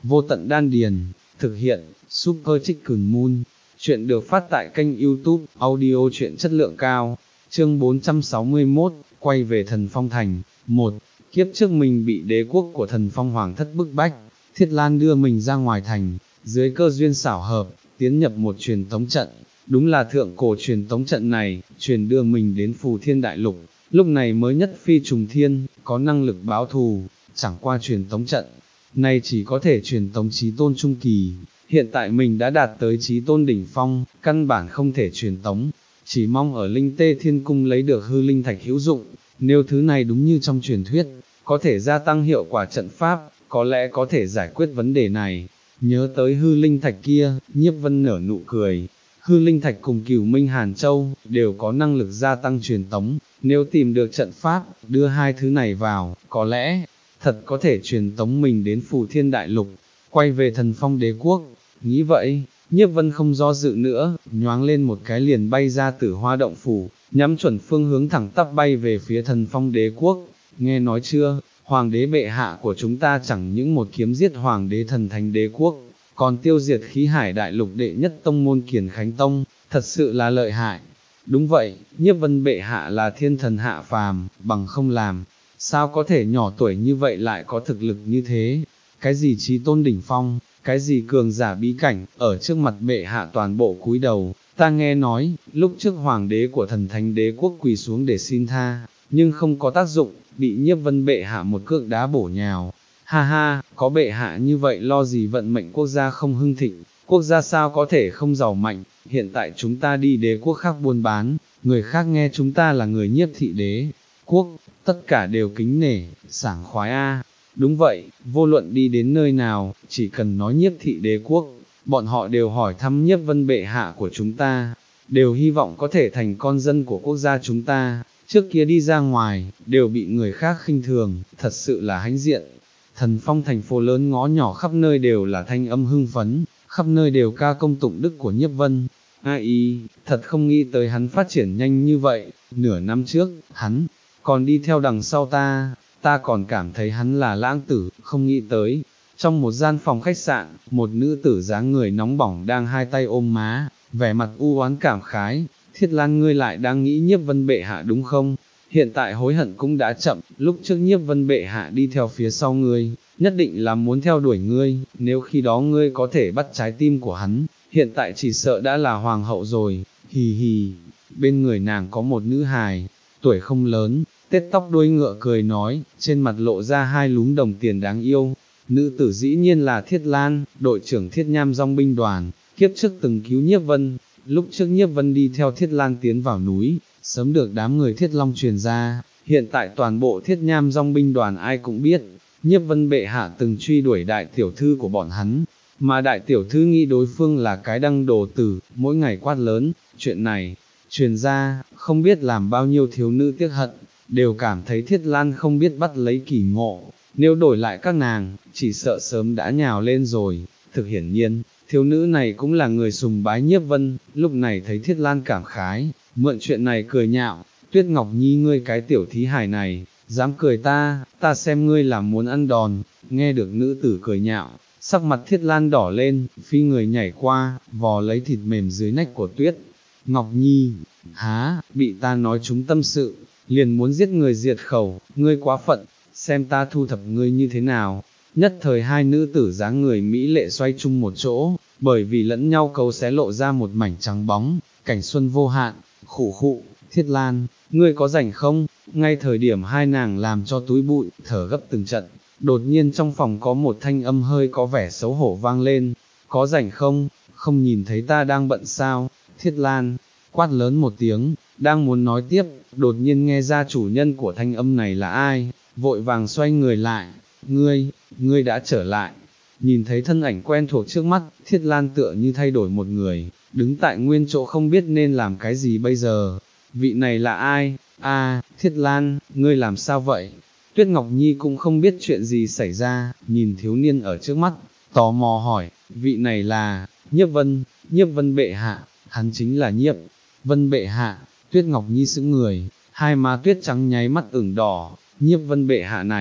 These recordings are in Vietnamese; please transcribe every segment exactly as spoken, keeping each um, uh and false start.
vô tận đan điền, thực hiện, Super Chicken Moon. Chuyện được phát tại kênh YouTube, audio truyện chất lượng cao. Chương bốn trăm sáu mươi mốt, quay về Thần Phong Thành. Một, kiếp trước mình bị đế quốc của Thần Phong Hoàng thất bức bách, Thiết Lan đưa mình ra ngoài thành, dưới cơ duyên xảo hợp, tiến nhập một truyền tống trận. Đúng là thượng cổ truyền tống trận này, truyền đưa mình đến Phù Thiên Đại Lục, lúc này mới nhất phi trùng thiên, có năng lực báo thù, chẳng qua truyền tống trận này chỉ có thể truyền tống chí tôn trung kỳ, hiện tại mình đã đạt tới chí tôn đỉnh phong, căn bản không thể truyền tống, chỉ mong ở Linh Tê Thiên Cung lấy được hư linh thạch hữu dụng, nếu thứ này đúng như trong truyền thuyết, có thể gia tăng hiệu quả trận pháp, có lẽ có thể giải quyết vấn đề này. Nhớ tới hư linh thạch kia, Nhiếp Vân nở nụ cười. Hư linh thạch cùng Cửu Minh Hàn Châu, đều có năng lực gia tăng truyền tống, nếu tìm được trận pháp, đưa hai thứ này vào, có lẽ, thật có thể truyền tống mình đến Phù Thiên Đại Lục, quay về Thần Phong Đế Quốc. Nghĩ vậy, Nhiếp Vân không do dự nữa, nhoáng lên một cái liền bay ra Tử Hoa Động Phủ, nhắm chuẩn phương hướng thẳng tắp bay về phía Thần Phong Đế Quốc. Nghe nói chưa, Hoàng đế bệ hạ của chúng ta chẳng những một kiếm giết Hoàng đế Thần Thánh Đế Quốc, còn tiêu diệt Khí Hải Đại Lục đệ nhất tông môn Kiền Khánh Tông, thật sự là lợi hại. Đúng vậy, Nhiếp Vân bệ hạ là thiên thần hạ phàm, bằng không làm, sao có thể nhỏ tuổi như vậy lại có thực lực như thế? Cái gì chí tôn đỉnh phong, cái gì cường giả bí cảnh, ở trước mặt bệ hạ toàn bộ cúi đầu. Ta nghe nói, lúc trước Hoàng đế của Thần Thánh Đế Quốc quỳ xuống để xin tha, nhưng không có tác dụng, bị Nhiếp Vân bệ hạ một cước đá bổ nhào. Ha ha, có bệ hạ như vậy lo gì vận mệnh quốc gia không hưng thịnh, quốc gia sao có thể không giàu mạnh, hiện tại chúng ta đi đế quốc khác buôn bán, người khác nghe chúng ta là người Nhiếp thị đế quốc, tất cả đều kính nể, sảng khoái a. Đúng vậy, vô luận đi đến nơi nào, chỉ cần nói Nhiếp thị đế quốc, bọn họ đều hỏi thăm Nhiếp Vân bệ hạ của chúng ta, đều hy vọng có thể thành con dân của quốc gia chúng ta, trước kia đi ra ngoài, đều bị người khác khinh thường, thật sự là hãnh diện. Thần Phong thành phố lớn ngõ nhỏ khắp nơi đều là thanh âm hưng phấn, khắp nơi đều ca công tụng đức của Nhiếp Vân. Ai, thật không nghĩ tới hắn phát triển nhanh như vậy, nửa năm trước, hắn còn đi theo đằng sau ta, ta còn cảm thấy hắn là lãng tử, không nghĩ tới. Trong một gian phòng khách sạn, một nữ tử dáng người nóng bỏng đang hai tay ôm má, vẻ mặt u oán cảm khái. Thiết Lan, ngươi lại đang nghĩ Nhiếp Vân bệ hạ đúng không? Hiện tại hối hận cũng đã chậm, lúc trước Nhiếp Vân bệ hạ đi theo phía sau ngươi, nhất định là muốn theo đuổi ngươi, nếu khi đó ngươi có thể bắt trái tim của hắn, hiện tại chỉ sợ đã là hoàng hậu rồi. Hì hì, bên người nàng có một nữ hài, tuổi không lớn, tết tóc đuôi ngựa cười nói, trên mặt lộ ra hai lúm đồng tiền đáng yêu. Nữ tử dĩ nhiên là Thiết Lan, đội trưởng Thiết Nham Dòng binh đoàn, kiếp trước từng cứu Nhiếp Vân. Lúc trước Nhiếp Vân đi theo Thiết Lan tiến vào núi, sớm được đám người Thiết Long truyền ra, hiện tại toàn bộ Thiết Nham Dòng binh đoàn ai cũng biết, Nhiếp Vân bệ hạ từng truy đuổi đại tiểu thư của bọn hắn, mà đại tiểu thư nghĩ đối phương là cái đăng đồ tử, mỗi ngày quát lớn, chuyện này, truyền ra, không biết làm bao nhiêu thiếu nữ tiếc hận, đều cảm thấy Thiết Lan không biết bắt lấy kỳ ngộ, nếu đổi lại các nàng, chỉ sợ sớm đã nhào lên rồi. Thực hiển nhiên, thiếu nữ này cũng là người sùng bái Nhiếp Vân, lúc này thấy Thiết Lan cảm khái, mượn chuyện này cười nhạo, Tuyết Ngọc Nhi ngươi cái tiểu thí hài này, dám cười ta, ta xem ngươi là muốn ăn đòn. Nghe được nữ tử cười nhạo, sắc mặt Thiết Lan đỏ lên, phi người nhảy qua, vò lấy thịt mềm dưới nách của Tuyết Ngọc Nhi. Há, bị ta nói chúng tâm sự, liền muốn giết người diệt khẩu, ngươi quá phận, xem ta thu thập ngươi như thế nào. Nhất thời hai nữ tử dáng người mỹ lệ xoay chung một chỗ, bởi vì lẫn nhau cấu xé lộ ra một mảnh trắng bóng, cảnh xuân vô hạn. Khụ khụ, Thiết Lan, ngươi có rảnh không? Ngay thời điểm hai nàng làm cho túi bụi, thở gấp từng trận, đột nhiên trong phòng có một thanh âm hơi có vẻ xấu hổ vang lên. Có rảnh không? Không nhìn thấy ta đang bận sao? Thiết Lan quát lớn một tiếng, đang muốn nói tiếp, đột nhiên nghe ra chủ nhân của thanh âm này là ai, vội vàng xoay người lại. Ngươi, ngươi đã trở lại. Nhìn thấy thân ảnh quen thuộc trước mắt, Thiết Lan tựa như thay đổi một người, đứng tại nguyên chỗ không biết nên làm cái gì bây giờ. Vị này là ai? A, Thiết Lan, ngươi làm sao vậy? Tuyết Ngọc Nhi cũng không biết chuyện gì xảy ra, nhìn thiếu niên ở trước mắt, tò mò hỏi, vị này là Nhiếp Vân, Nhiếp Vân bệ hạ, hắn chính là Nhiếp Vân bệ hạ. Tuyết Ngọc Nhi sững người, hai má tuyết trắng nháy mắt ửng đỏ. Nhiếp Vân bệ hạ này,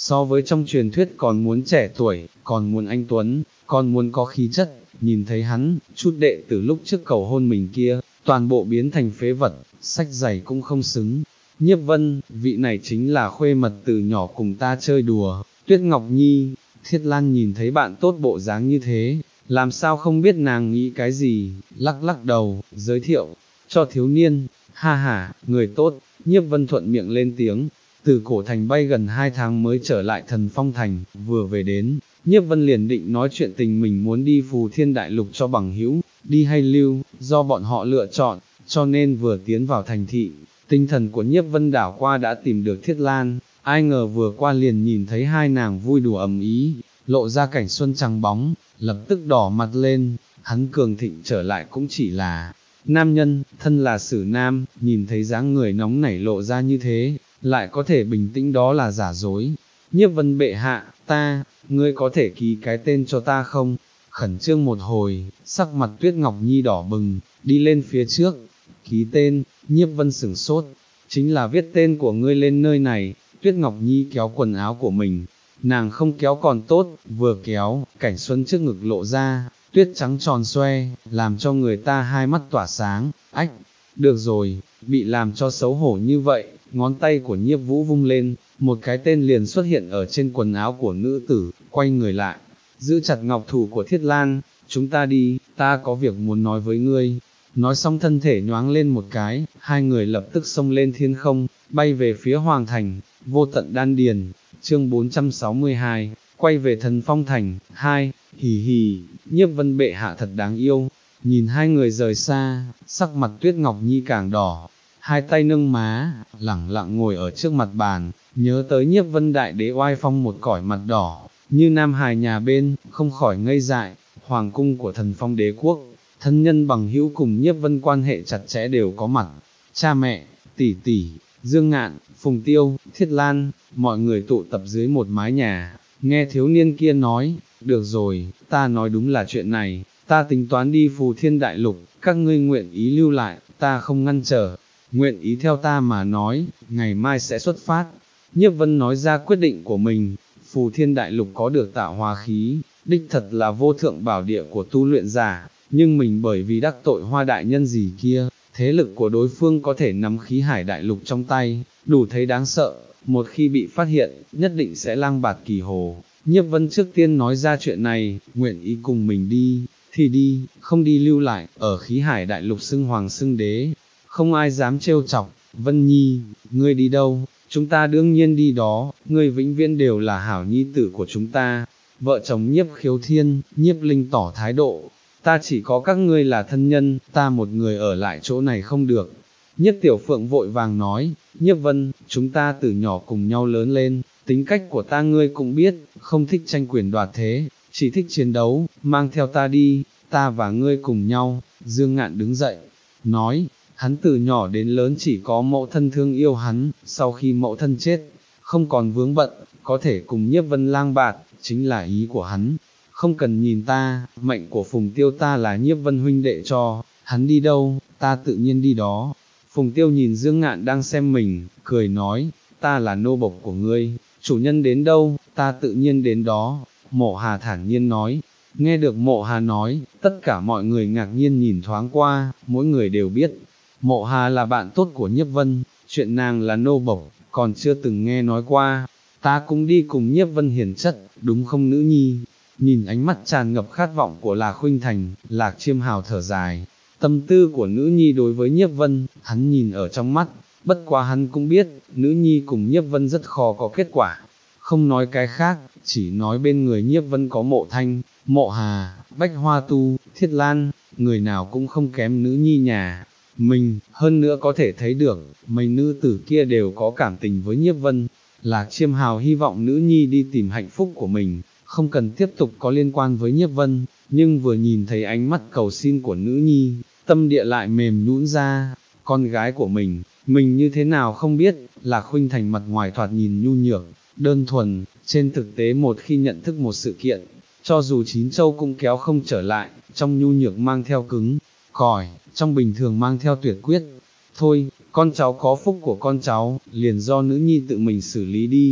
so với trong truyền thuyết còn muốn trẻ tuổi, còn muốn anh tuấn, còn muốn có khí chất, nhìn thấy hắn, chút đệ từ lúc trước cầu hôn mình kia, toàn bộ biến thành phế vật, sách giày cũng không xứng. Nhiếp Vân, vị này chính là khuê mật từ nhỏ cùng ta chơi đùa, Tuyết Ngọc Nhi. Thiết Lan nhìn thấy bạn tốt bộ dáng như thế, làm sao không biết nàng nghĩ cái gì, lắc lắc đầu, giới thiệu, cho thiếu niên, ha ha, người tốt. Nhiếp Vân thuận miệng lên tiếng, từ cổ thành bay gần hai tháng mới trở lại Thần Phong thành, vừa về đến, Nhiếp Vân liền định nói chuyện tình mình muốn đi Phù Thiên Đại Lục cho bằng hữu, đi hay lưu, do bọn họ lựa chọn, cho nên vừa tiến vào thành thị, tinh thần của Nhiếp Vân đảo qua đã tìm được Thiết Lan, ai ngờ vừa qua liền nhìn thấy hai nàng vui đùa ầm ĩ, lộ ra cảnh xuân trắng bóng, lập tức đỏ mặt lên, hắn cường thịnh trở lại cũng chỉ là nam nhân, thân là Sử Nam, nhìn thấy dáng người nóng nảy lộ ra như thế, lại có thể bình tĩnh đó là giả dối. Nhiếp Vân bệ hạ, ta, ngươi có thể ký cái tên cho ta không? Khẩn trương một hồi, sắc mặt Tuyết Ngọc Nhi đỏ bừng, đi lên phía trước, ký tên. Nhiếp Vân sửng sốt, chính là viết tên của ngươi lên nơi này. Tuyết Ngọc Nhi kéo quần áo của mình, nàng không kéo còn tốt, vừa kéo, cảnh xuân trước ngực lộ ra, tuyết trắng tròn xoe, làm cho người ta hai mắt tỏa sáng. Ách, được rồi, bị làm cho xấu hổ như vậy, ngón tay của Nhiếp Vũ vung lên, một cái tên liền xuất hiện ở trên quần áo của nữ tử, quay người lại, giữ chặt ngọc thủ của Thiết Lan, chúng ta đi, ta có việc muốn nói với ngươi. Nói xong thân thể nhoáng lên một cái, hai người lập tức xông lên thiên không, bay về phía Hoàng Thành. Vô tận đan điền, chương bốn trăm sáu mươi hai, quay về Thần Phong Thành. Hai, hì hì, Nhiếp Vân bệ hạ thật đáng yêu. Nhìn hai người rời xa, sắc mặt Tuyết Ngọc Nhi càng đỏ, hai tay nâng má, lẳng lặng ngồi ở trước mặt bàn, nhớ tới Nhiếp Vân đại đế oai phong một cõi mặt đỏ, như nam hài nhà bên, không khỏi ngây dại. Hoàng cung của Thần Phong đế quốc, thân nhân bằng hữu cùng Nhiếp Vân quan hệ chặt chẽ đều có mặt, cha mẹ, tỷ tỷ, Dương Ngạn, Phùng Tiêu, Thiết Lan, mọi người tụ tập dưới một mái nhà, nghe thiếu niên kia nói, được rồi, ta nói đúng là chuyện này, ta tính toán đi Phù Thiên Đại Lục, các ngươi nguyện ý lưu lại, ta không ngăn trở, nguyện ý theo ta mà nói, ngày mai sẽ xuất phát. Nhiếp Vân nói ra quyết định của mình, Phù Thiên Đại Lục có được tạo hóa khí, đích thật là vô thượng bảo địa của tu luyện giả, nhưng mình bởi vì đắc tội Hoa đại nhân gì kia, thế lực của đối phương có thể nắm khí hải đại lục trong tay, đủ thấy đáng sợ, một khi bị phát hiện, nhất định sẽ lang bạt kỳ hồ. Nhiếp Vân trước tiên nói ra chuyện này, nguyện ý cùng mình đi, thì đi, không đi lưu lại, ở khí hải đại lục xưng hoàng xưng đế, không ai dám trêu chọc. Vân Nhi, ngươi đi đâu? Chúng ta đương nhiên đi đó, ngươi vĩnh viễn đều là hảo nhi tử của chúng ta. Vợ chồng Nhiếp Khiếu Thiên, Nhiếp Linh tỏ thái độ, ta chỉ có các ngươi là thân nhân, ta một người ở lại chỗ này không được. Nhiếp Tiểu Phượng vội vàng nói, Nhiếp Vân, chúng ta từ nhỏ cùng nhau lớn lên, tính cách của ta ngươi cũng biết, không thích tranh quyền đoạt thế, chỉ thích chiến đấu, mang theo ta đi, ta và ngươi cùng nhau. Dương Ngạn đứng dậy, nói, hắn từ nhỏ đến lớn chỉ có mẫu thân thương yêu hắn, sau khi mẫu thân chết, không còn vướng bận, có thể cùng Nhiếp Vân lang bạt, chính là ý của hắn. Không cần nhìn ta, mệnh của Phùng Tiêu ta là Nhiếp Vân huynh đệ cho, hắn đi đâu, ta tự nhiên đi đó. Phùng Tiêu nhìn Dương Ngạn đang xem mình, cười nói, ta là nô bộc của ngươi, chủ nhân đến đâu, ta tự nhiên đến đó. Mộ Hà thản nhiên nói, nghe được Mộ Hà nói, tất cả mọi người ngạc nhiên nhìn thoáng qua, mỗi người đều biết, Mộ Hà là bạn tốt của Nhiếp Vân, chuyện nàng là nô bộc, còn chưa từng nghe nói qua, ta cũng đi cùng Nhiếp Vân hiển chất, đúng không nữ nhi? Nhìn ánh mắt tràn ngập khát vọng của Lạc Khuynh Thành, Lạc Chiêm Hào thở dài, tâm tư của nữ nhi đối với Nhiếp Vân, hắn nhìn ở trong mắt, bất quá hắn cũng biết, nữ nhi cùng Nhiếp Vân rất khó có kết quả, không nói cái khác, chỉ nói bên người Nhiếp Vân có Mộ Thanh, Mộ Hà, Bách Hoa Tu, Thiết Lan, người nào cũng không kém nữ nhi nhà mình, hơn nữa có thể thấy được, mấy nữ tử kia đều có cảm tình với Nhiếp Vân. Lạc Chiêm Hào hy vọng nữ nhi đi tìm hạnh phúc của mình, không cần tiếp tục có liên quan với Nhiếp Vân, nhưng vừa nhìn thấy ánh mắt cầu xin của nữ nhi, tâm địa lại mềm nhũn ra, con gái của mình, mình như thế nào không biết. Lạc Khuynh Thành mặt ngoài thoạt nhìn nhu nhược, đơn thuần, trên thực tế một khi nhận thức một sự kiện, cho dù chín châu cũng kéo không trở lại, trong nhu nhược mang theo cứng, cỏi, trong bình thường mang theo tuyệt quyết. Thôi, con cháu có phúc của con cháu, liền do nữ nhi tự mình xử lý đi.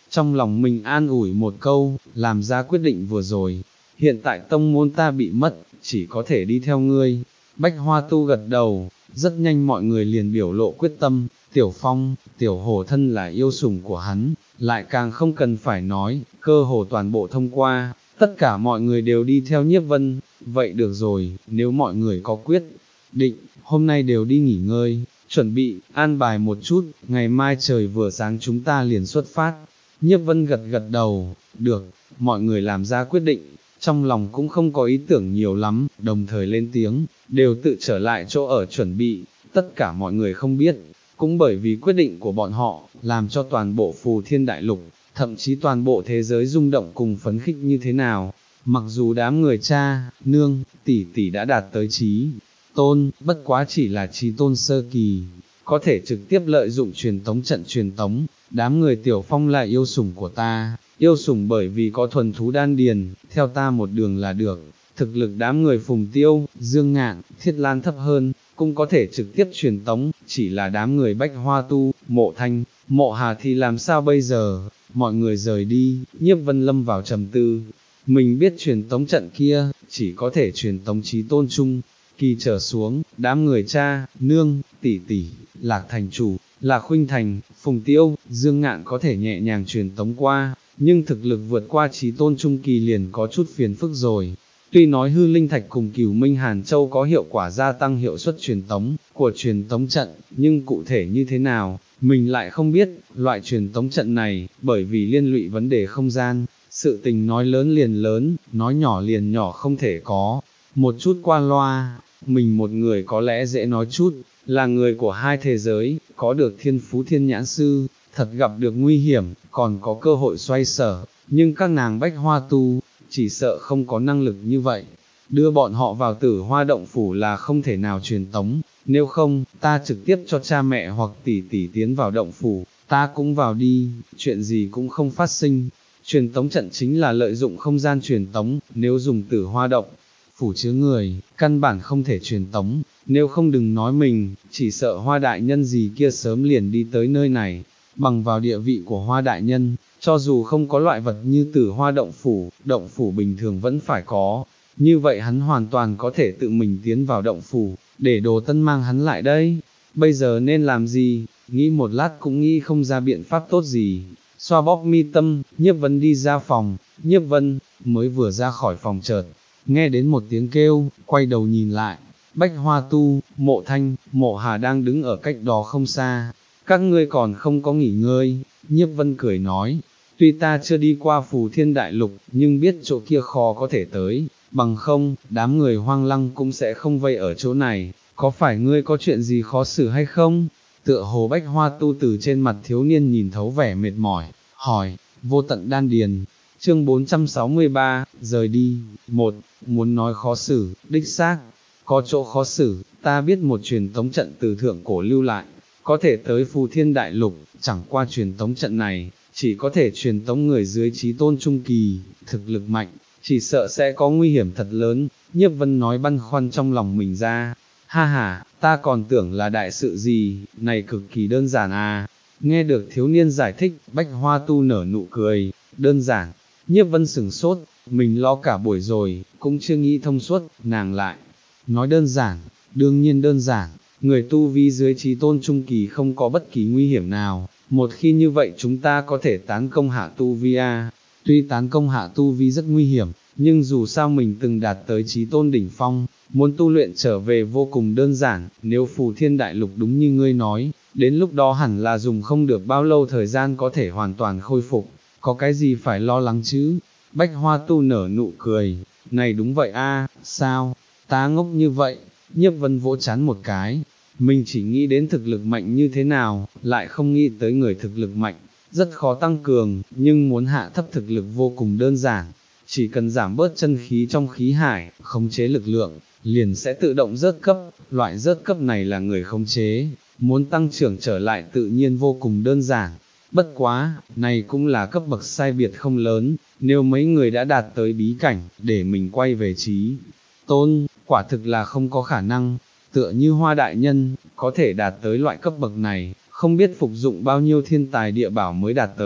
trong lòng mình an ủi một câu, làm ra quyết định vừa rồi, hiện tại tông môn ta bị mất, chỉ có thể đi theo ngươi. Bách Hoa Tu gật đầu, rất nhanh mọi người liền biểu lộ quyết tâm, Tiểu Phong, Tiểu Hổ thân là yêu sủng của hắn, lại càng không cần phải nói, cơ hồ toàn bộ thông qua, tất cả mọi người đều đi theo Nhiếp Vân, vậy được rồi, nếu mọi người có quyết định, hôm nay đều đi nghỉ ngơi, chuẩn bị, an bài một chút, ngày mai trời vừa sáng chúng ta liền xuất phát. Nhiếp Vân gật gật đầu, được, mọi người làm ra quyết định, trong lòng cũng không có ý tưởng nhiều lắm, đồng thời lên tiếng, đều tự trở lại chỗ ở chuẩn bị, tất cả mọi người không biết, cũng bởi vì quyết định của bọn họ, làm cho toàn bộ Phù Thiên Đại Lục, thậm chí toàn bộ thế giới rung động cùng phấn khích như thế nào. Mặc dù đám người cha, nương, tỷ tỷ đã đạt tới trí tôn, bất quá chỉ là trí tôn sơ kỳ, có thể trực tiếp lợi dụng truyền tống trận truyền tống, đám người Tiểu Phong là yêu sủng của ta, yêu sủng bởi vì có thuần thú đan điền, theo ta một đường là được, thực lực đám người Phùng Tiêu, Dương Ngạn, Thiết Lan thấp hơn, cũng có thể trực tiếp truyền tống, chỉ là đám người Bách Hoa Tu, Mộ Thanh, Mộ Hà thì làm sao bây giờ, mọi người rời đi, Nhiếp Vân lâm vào trầm tư, mình biết truyền tống trận kia, chỉ có thể truyền tống trí tôn chung, kỳ trở xuống, đám người cha, nương, tỷ tỷ, Lạc Thành Chủ, Lạc Khuynh Thành, Phùng Tiêu, Dương Ngạn có thể nhẹ nhàng truyền tống qua, nhưng thực lực vượt qua trí tôn trung kỳ liền có chút phiền phức rồi. Tuy nói hư linh thạch cùng Cửu Minh Hàn Châu có hiệu quả gia tăng hiệu suất truyền tống của truyền tống trận, nhưng cụ thể như thế nào, mình lại không biết, loại truyền tống trận này, bởi vì liên lụy vấn đề không gian, sự tình nói lớn liền lớn, nói nhỏ liền nhỏ không thể có, một chút qua loa, mình một người có lẽ dễ nói chút, là người của hai thế giới, có được thiên phú thiên nhãn sư, thật gặp được nguy hiểm, còn có cơ hội xoay sở, nhưng các nàng Bách Hoa Tu, chỉ sợ không có năng lực như vậy, đưa bọn họ vào Tử Hoa động phủ là không thể nào truyền tống, nếu không, ta trực tiếp cho cha mẹ hoặc tỷ tỷ tiến vào động phủ, ta cũng vào đi, chuyện gì cũng không phát sinh. Truyền tống trận chính là lợi dụng không gian truyền tống, nếu dùng Tử Hoa động phủ chứa người, căn bản không thể truyền tống, nếu không đừng nói mình, chỉ sợ Hoa đại nhân gì kia sớm liền đi tới nơi này, bằng vào địa vị của Hoa đại nhân, cho dù không có loại vật như Tử Hoa động phủ, động phủ bình thường vẫn phải có, như vậy hắn hoàn toàn có thể tự mình tiến vào động phủ, để Đồ Tân mang hắn lại đây. Bây giờ nên làm gì, nghĩ một lát cũng nghĩ không ra biện pháp tốt gì. Xoa bóp mi tâm, Nhiếp Vân đi ra phòng, Nhiếp Vân, mới vừa ra khỏi phòng chợt, nghe đến một tiếng kêu, quay đầu nhìn lại, Bách Hoa Tu, Mộ Thanh, Mộ Hà đang đứng ở cách đó không xa, các ngươi còn không có nghỉ ngơi, Nhiếp Vân cười nói, tuy ta chưa đi qua Phù Thiên Đại Lục, nhưng biết chỗ kia khó có thể tới, bằng không, đám người Hoang Lăng cũng sẽ không vây ở chỗ này, có phải ngươi có chuyện gì khó xử hay không? Tựa hồ Bách Hoa Tu từ trên mặt thiếu niên nhìn thấu vẻ mệt mỏi, hỏi, vô tận đan điền, chương bốn trăm sáu mươi ba, rời đi, một, muốn nói khó xử, đích xác, có chỗ khó xử, ta biết một truyền tống trận từ thượng cổ lưu lại, có thể tới Phù Thiên Đại Lục, chẳng qua truyền tống trận này, chỉ có thể truyền tống người dưới trí tôn trung kỳ, thực lực mạnh, chỉ sợ sẽ có nguy hiểm thật lớn, Nhiếp Vân nói băn khoăn trong lòng mình ra. Ha ha, ta còn tưởng là đại sự gì, này cực kỳ đơn giản à. Nghe được thiếu niên giải thích, Bách Hoa Tu nở nụ cười, đơn giản. Nhiếp Vân sửng sốt, mình lo cả buổi rồi, cũng chưa nghĩ thông suốt, nàng lại. Nói đơn giản, đương nhiên đơn giản, người tu vi dưới trí tôn trung kỳ không có bất kỳ nguy hiểm nào. Một khi như vậy chúng ta có thể tán công hạ tu vi à. Tuy tán công hạ tu vi rất nguy hiểm, nhưng dù sao mình từng đạt tới trí tôn đỉnh phong, muốn tu luyện trở về vô cùng đơn giản, nếu Phù Thiên Đại Lục đúng như ngươi nói, đến lúc đó hẳn là dùng không được bao lâu thời gian có thể hoàn toàn khôi phục, có cái gì phải lo lắng chứ? Bách Hoa Tu nở nụ cười, này đúng vậy a, sao, ta ngốc như vậy, Nhiếp Vân vỗ chán một cái, mình chỉ nghĩ đến thực lực mạnh như thế nào, lại không nghĩ tới người thực lực mạnh, rất khó tăng cường, nhưng muốn hạ thấp thực lực vô cùng đơn giản. Chỉ cần giảm bớt chân khí trong khí hải, khống chế lực lượng, liền sẽ tự động rớt cấp, loại rớt cấp này là người khống chế, muốn tăng trưởng trở lại tự nhiên vô cùng đơn giản. Bất quá, này cũng là cấp bậc sai biệt không lớn, nếu mấy người đã đạt tới bí cảnh, để mình quay về trí tôn, quả thực là không có khả năng, tựa như Hoa đại nhân, có thể đạt tới loại cấp bậc này, không biết phục dụng bao nhiêu thiên tài địa bảo mới đạt tới,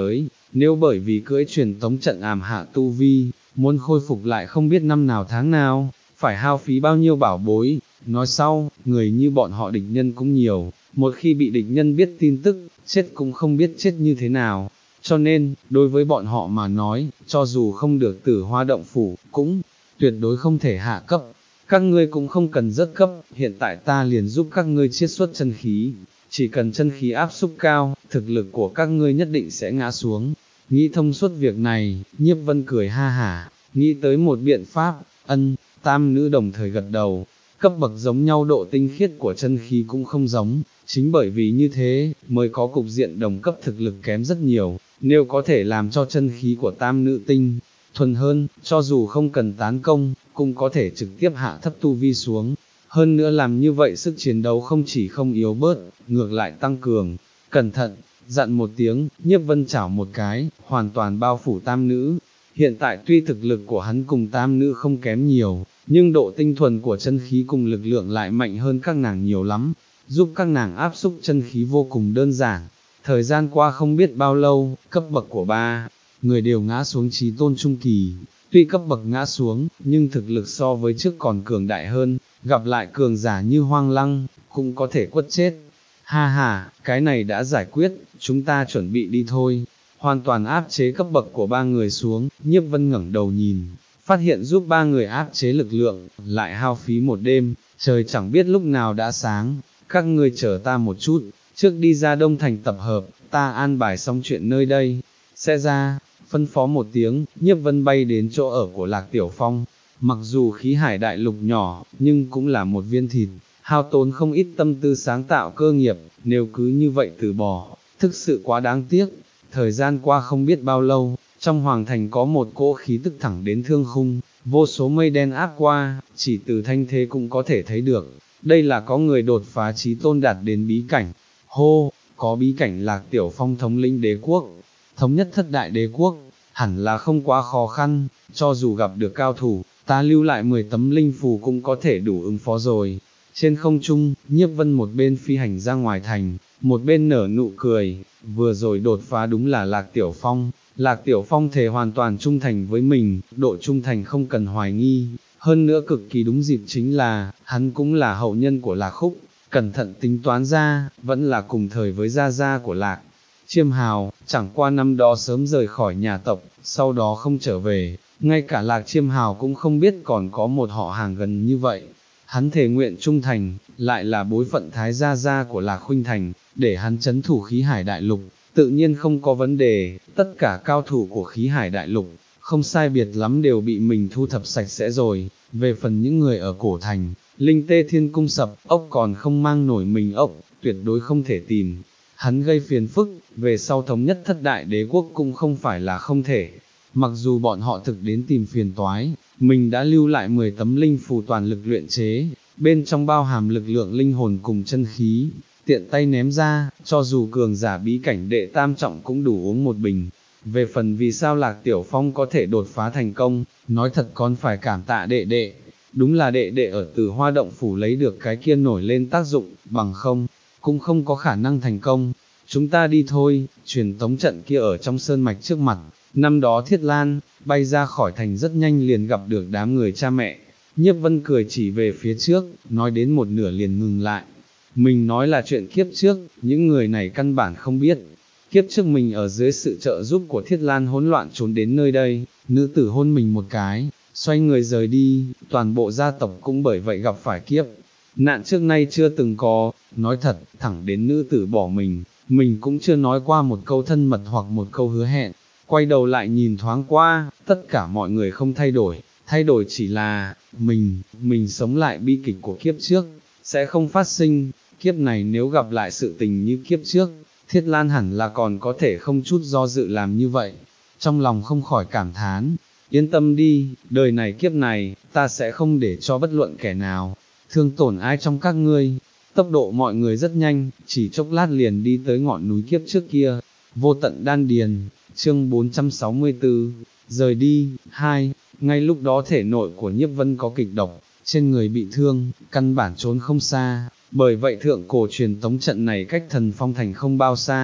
nếu bởi vì cưỡi truyền tống trận ảm hạ tu vi, muốn khôi phục lại không biết năm nào tháng nào, phải hao phí bao nhiêu bảo bối. Nói sau, người như bọn họ địch nhân cũng nhiều, một khi bị địch nhân biết tin tức, chết cũng không biết chết như thế nào. Cho nên, đối với bọn họ mà nói, cho dù không được Tử Hoa động phủ, cũng tuyệt đối không thể hạ cấp. Các ngươi cũng không cần rất cấp, hiện tại ta liền giúp các ngươi chiết xuất chân khí. Chỉ cần chân khí áp xúc cao, thực lực của các ngươi nhất định sẽ ngã xuống. Nghĩ thông suốt việc này, Nhiếp Vân cười ha hả, nghĩ tới một biện pháp, ân, tam nữ đồng thời gật đầu. Cấp bậc giống nhau độ tinh khiết của chân khí cũng không giống, chính bởi vì như thế, mới có cục diện đồng cấp thực lực kém rất nhiều. Nếu có thể làm cho chân khí của tam nữ tinh thuần hơn, cho dù không cần tán công, cũng có thể trực tiếp hạ thấp tu vi xuống. Hơn nữa làm như vậy sức chiến đấu không chỉ không yếu bớt, ngược lại tăng cường. Cẩn thận, dặn một tiếng, Nhiếp Vân chảo một cái, hoàn toàn bao phủ tam nữ. Hiện tại tuy thực lực của hắn cùng tam nữ không kém nhiều, nhưng độ tinh thuần của chân khí cùng lực lượng lại mạnh hơn các nàng nhiều lắm, giúp các nàng áp xúc chân khí vô cùng đơn giản. Thời gian qua không biết bao lâu, cấp bậc của ba người đều ngã xuống chí tôn trung kỳ, tuy cấp bậc ngã xuống, nhưng thực lực so với trước còn cường đại hơn, gặp lại cường giả như Hoang Lăng, cũng có thể quất chết. Ha ha, cái này đã giải quyết, chúng ta chuẩn bị đi thôi. Hoàn toàn áp chế cấp bậc của ba người xuống, Nhiếp Vân ngẩng đầu nhìn, phát hiện giúp ba người áp chế lực lượng, lại hao phí một đêm, trời chẳng biết lúc nào đã sáng. Các ngươi chờ ta một chút, trước đi ra Đông Thành tập hợp, ta an bài xong chuyện nơi đây. Sẽ ra, phân phó một tiếng, Nhiếp Vân bay đến chỗ ở của Lạc Tiểu Phong. Mặc dù khí hải đại lục nhỏ, nhưng cũng là một viên thịt, hao tốn không ít tâm tư sáng tạo cơ nghiệp, nếu cứ như vậy từ bỏ, thực sự quá đáng tiếc. Thời gian qua không biết bao lâu, trong hoàng thành có một cỗ khí tức thẳng đến thương khung, vô số mây đen áp qua, chỉ từ thanh thế cũng có thể thấy được, đây là có người đột phá chí tôn đạt đến bí cảnh. Hô, có bí cảnh Lạc Tiểu Phong thống lĩnh đế quốc, thống nhất thất đại đế quốc, hẳn là không quá khó khăn, cho dù gặp được cao thủ, ta lưu lại mười tấm linh phù cũng có thể đủ ứng phó rồi. Trên không trung, Nhiếp Vân một bên phi hành ra ngoài thành, một bên nở nụ cười, vừa rồi đột phá đúng là Lạc Tiểu Phong. Lạc Tiểu Phong thề hoàn toàn trung thành với mình, độ trung thành không cần hoài nghi, hơn nữa cực kỳ đúng dịp chính là, hắn cũng là hậu nhân của Lạc Khúc, cẩn thận tính toán ra, vẫn là cùng thời với gia gia của Lạc Chiêm Hào, chẳng qua năm đó sớm rời khỏi nhà tộc, sau đó không trở về, ngay cả Lạc Chiêm Hào cũng không biết còn có một họ hàng gần như vậy. Hắn thề nguyện trung thành, lại là bối phận thái gia gia của Lạc Khuynh Thành, để hắn chấn thủ khí hải đại lục, tự nhiên không có vấn đề, tất cả cao thủ của khí hải đại lục, không sai biệt lắm đều bị mình thu thập sạch sẽ rồi. Về phần những người ở cổ thành, linh tê thiên cung sập, ốc còn không mang nổi mình ốc, tuyệt đối không thể tìm. Hắn gây phiền phức, về sau thống nhất thất đại đế quốc cũng không phải là không thể. Mặc dù bọn họ thực đến tìm phiền toái, mình đã lưu lại mười tấm linh phù toàn lực luyện chế, bên trong bao hàm lực lượng linh hồn cùng chân khí, tiện tay ném ra, cho dù cường giả bí cảnh đệ tam trọng cũng đủ uống một bình. Về phần vì sao Lạc Tiểu Phong có thể đột phá thành công, nói thật còn phải cảm tạ đệ đệ, đúng là đệ đệ ở Tử Hoa động phủ lấy được cái kia nổi lên tác dụng, bằng không, cũng không có khả năng thành công. Chúng ta đi thôi, truyền tống trận kia ở trong sơn mạch trước mặt, năm đó Thiết Lan, bay ra khỏi thành rất nhanh liền gặp được đám người cha mẹ. Nhiếp Vân cười chỉ về phía trước, nói đến một nửa liền ngừng lại. Mình nói là chuyện kiếp trước, những người này căn bản không biết. Kiếp trước mình ở dưới sự trợ giúp của Thiết Lan hỗn loạn trốn đến nơi đây, nữ tử hôn mình một cái, xoay người rời đi, toàn bộ gia tộc cũng bởi vậy gặp phải kiếp nạn trước nay chưa từng có. Nói thật, thẳng đến nữ tử bỏ mình, mình cũng chưa nói qua một câu thân mật hoặc một câu hứa hẹn. Quay đầu lại nhìn thoáng qua, tất cả mọi người không thay đổi, thay đổi chỉ là, mình, mình sống lại bi kịch của kiếp trước, sẽ không phát sinh. Kiếp này nếu gặp lại sự tình như kiếp trước, Thiết Lan hẳn là còn có thể không chút do dự làm như vậy. Trong lòng không khỏi cảm thán, yên tâm đi, đời này kiếp này, ta sẽ không để cho bất luận kẻ nào thương tổn ai trong các ngươi. Tốc độ mọi người rất nhanh, chỉ chốc lát liền đi tới ngọn núi kiếp trước kia. Vô tận đan điền, chương bốn trăm sáu mươi tư, rời đi. Hai, ngay lúc đó thể nội của Nhiếp Vân có kịch độc, trên người bị thương, căn bản trốn không xa. Bởi vậy thượng cổ truyền tống trận này cách Thần Phong thành không bao xa,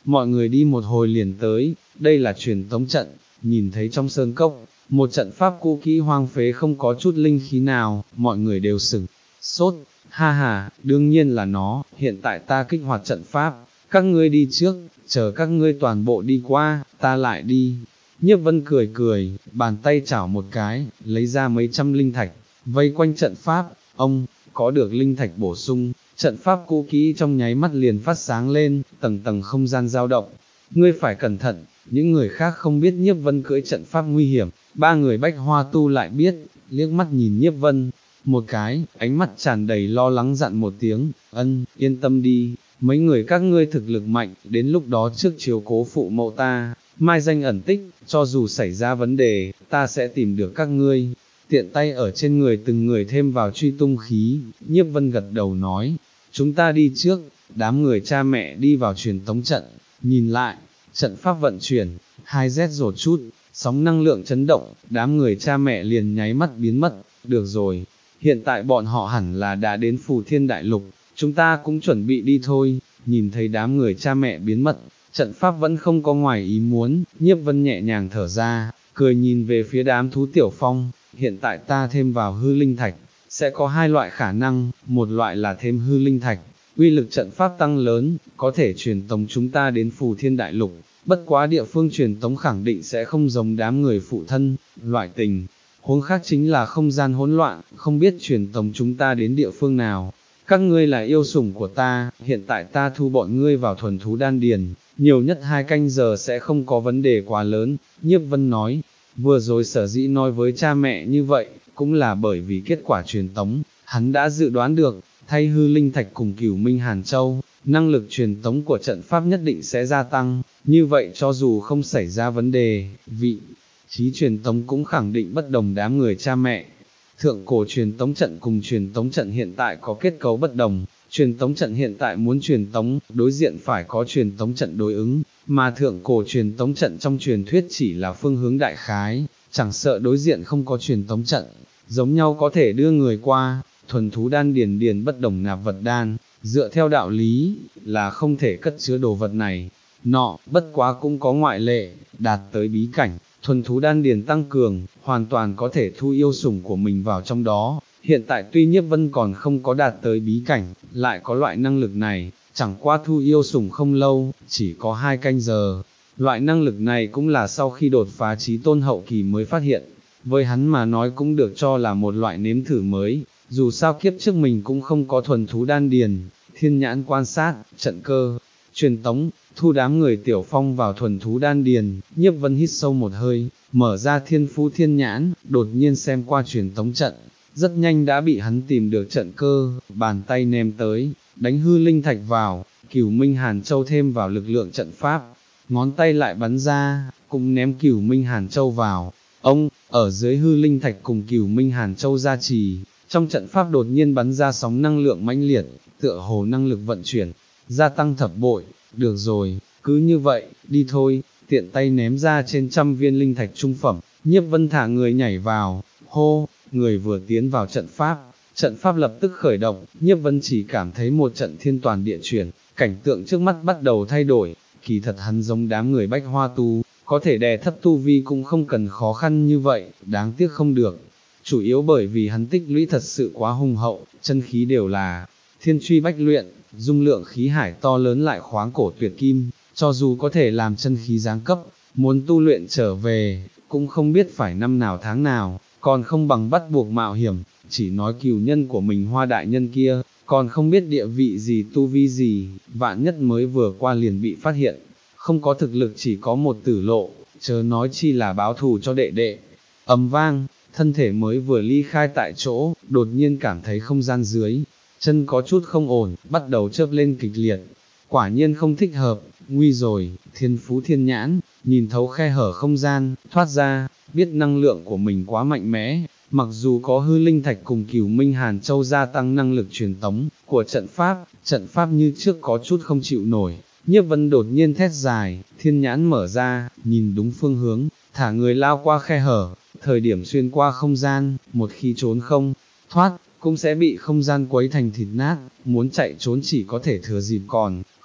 mọi người đi một hồi liền tới, đây là truyền tống trận, nhìn thấy trong sơn cốc, một trận pháp cũ kỹ hoang phế không có chút linh khí nào, mọi người đều sửng sốt, ha ha, đương nhiên là nó, hiện tại ta kích hoạt trận pháp, các ngươi đi trước, chờ các ngươi toàn bộ đi qua, ta lại đi. Nhiếp Vân cười cười, bàn tay chảo một cái, lấy ra mấy trăm linh thạch, vây quanh trận pháp, ông, có được linh thạch bổ sung, trận pháp cũ kỹ trong nháy mắt liền phát sáng lên, tầng tầng không gian dao động. Ngươi phải cẩn thận, những người khác không biết Nhiếp Vân cưỡi trận pháp nguy hiểm, ba người Bách Hoa Tu lại biết, liếc mắt nhìn Nhiếp Vân, một cái, ánh mắt tràn đầy lo lắng dặn một tiếng, ân, yên tâm đi, mấy người các ngươi thực lực mạnh, đến lúc đó trước chiếu cố phụ mẫu ta, mai danh ẩn tích, cho dù xảy ra vấn đề, ta sẽ tìm được các ngươi. Tiện tay ở trên người từng người thêm vào truy tung khí, Nhiếp Vân gật đầu nói, chúng ta đi trước, đám người cha mẹ đi vào truyền tống trận, nhìn lại, trận pháp vận chuyển, hai rét rột chút, sóng năng lượng chấn động, đám người cha mẹ liền nháy mắt biến mất, được rồi, hiện tại bọn họ hẳn là đã đến Phù Thiên Đại Lục, chúng ta cũng chuẩn bị đi thôi, nhìn thấy đám người cha mẹ biến mất, trận pháp vẫn không có ngoài ý muốn, Nhiếp Vân nhẹ nhàng thở ra, cười nhìn về phía đám thú tiểu phong, hiện tại ta thêm vào hư linh thạch, sẽ có hai loại khả năng, một loại là thêm hư linh thạch, uy lực trận pháp tăng lớn, có thể truyền tống chúng ta đến Phù Thiên Đại Lục, bất quá địa phương truyền tống khẳng định sẽ không giống đám người phụ thân, loại tình. Huống khác chính là không gian hỗn loạn, không biết truyền tống chúng ta đến địa phương nào. Các ngươi là yêu sủng của ta, hiện tại ta thu bọn ngươi vào thuần thú đan điền, nhiều nhất hai canh giờ sẽ không có vấn đề quá lớn, Nhiếp Vân nói. Vừa rồi sở dĩ nói với cha mẹ như vậy, cũng là bởi vì kết quả truyền tống, hắn đã dự đoán được, thay hư linh thạch cùng Cửu Minh Hàn Châu, năng lực truyền tống của trận pháp nhất định sẽ gia tăng, như vậy cho dù không xảy ra vấn đề, vị trí truyền tống cũng khẳng định bất đồng đám người cha mẹ. Thượng cổ truyền tống trận cùng truyền tống trận hiện tại có kết cấu bất đồng, truyền tống trận hiện tại muốn truyền tống, đối diện phải có truyền tống trận đối ứng, mà thượng cổ truyền tống trận trong truyền thuyết chỉ là phương hướng đại khái, chẳng sợ đối diện không có truyền tống trận, giống nhau có thể đưa người qua, thuần thú đan điền điền bất đồng nạp vật đan, dựa theo đạo lý, là không thể cất chứa đồ vật này, nọ, bất quá cũng có ngoại lệ, đạt tới bí cảnh. Thuần thú đan điền tăng cường, hoàn toàn có thể thu yêu sủng của mình vào trong đó, hiện tại tuy Nhiếp Vân còn không có đạt tới bí cảnh, lại có loại năng lực này, chẳng qua thu yêu sủng không lâu, chỉ có hai canh giờ, loại năng lực này cũng là sau khi đột phá chí tôn hậu kỳ mới phát hiện, với hắn mà nói cũng được cho là một loại nếm thử mới, dù sao kiếp trước mình cũng không có thuần thú đan điền, thiên nhãn quan sát, trận cơ, truyền tống, thu đám người tiểu phong vào thuần thú đan điền, Nhiếp Vân hít sâu một hơi, mở ra thiên phú thiên nhãn, đột nhiên xem qua truyền tống trận, rất nhanh đã bị hắn tìm được trận cơ, bàn tay ném tới, đánh hư linh thạch vào, Cửu Minh Hàn Châu thêm vào lực lượng trận pháp, ngón tay lại bắn ra, cũng ném Cửu Minh Hàn Châu vào, ông, ở dưới hư linh thạch cùng Cửu Minh Hàn Châu gia trì, trong trận pháp đột nhiên bắn ra sóng năng lượng mãnh liệt, tựa hồ năng lực vận chuyển, gia tăng thập bội. Được rồi, cứ như vậy, đi thôi, tiện tay ném ra trên trăm viên linh thạch trung phẩm, Nhiếp Vân thả người nhảy vào, hô, người vừa tiến vào trận pháp, trận pháp lập tức khởi động, Nhiếp Vân chỉ cảm thấy một trận thiên toàn địa chuyển, cảnh tượng trước mắt bắt đầu thay đổi, kỳ thật hắn giống đám người Bách Hoa Tu, có thể đè thấp tu vi cũng không cần khó khăn như vậy, đáng tiếc không được, chủ yếu bởi vì hắn tích lũy thật sự quá hùng hậu, chân khí đều là thiên truy bách luyện, dung lượng khí hải to lớn lại khoáng cổ tuyệt kim, cho dù có thể làm chân khí giáng cấp, muốn tu luyện trở về, cũng không biết phải năm nào tháng nào, còn không bằng bắt buộc mạo hiểm, chỉ nói cừu nhân của mình Hoa đại nhân kia, còn không biết địa vị gì tu vi gì, vạn nhất mới vừa qua liền bị phát hiện, không có thực lực chỉ có một tử lộ, chớ nói chi là báo thù cho đệ đệ. Ầm vang, thân thể mới vừa ly khai tại chỗ, đột nhiên cảm thấy không gian dưới chân có chút không ổn, bắt đầu chớp lên kịch liệt, quả nhiên không thích hợp, nguy rồi, thiên phú thiên nhãn, nhìn thấu khe hở không gian, thoát ra, biết năng lượng của mình quá mạnh mẽ, mặc dù có hư linh thạch cùng Cửu Minh Hàn Châu gia tăng năng lực truyền tống của trận pháp, trận pháp như trước có chút không chịu nổi, Nhiếp Vân đột nhiên thét dài, thiên nhãn mở ra, nhìn đúng phương hướng, thả người lao qua khe hở, thời điểm xuyên qua không gian, một khi trốn không thoát, cũng sẽ bị không gian quấy thành thịt nát, muốn chạy trốn chỉ có thể thừa dịp còn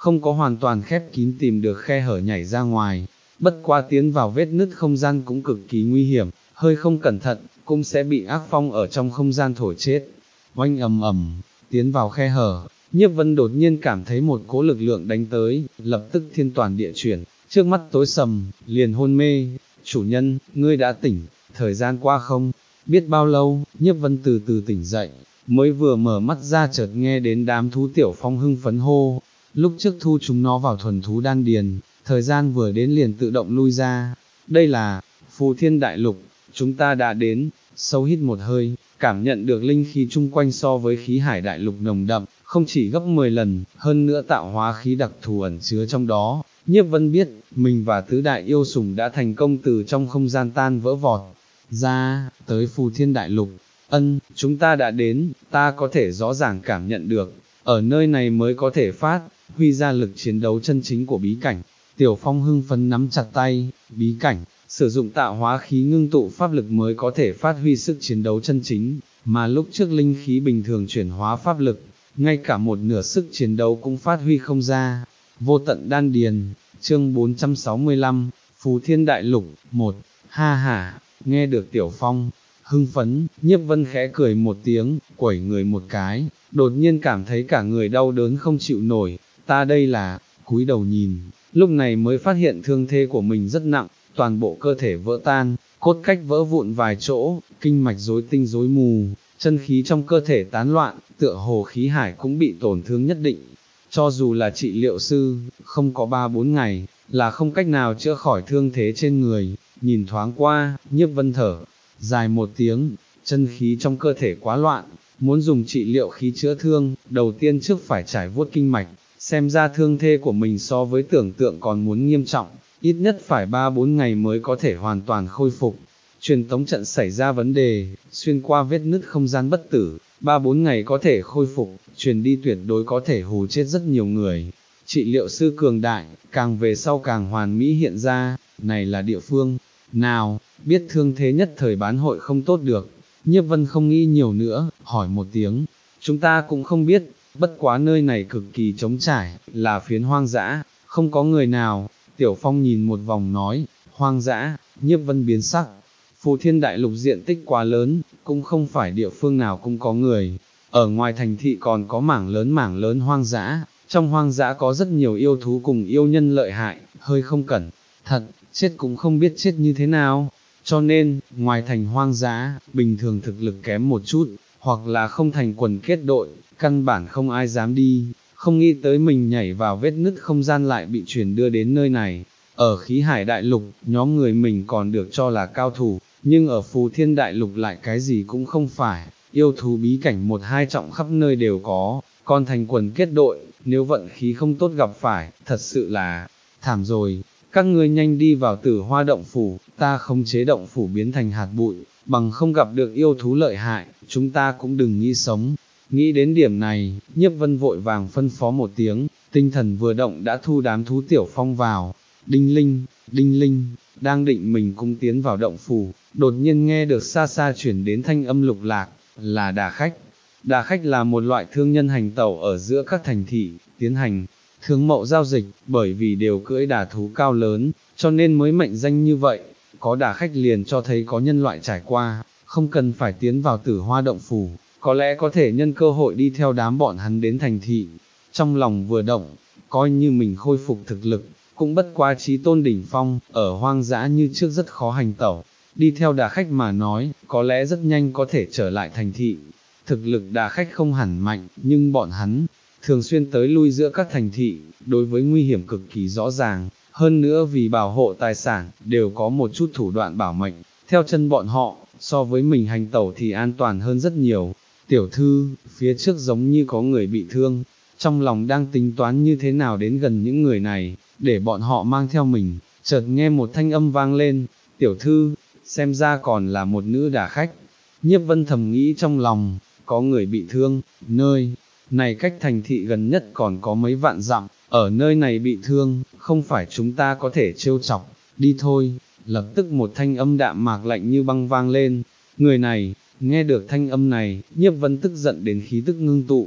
không có hoàn toàn khép kín tìm được khe hở nhảy ra ngoài, bất quá tiến vào vết nứt không gian cũng cực kỳ nguy hiểm, hơi không cẩn thận, cũng sẽ bị ác phong ở trong không gian thổi chết. Oanh ầm ầm, tiến vào khe hở, Nhiếp Vân đột nhiên cảm thấy một cỗ lực lượng đánh tới, lập tức thiên toàn địa chuyển, trước mắt tối sầm, liền hôn mê. Chủ nhân, ngươi đã tỉnh, thời gian qua không biết bao lâu. Nhiếp Vân từ từ tỉnh dậy, mới vừa mở mắt ra chợt nghe đến đám thú Tiểu Phong hưng phấn hô, lúc trước thu chúng nó vào thuần thú đan điền, thời gian vừa đến liền tự động lui ra. Đây là Phù Thiên Đại Lục, chúng ta đã đến. Sâu hít một hơi, cảm nhận được linh khí chung quanh so với khí hải đại lục nồng đậm, không chỉ gấp mười lần, hơn nữa tạo hóa khí đặc thù ẩn chứa trong đó. Nhiếp Vân biết, mình và tứ đại yêu sủng đã thành công từ trong không gian tan vỡ vọt ra, tới Phù Thiên Đại Lục. Ân, chúng ta đã đến, ta có thể rõ ràng cảm nhận được, ở nơi này mới có thể phát huy ra lực chiến đấu chân chính của bí cảnh. Tiểu Phong hưng phấn nắm chặt tay, bí cảnh, sử dụng tạo hóa khí ngưng tụ pháp lực mới có thể phát huy sức chiến đấu chân chính, mà lúc trước linh khí bình thường chuyển hóa pháp lực, ngay cả một nửa sức chiến đấu cũng phát huy không ra. Vô tận đan điền, chương bốn trăm sáu mươi lăm, Phù Thiên Đại Lục, một, ha ha, nghe được Tiểu Phong hưng phấn, Nhiếp Vân khẽ cười một tiếng, quẩy người một cái, đột nhiên cảm thấy cả người đau đớn không chịu nổi. Ta đây là, cúi đầu nhìn, lúc này mới phát hiện thương thế của mình rất nặng, toàn bộ cơ thể vỡ tan, cốt cách vỡ vụn vài chỗ, kinh mạch rối tinh rối mù, chân khí trong cơ thể tán loạn, tựa hồ khí hải cũng bị tổn thương nhất định. Cho dù là trị liệu sư, không có ba bốn ngày, là không cách nào chữa khỏi thương thế trên người. Nhìn thoáng qua, Nhiếp Vân thở dài một tiếng, chân khí trong cơ thể quá loạn, muốn dùng trị liệu khí chữa thương, đầu tiên trước phải trải vuốt kinh mạch, xem ra thương thế của mình so với tưởng tượng còn muốn nghiêm trọng, ít nhất phải ba bốn ngày mới có thể hoàn toàn khôi phục. Truyền tống trận xảy ra vấn đề, xuyên qua vết nứt không gian bất tử, ba bốn ngày có thể khôi phục, truyền đi tuyệt đối có thể hù chết rất nhiều người. Trị liệu sư cường đại, càng về sau càng hoàn mỹ hiện ra, này là địa phương nào, biết thương thế nhất thời bán hội không tốt được. Nhiếp Vân không nghĩ nhiều nữa, hỏi một tiếng, chúng ta cũng không biết, bất quá nơi này cực kỳ trống trải, là phiến hoang dã, không có người nào. Tiểu Phong nhìn một vòng nói, hoang dã. Nhiếp Vân biến sắc, Phù Thiên Đại Lục diện tích quá lớn, cũng không phải địa phương nào cũng có người, ở ngoài thành thị còn có mảng lớn mảng lớn hoang dã, trong hoang dã có rất nhiều yêu thú cùng yêu nhân lợi hại, hơi không cẩn thận, chết cũng không biết chết như thế nào. Cho nên, ngoài thành hoang dã, bình thường thực lực kém một chút, hoặc là không thành quần kết đội, căn bản không ai dám đi. Không nghĩ tới mình nhảy vào vết nứt không gian lại bị chuyển đưa đến nơi này. Ở khí hải đại lục, nhóm người mình còn được cho là cao thủ, nhưng ở Phù Thiên Đại Lục lại cái gì cũng không phải, yêu thú bí cảnh một hai trọng khắp nơi đều có, còn thành quần kết đội, nếu vận khí không tốt gặp phải, thật sự là thảm rồi. Các ngươi nhanh đi vào Tử Hoa động phủ, ta không chế động phủ biến thành hạt bụi, bằng không gặp được yêu thú lợi hại, chúng ta cũng đừng nghĩ sống. Nghĩ đến điểm này, Nhiếp Vân vội vàng phân phó một tiếng, tinh thần vừa động đã thu đám thú Tiểu Phong vào. Đinh linh, đinh linh, đang định mình cũng tiến vào động phủ, đột nhiên nghe được xa xa chuyển đến thanh âm lục lạc, là đà khách. Đà khách là một loại thương nhân hành tẩu ở giữa các thành thị, tiến hành thương mậu giao dịch, bởi vì đều cưỡi đà thú cao lớn, cho nên mới mệnh danh như vậy. Có đà khách liền cho thấy có nhân loại trải qua, không cần phải tiến vào Tử Hoa động phủ, có lẽ có thể nhân cơ hội đi theo đám bọn hắn đến thành thị. Trong lòng vừa động, coi như mình khôi phục thực lực, cũng bất quá chí tôn đỉnh phong, ở hoang dã như trước rất khó hành tẩu. Đi theo đà khách mà nói, có lẽ rất nhanh có thể trở lại thành thị. Thực lực đà khách không hẳn mạnh, nhưng bọn hắn thường xuyên tới lui giữa các thành thị, đối với nguy hiểm cực kỳ rõ ràng, hơn nữa vì bảo hộ tài sản, đều có một chút thủ đoạn bảo mệnh. Theo chân bọn họ, so với mình hành tẩu thì an toàn hơn rất nhiều. Tiểu thư, phía trước giống như có người bị thương, trong lòng đang tính toán như thế nào đến gần những người này, để bọn họ mang theo mình, chợt nghe một thanh âm vang lên, tiểu thư, xem ra còn là một nữ đà khách. Nhiếp Vân thầm nghĩ trong lòng, có người bị thương, nơi này cách thành thị gần nhất còn có mấy vạn dặm, ở nơi này bị thương, không phải chúng ta có thể trêu chọc, đi thôi. Lập tức một thanh âm đạm mạc lạnh như băng vang lên, người này, nghe được thanh âm này, Nhiếp Vân tức giận đến khí tức ngưng tụ,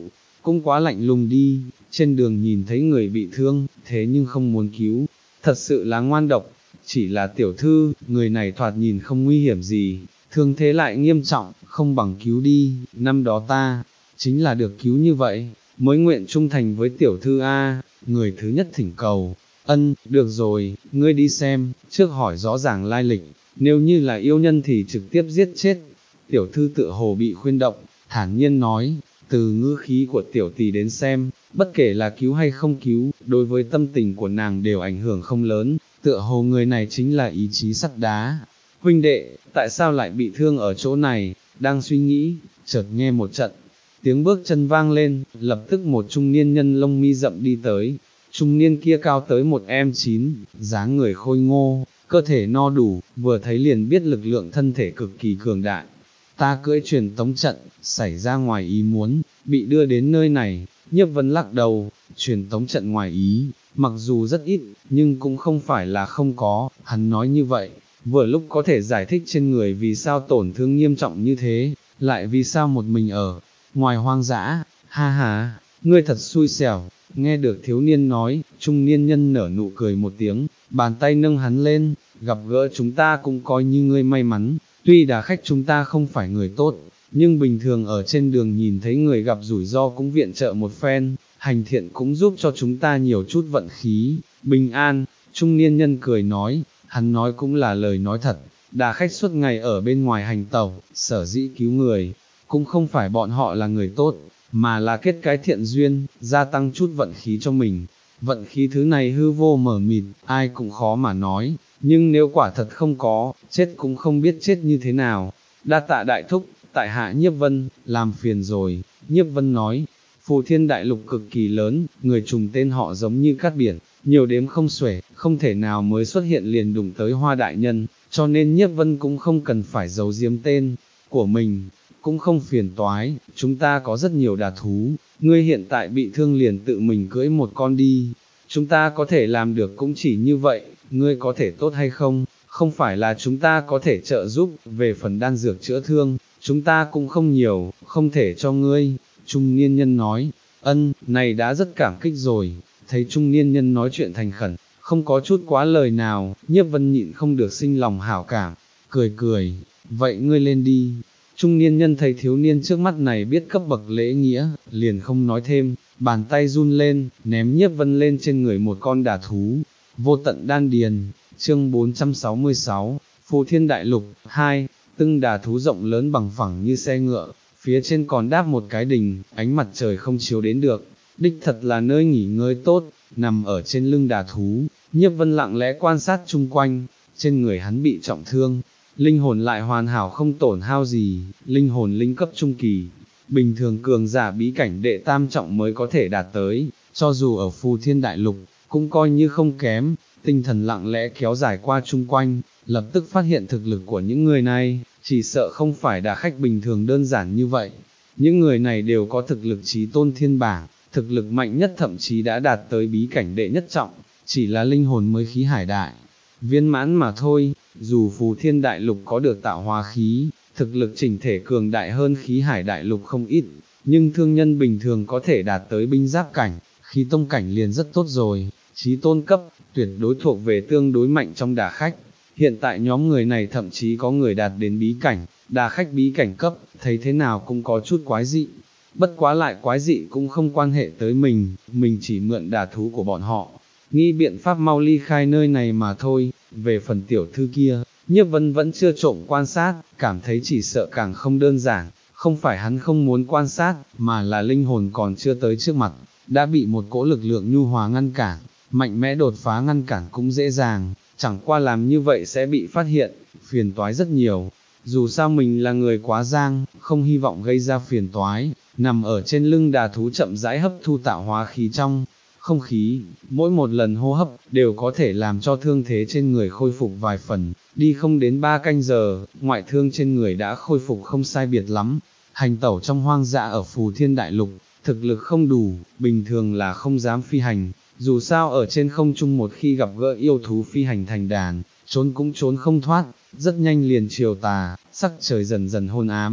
cũng quá lạnh lùng đi, trên đường nhìn thấy người bị thương, thế nhưng không muốn cứu, thật sự là ngoan độc, chỉ là tiểu thư, người này thoạt nhìn không nguy hiểm gì, thương thế lại nghiêm trọng, không bằng cứu đi, năm đó ta, chính là được cứu như vậy, mới nguyện trung thành với tiểu thư A, người thứ nhất thỉnh cầu, ân, được rồi, ngươi đi xem, trước hỏi rõ ràng lai lịch, nếu như là yêu nhân thì trực tiếp giết chết, tiểu thư tựa hồ bị khuyên động, thản nhiên nói, từ ngữ khí của tiểu tỷ đến xem, bất kể là cứu hay không cứu, đối với tâm tình của nàng đều ảnh hưởng không lớn, tựa hồ người này chính là ý chí sắt đá. Huynh đệ, tại sao lại bị thương ở chỗ này, đang suy nghĩ, chợt nghe một trận, tiếng bước chân vang lên, lập tức một trung niên nhân lông mi rậm đi tới, trung niên kia cao tới một em chín, dáng người khôi ngô, cơ thể no đủ, vừa thấy liền biết lực lượng thân thể cực kỳ cường đại. Ta cưỡi truyền tống trận, xảy ra ngoài ý muốn, bị đưa đến nơi này, Nhiếp Vân lắc đầu, truyền tống trận ngoài ý, mặc dù rất ít, nhưng cũng không phải là không có, hắn nói như vậy, vừa lúc có thể giải thích trên người vì sao tổn thương nghiêm trọng như thế, lại vì sao một mình ở, ngoài hoang dã, ha ha, ngươi thật xui xẻo, nghe được thiếu niên nói, trung niên nhân nở nụ cười một tiếng, bàn tay nâng hắn lên, gặp gỡ chúng ta cũng coi như ngươi may mắn, tuy đà khách chúng ta không phải người tốt, nhưng bình thường ở trên đường nhìn thấy người gặp rủi ro cũng viện trợ một phen, hành thiện cũng giúp cho chúng ta nhiều chút vận khí, bình an, trung niên nhân cười nói, hắn nói cũng là lời nói thật, đà khách suốt ngày ở bên ngoài hành tẩu, sở dĩ cứu người, cũng không phải bọn họ là người tốt, mà là kết cái thiện duyên, gia tăng chút vận khí cho mình. Vận khí thứ này hư vô mở mịt, ai cũng khó mà nói, nhưng nếu quả thật không có, chết cũng không biết chết như thế nào. Đa tạ đại thúc, tại hạ Nhiếp Vân, làm phiền rồi, Nhiếp Vân nói, Phù Thiên đại lục cực kỳ lớn, người trùng tên họ giống như cát biển, nhiều đếm không xuể, không thể nào mới xuất hiện liền đụng tới Hoa đại nhân, cho nên Nhiếp Vân cũng không cần phải giấu giếm tên của mình, cũng không phiền toái, chúng ta có rất nhiều đà thú, ngươi hiện tại bị thương liền tự mình cưỡi một con đi, chúng ta có thể làm được cũng chỉ như vậy, ngươi có thể tốt hay không, không phải là chúng ta có thể trợ giúp, về phần đan dược chữa thương, chúng ta cũng không nhiều, không thể cho ngươi, trung niên nhân nói, ân, này đã rất cảm kích rồi, thấy trung niên nhân nói chuyện thành khẩn, không có chút quá lời nào, Nhiếp Vân nhịn không được sinh lòng hảo cảm, cười cười, vậy ngươi lên đi. Trung niên nhân thấy thiếu niên trước mắt này biết cấp bậc lễ nghĩa, liền không nói thêm, bàn tay run lên, ném Nhiếp Vân lên trên người một con đà thú, vô tận đan điền, chương bốn trăm sáu mươi sáu, Phù Thiên Đại Lục, hai, tưng đà thú rộng lớn bằng phẳng như xe ngựa, phía trên còn đáp một cái đình, ánh mặt trời không chiếu đến được, đích thật là nơi nghỉ ngơi tốt, nằm ở trên lưng đà thú, Nhiếp Vân lặng lẽ quan sát chung quanh, trên người hắn bị trọng thương, linh hồn lại hoàn hảo không tổn hao gì, linh hồn linh cấp trung kỳ, bình thường cường giả bí cảnh đệ tam trọng mới có thể đạt tới, cho dù ở Phù Thiên Đại Lục, cũng coi như không kém, tinh thần lặng lẽ kéo dài qua chung quanh, lập tức phát hiện thực lực của những người này, chỉ sợ không phải đà khách bình thường đơn giản như vậy, những người này đều có thực lực chí tôn thiên bảng, thực lực mạnh nhất thậm chí đã đạt tới bí cảnh đệ nhất trọng, chỉ là linh hồn mới khí hải đại, viên mãn mà thôi, dù Phù Thiên Đại Lục có được tạo hóa khí, thực lực chỉnh thể cường đại hơn khí hải đại lục không ít, nhưng thương nhân bình thường có thể đạt tới binh giáp cảnh, khí tông cảnh liền rất tốt rồi, chí tôn cấp, tuyệt đối thuộc về tương đối mạnh trong đà khách. Hiện tại nhóm người này thậm chí có người đạt đến bí cảnh, đà khách bí cảnh cấp, thấy thế nào cũng có chút quái dị. Bất quá lại quái dị cũng không quan hệ tới mình, mình chỉ mượn đà thú của bọn họ, nghĩ biện pháp mau ly khai nơi này mà thôi. Về phần tiểu thư kia, Nhiếp Vân vẫn chưa trộm quan sát, cảm thấy chỉ sợ càng không đơn giản, không phải hắn không muốn quan sát, mà là linh hồn còn chưa tới trước mặt, đã bị một cỗ lực lượng nhu hòa ngăn cản, mạnh mẽ đột phá ngăn cản cũng dễ dàng, chẳng qua làm như vậy sẽ bị phát hiện, phiền toái rất nhiều. Dù sao mình là người quá giang, không hy vọng gây ra phiền toái, nằm ở trên lưng đà thú chậm rãi hấp thu tạo hóa khí trong không khí, mỗi một lần hô hấp, đều có thể làm cho thương thế trên người khôi phục vài phần, đi không đến ba canh giờ, ngoại thương trên người đã khôi phục không sai biệt lắm, hành tẩu trong hoang dã ở Phù Thiên Đại Lục, thực lực không đủ, bình thường là không dám phi hành, dù sao ở trên không trung một khi gặp gỡ yêu thú phi hành thành đàn, trốn cũng trốn không thoát, rất nhanh liền chiều tà, sắc trời dần dần hôn ám,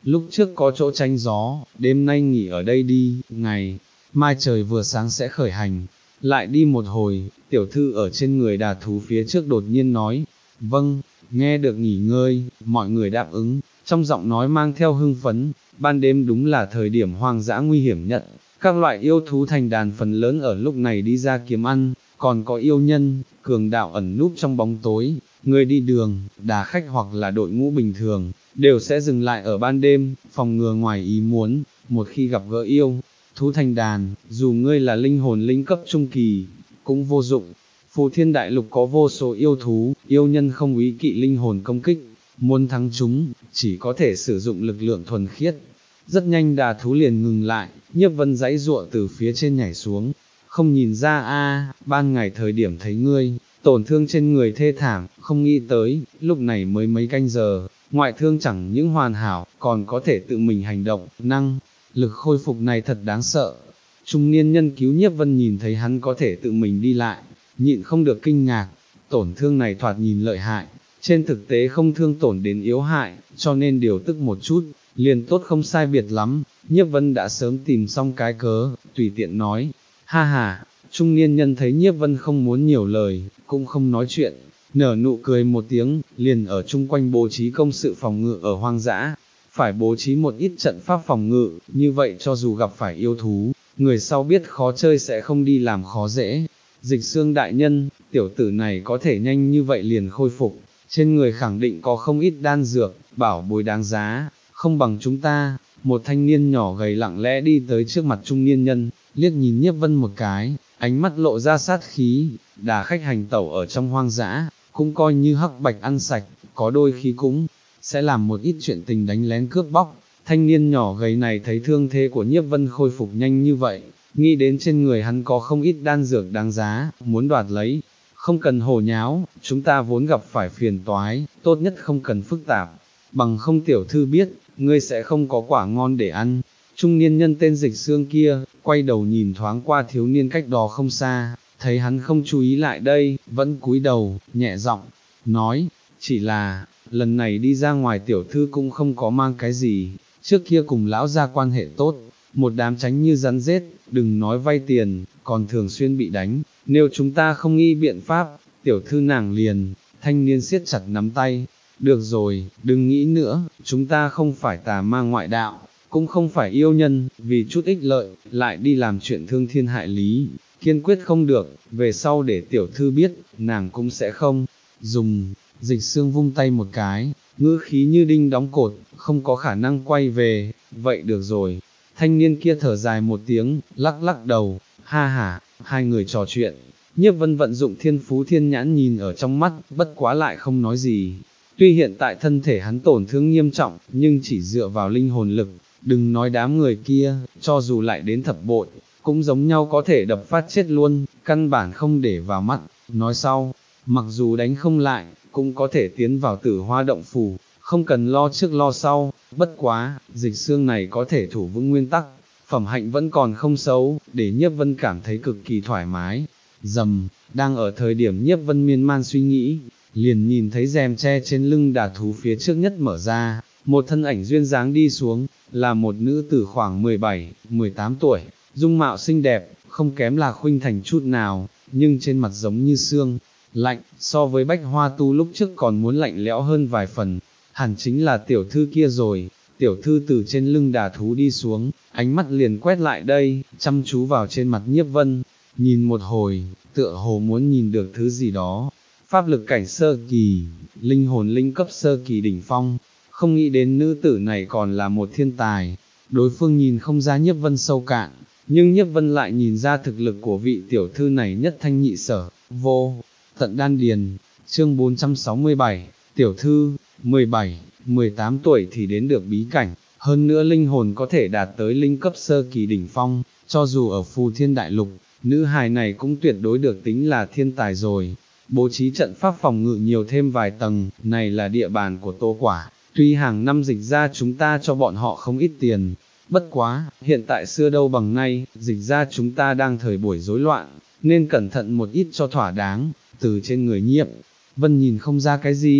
lúc trước có chỗ tránh gió, đêm nay nghỉ ở đây đi, ngày mai trời vừa sáng sẽ khởi hành. Lại đi một hồi, tiểu thư ở trên người đà thú phía trước đột nhiên nói, vâng, nghe được nghỉ ngơi, mọi người đáp ứng, trong giọng nói mang theo hưng phấn. Ban đêm đúng là thời điểm hoang dã nguy hiểm nhất, các loại yêu thú thành đàn phần lớn ở lúc này đi ra kiếm ăn, còn có yêu nhân, cường đạo ẩn núp trong bóng tối, người đi đường, đà khách hoặc là đội ngũ bình thường, đều sẽ dừng lại ở ban đêm, phòng ngừa ngoài ý muốn, một khi gặp gỡ yêu thú thành đàn, dù ngươi là linh hồn linh cấp trung kỳ, cũng vô dụng. Phù Thiên Đại Lục có vô số yêu thú, yêu nhân không úy kỵ linh hồn công kích, muốn thắng chúng, chỉ có thể sử dụng lực lượng thuần khiết. Rất nhanh đà thú liền ngừng lại, Nhiếp Vân giãy giụa từ phía trên nhảy xuống, không nhìn ra a, ban ngày thời điểm thấy ngươi, tổn thương trên người thê thảm, không nghĩ tới, lúc này mới mấy canh giờ, ngoại thương chẳng những hoàn hảo, còn có thể tự mình hành động, năng lực khôi phục này thật đáng sợ. Trung niên nhân cứu Nhiếp Vân nhìn thấy hắn có thể tự mình đi lại, nhịn không được kinh ngạc, tổn thương này thoạt nhìn lợi hại, trên thực tế không thương tổn đến yếu hại, cho nên điều tức một chút, liền tốt không sai biệt lắm. Nhiếp Vân đã sớm tìm xong cái cớ, tùy tiện nói, ha ha. Trung niên nhân thấy Nhiếp Vân không muốn nhiều lời, cũng không nói chuyện, nở nụ cười một tiếng, liền ở chung quanh bố trí công sự phòng ngự ở hoang dã, phải bố trí một ít trận pháp phòng ngự, như vậy cho dù gặp phải yêu thú, người sau biết khó chơi sẽ không đi làm khó dễ. Dịch Xương đại nhân, tiểu tử này có thể nhanh như vậy liền khôi phục, trên người khẳng định có không ít đan dược, bảo bối đáng giá, không bằng chúng ta. Một thanh niên nhỏ gầy lặng lẽ đi tới trước mặt trung niên nhân, liếc nhìn Nhiếp Vân một cái, ánh mắt lộ ra sát khí. Đà khách hành tẩu ở trong hoang dã, cũng coi như hắc bạch ăn sạch, có đôi khi cũng sẽ làm một ít chuyện tình đánh lén cướp bóc. Thanh niên nhỏ gầy này thấy thương thế của Nhiếp Vân khôi phục nhanh như vậy, nghĩ đến trên người hắn có không ít đan dược đáng giá, muốn đoạt lấy. Không cần hồ nháo, chúng ta vốn gặp phải phiền toái, tốt nhất không cần phức tạp, bằng không tiểu thư biết, ngươi sẽ không có quả ngon để ăn. Trung niên nhân tên Dịch Xương kia, quay đầu nhìn thoáng qua thiếu niên cách đó không xa, thấy hắn không chú ý lại đây, vẫn cúi đầu, nhẹ giọng nói, chỉ là, lần này đi ra ngoài tiểu thư cũng không có mang cái gì, trước kia cùng lão gia quan hệ tốt, một đám tránh như rắn rết, đừng nói vay tiền, còn thường xuyên bị đánh, nếu chúng ta không nghĩ biện pháp, tiểu thư nàng liền. Thanh niên siết chặt nắm tay, được rồi, đừng nghĩ nữa, chúng ta không phải tà ma ngoại đạo, cũng không phải yêu nhân, vì chút ích lợi, lại đi làm chuyện thương thiên hại lý, kiên quyết không được, về sau để tiểu thư biết, nàng cũng sẽ không dùng. Dịch Xương vung tay một cái, ngữ khí như đinh đóng cột, không có khả năng quay về. Vậy được rồi. Thanh niên kia thở dài một tiếng, lắc lắc đầu, ha ha. Hai người trò chuyện, Nhiếp Vân vận dụng thiên phú thiên nhãn nhìn ở trong mắt, bất quá lại không nói gì. Tuy hiện tại thân thể hắn tổn thương nghiêm trọng, nhưng chỉ dựa vào linh hồn lực, đừng nói đám người kia, cho dù lại đến thập bội, cũng giống nhau có thể đập phát chết luôn, căn bản không để vào mắt. Nói sau, mặc dù đánh không lại, cũng có thể tiến vào Tử Hoa động phủ, không cần lo trước lo sau. Bất quá, Dịch Xương này có thể thủ vững nguyên tắc, phẩm hạnh vẫn còn không xấu, để Nhiếp Vân cảm thấy cực kỳ thoải mái. Dầm, đang ở thời điểm Nhiếp Vân miên man suy nghĩ, liền nhìn thấy rèm tre trên lưng đà thú phía trước nhất mở ra, một thân ảnh duyên dáng đi xuống, là một nữ tử khoảng mười bảy, mười tám tuổi, dung mạo xinh đẹp, không kém là Khuynh Thành chút nào, nhưng trên mặt giống như xương lạnh, so với Bách Hoa Tu lúc trước còn muốn lạnh lẽo hơn vài phần. Hẳn chính là tiểu thư kia rồi. Tiểu thư từ trên lưng đà thú đi xuống, ánh mắt liền quét lại đây, chăm chú vào trên mặt Nhiếp Vân, nhìn một hồi, tựa hồ muốn nhìn được thứ gì đó. Pháp lực cảnh sơ kỳ, linh hồn linh cấp sơ kỳ đỉnh phong, không nghĩ đến nữ tử này còn là một thiên tài. Đối phương nhìn không ra Nhiếp Vân sâu cạn, nhưng Nhiếp Vân lại nhìn ra thực lực của vị tiểu thư này nhất thanh nhị sở, vô tận đan điền. Chương bốn trăm sáu mươi bảy, tiểu thư, mười bảy, mười tám tuổi thì đến được bí cảnh, hơn nữa linh hồn có thể đạt tới linh cấp sơ kỳ đỉnh phong, cho dù ở Phù Thiên Đại Lục, nữ hài này cũng tuyệt đối được tính là thiên tài rồi. Bố trí trận pháp phòng ngự nhiều thêm vài tầng, này là địa bàn của Tô Quả, tuy hàng năm Dịch ra chúng ta cho bọn họ không ít tiền, bất quá, hiện tại xưa đâu bằng nay, Dịch ra chúng ta đang thời buổi rối loạn, nên cẩn thận một ít cho thỏa đáng. Từ trên người Nhiếp Vân nhìn không ra cái gì,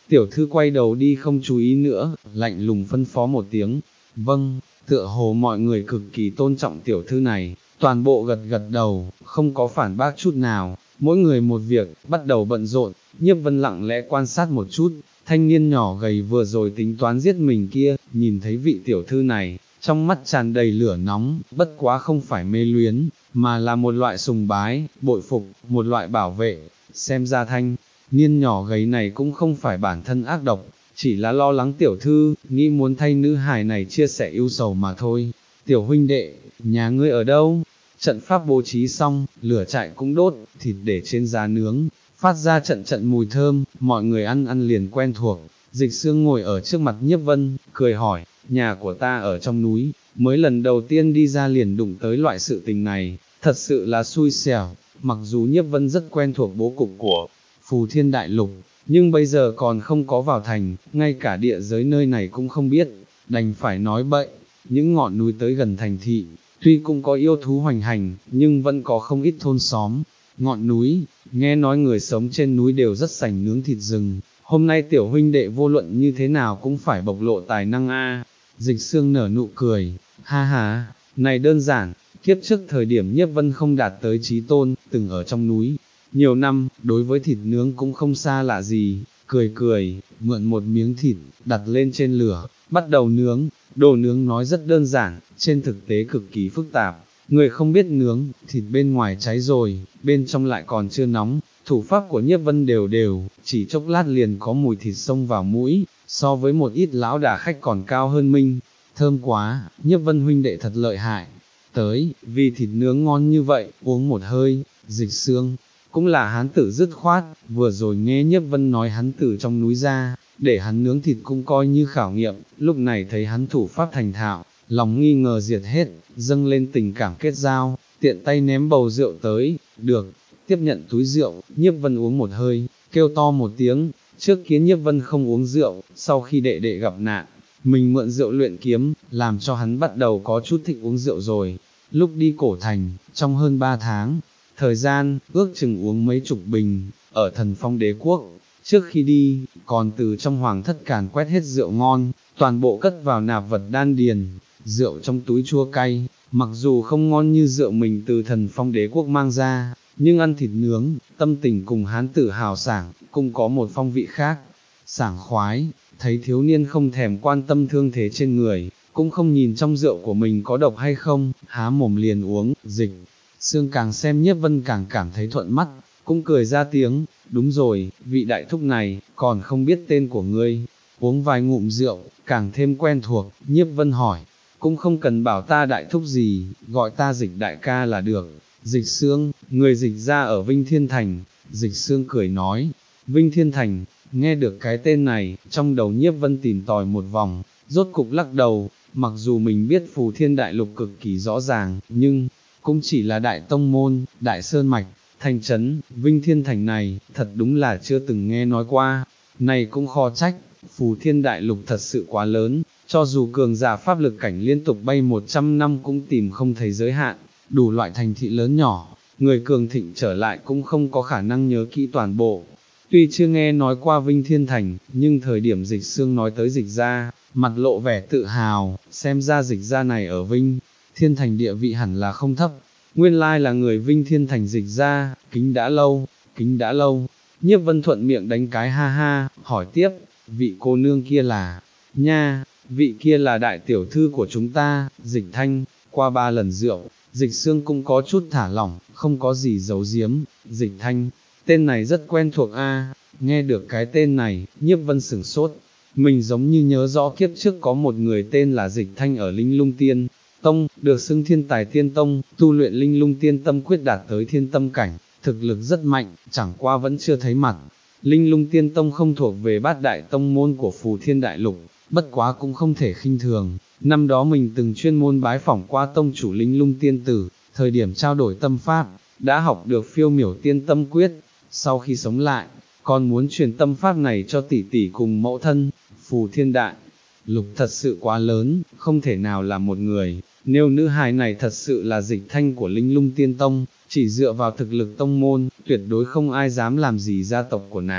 Tiểu thư quay đầu đi không chú ý nữa, lạnh lùng phân phó một tiếng, vâng, tựa hồ mọi người cực kỳ tôn trọng tiểu thư này, toàn bộ gật gật đầu, không có phản bác chút nào, mỗi người một việc, bắt đầu bận rộn. Nhiếp Vân lặng lẽ quan sát một chút, thanh niên nhỏ gầy vừa rồi tính toán giết mình kia, nhìn thấy vị tiểu thư này, trong mắt tràn đầy lửa nóng, bất quá không phải mê luyến, mà là một loại sùng bái, bội phục, một loại bảo vệ, xem ra thanh niên nhỏ gầy này cũng không phải bản thân ác độc, chỉ là lo lắng tiểu thư, nghĩ muốn thay nữ hài này chia sẻ ưu sầu mà thôi. Tiểu huynh đệ, nhà ngươi ở đâu? Trận pháp bố trí xong, lửa trại cũng đốt, thịt để trên giá nướng, phát ra trận trận mùi thơm, mọi người ăn ăn liền quen thuộc. Dịch Xương ngồi ở trước mặt Nhiếp Vân, cười hỏi, nhà của ta ở trong núi, mới lần đầu tiên đi ra liền đụng tới loại sự tình này, thật sự là xui xẻo. Mặc dù Nhiếp Vân rất quen thuộc bố cục của Phù Thiên Đại Lục, nhưng bây giờ còn không có vào thành, ngay cả địa giới nơi này cũng không biết, đành phải nói bậy. Những ngọn núi tới gần thành thị, tuy cũng có yêu thú hoành hành, nhưng vẫn có không ít thôn xóm. Ngọn núi, nghe nói người sống trên núi đều rất sành nướng thịt rừng, hôm nay tiểu huynh đệ vô luận như thế nào cũng phải bộc lộ tài năng a. Dịch Xương nở nụ cười, ha ha, này đơn giản, kiếp trước thời điểm Nhiếp Vân không đạt tới chí tôn, từng ở trong núi, nhiều năm, đối với thịt nướng cũng không xa lạ gì, cười cười, mượn một miếng thịt, đặt lên trên lửa, bắt đầu nướng. Đồ nướng nói rất đơn giản, trên thực tế cực kỳ phức tạp, người không biết nướng, thịt bên ngoài cháy rồi, bên trong lại còn chưa nóng, thủ pháp của Nhiếp Vân đều đều, chỉ chốc lát liền có mùi thịt xông vào mũi, so với một ít lão đà khách còn cao hơn mình, thơm quá, Nhiếp Vân huynh đệ thật lợi hại. Tới, vì thịt nướng ngon như vậy, uống một hơi. Dịch Xương cũng là hán tử dứt khoát, vừa rồi nghe Nhiếp Vân nói hắn từ trong núi ra, để hắn nướng thịt cũng coi như khảo nghiệm, lúc này thấy hắn thủ pháp thành thạo, lòng nghi ngờ diệt hết, dâng lên tình cảm kết giao, tiện tay ném bầu rượu tới, được, tiếp nhận túi rượu, Nhiếp Vân uống một hơi, kêu to một tiếng, trước kia Nhiếp Vân không uống rượu, sau khi đệ đệ gặp nạn, mình mượn rượu luyện kiếm, làm cho hắn bắt đầu có chút thích uống rượu rồi. Lúc đi cổ thành, trong hơn ba tháng, thời gian, ước chừng uống mấy chục bình, ở Thần Phong Đế Quốc, trước khi đi, còn từ trong hoàng thất càn quét hết rượu ngon, toàn bộ cất vào nạp vật đan điền, rượu trong túi chua cay, mặc dù không ngon như rượu mình từ Thần Phong Đế Quốc mang ra, nhưng ăn thịt nướng, tâm tình cùng hán tử hào sảng, cũng có một phong vị khác, sảng khoái. Thấy thiếu niên không thèm quan tâm thương thế trên người, cũng không nhìn trong rượu của mình có độc hay không, há mồm liền uống. Dịch Xương càng xem Nhiếp Vân càng cảm thấy thuận mắt, cũng cười ra tiếng, đúng rồi, vị đại thúc này, còn không biết tên của ngươi. Uống vài ngụm rượu, càng thêm quen thuộc, Nhiếp Vân hỏi, cũng không cần bảo ta đại thúc gì, gọi ta Dịch đại ca là được. Dịch Xương, người Dịch ra ở Vinh Thiên Thành. Dịch Xương cười nói, Vinh Thiên Thành. Nghe được cái tên này, trong đầu Nhiếp Vân tìm tòi một vòng, rốt cục lắc đầu, mặc dù mình biết Phù Thiên Đại Lục cực kỳ rõ ràng, nhưng, cũng chỉ là đại tông môn, đại sơn mạch, thành trấn, Vinh Thiên Thành này, thật đúng là chưa từng nghe nói qua, này cũng khó trách, Phù Thiên Đại Lục thật sự quá lớn, cho dù cường giả pháp lực cảnh liên tục bay một trăm năm cũng tìm không thấy giới hạn, đủ loại thành thị lớn nhỏ, người cường thịnh trở lại cũng không có khả năng nhớ kỹ toàn bộ. Tuy chưa nghe nói qua Vinh Thiên Thành, nhưng thời điểm Dịch Xương nói tới Dịch gia, mặt lộ vẻ tự hào, xem ra Dịch gia này ở Vinh Thiên Thành địa vị hẳn là không thấp. Nguyên lai là người Vinh Thiên Thành Dịch gia, kính đã lâu, kính đã lâu. Nhiếp Vân thuận miệng đánh cái ha ha, hỏi tiếp, vị cô nương kia là, nha, vị kia là đại tiểu thư của chúng ta, Dịch Thanh. Qua ba lần rượu, Dịch Xương cũng có chút thả lỏng, không có gì giấu giếm. Dịch Thanh, tên này rất quen thuộc a. Nghe được cái tên này, Nhiếp Vân sửng sốt, mình giống như nhớ rõ kiếp trước có một người tên là Dịch Thanh ở Linh Lung Tiên Tông, được xưng Thiên Tài Tiên Tông, tu luyện Linh Lung Tiên Tâm quyết đạt tới thiên tâm cảnh, thực lực rất mạnh, chẳng qua vẫn chưa thấy mặt. Linh Lung Tiên Tông không thuộc về bát đại tông môn của Phù Thiên Đại Lục, bất quá cũng không thể khinh thường. Năm đó mình từng chuyên môn bái phỏng qua tông chủ Linh Lung Tiên Tử, thời điểm trao đổi tâm pháp, đã học được phiêu miểu tiên tâm quyết, sau khi sống lại, còn muốn truyền tâm pháp này cho tỷ tỷ cùng mẫu thân. Phù Thiên Đại Lục thật sự quá lớn, không thể nào là một người, nếu nữ hài này thật sự là Dịch Thanh của Linh Lung Tiên Tông, chỉ dựa vào thực lực tông môn, tuyệt đối không ai dám làm gì gia tộc của nàng,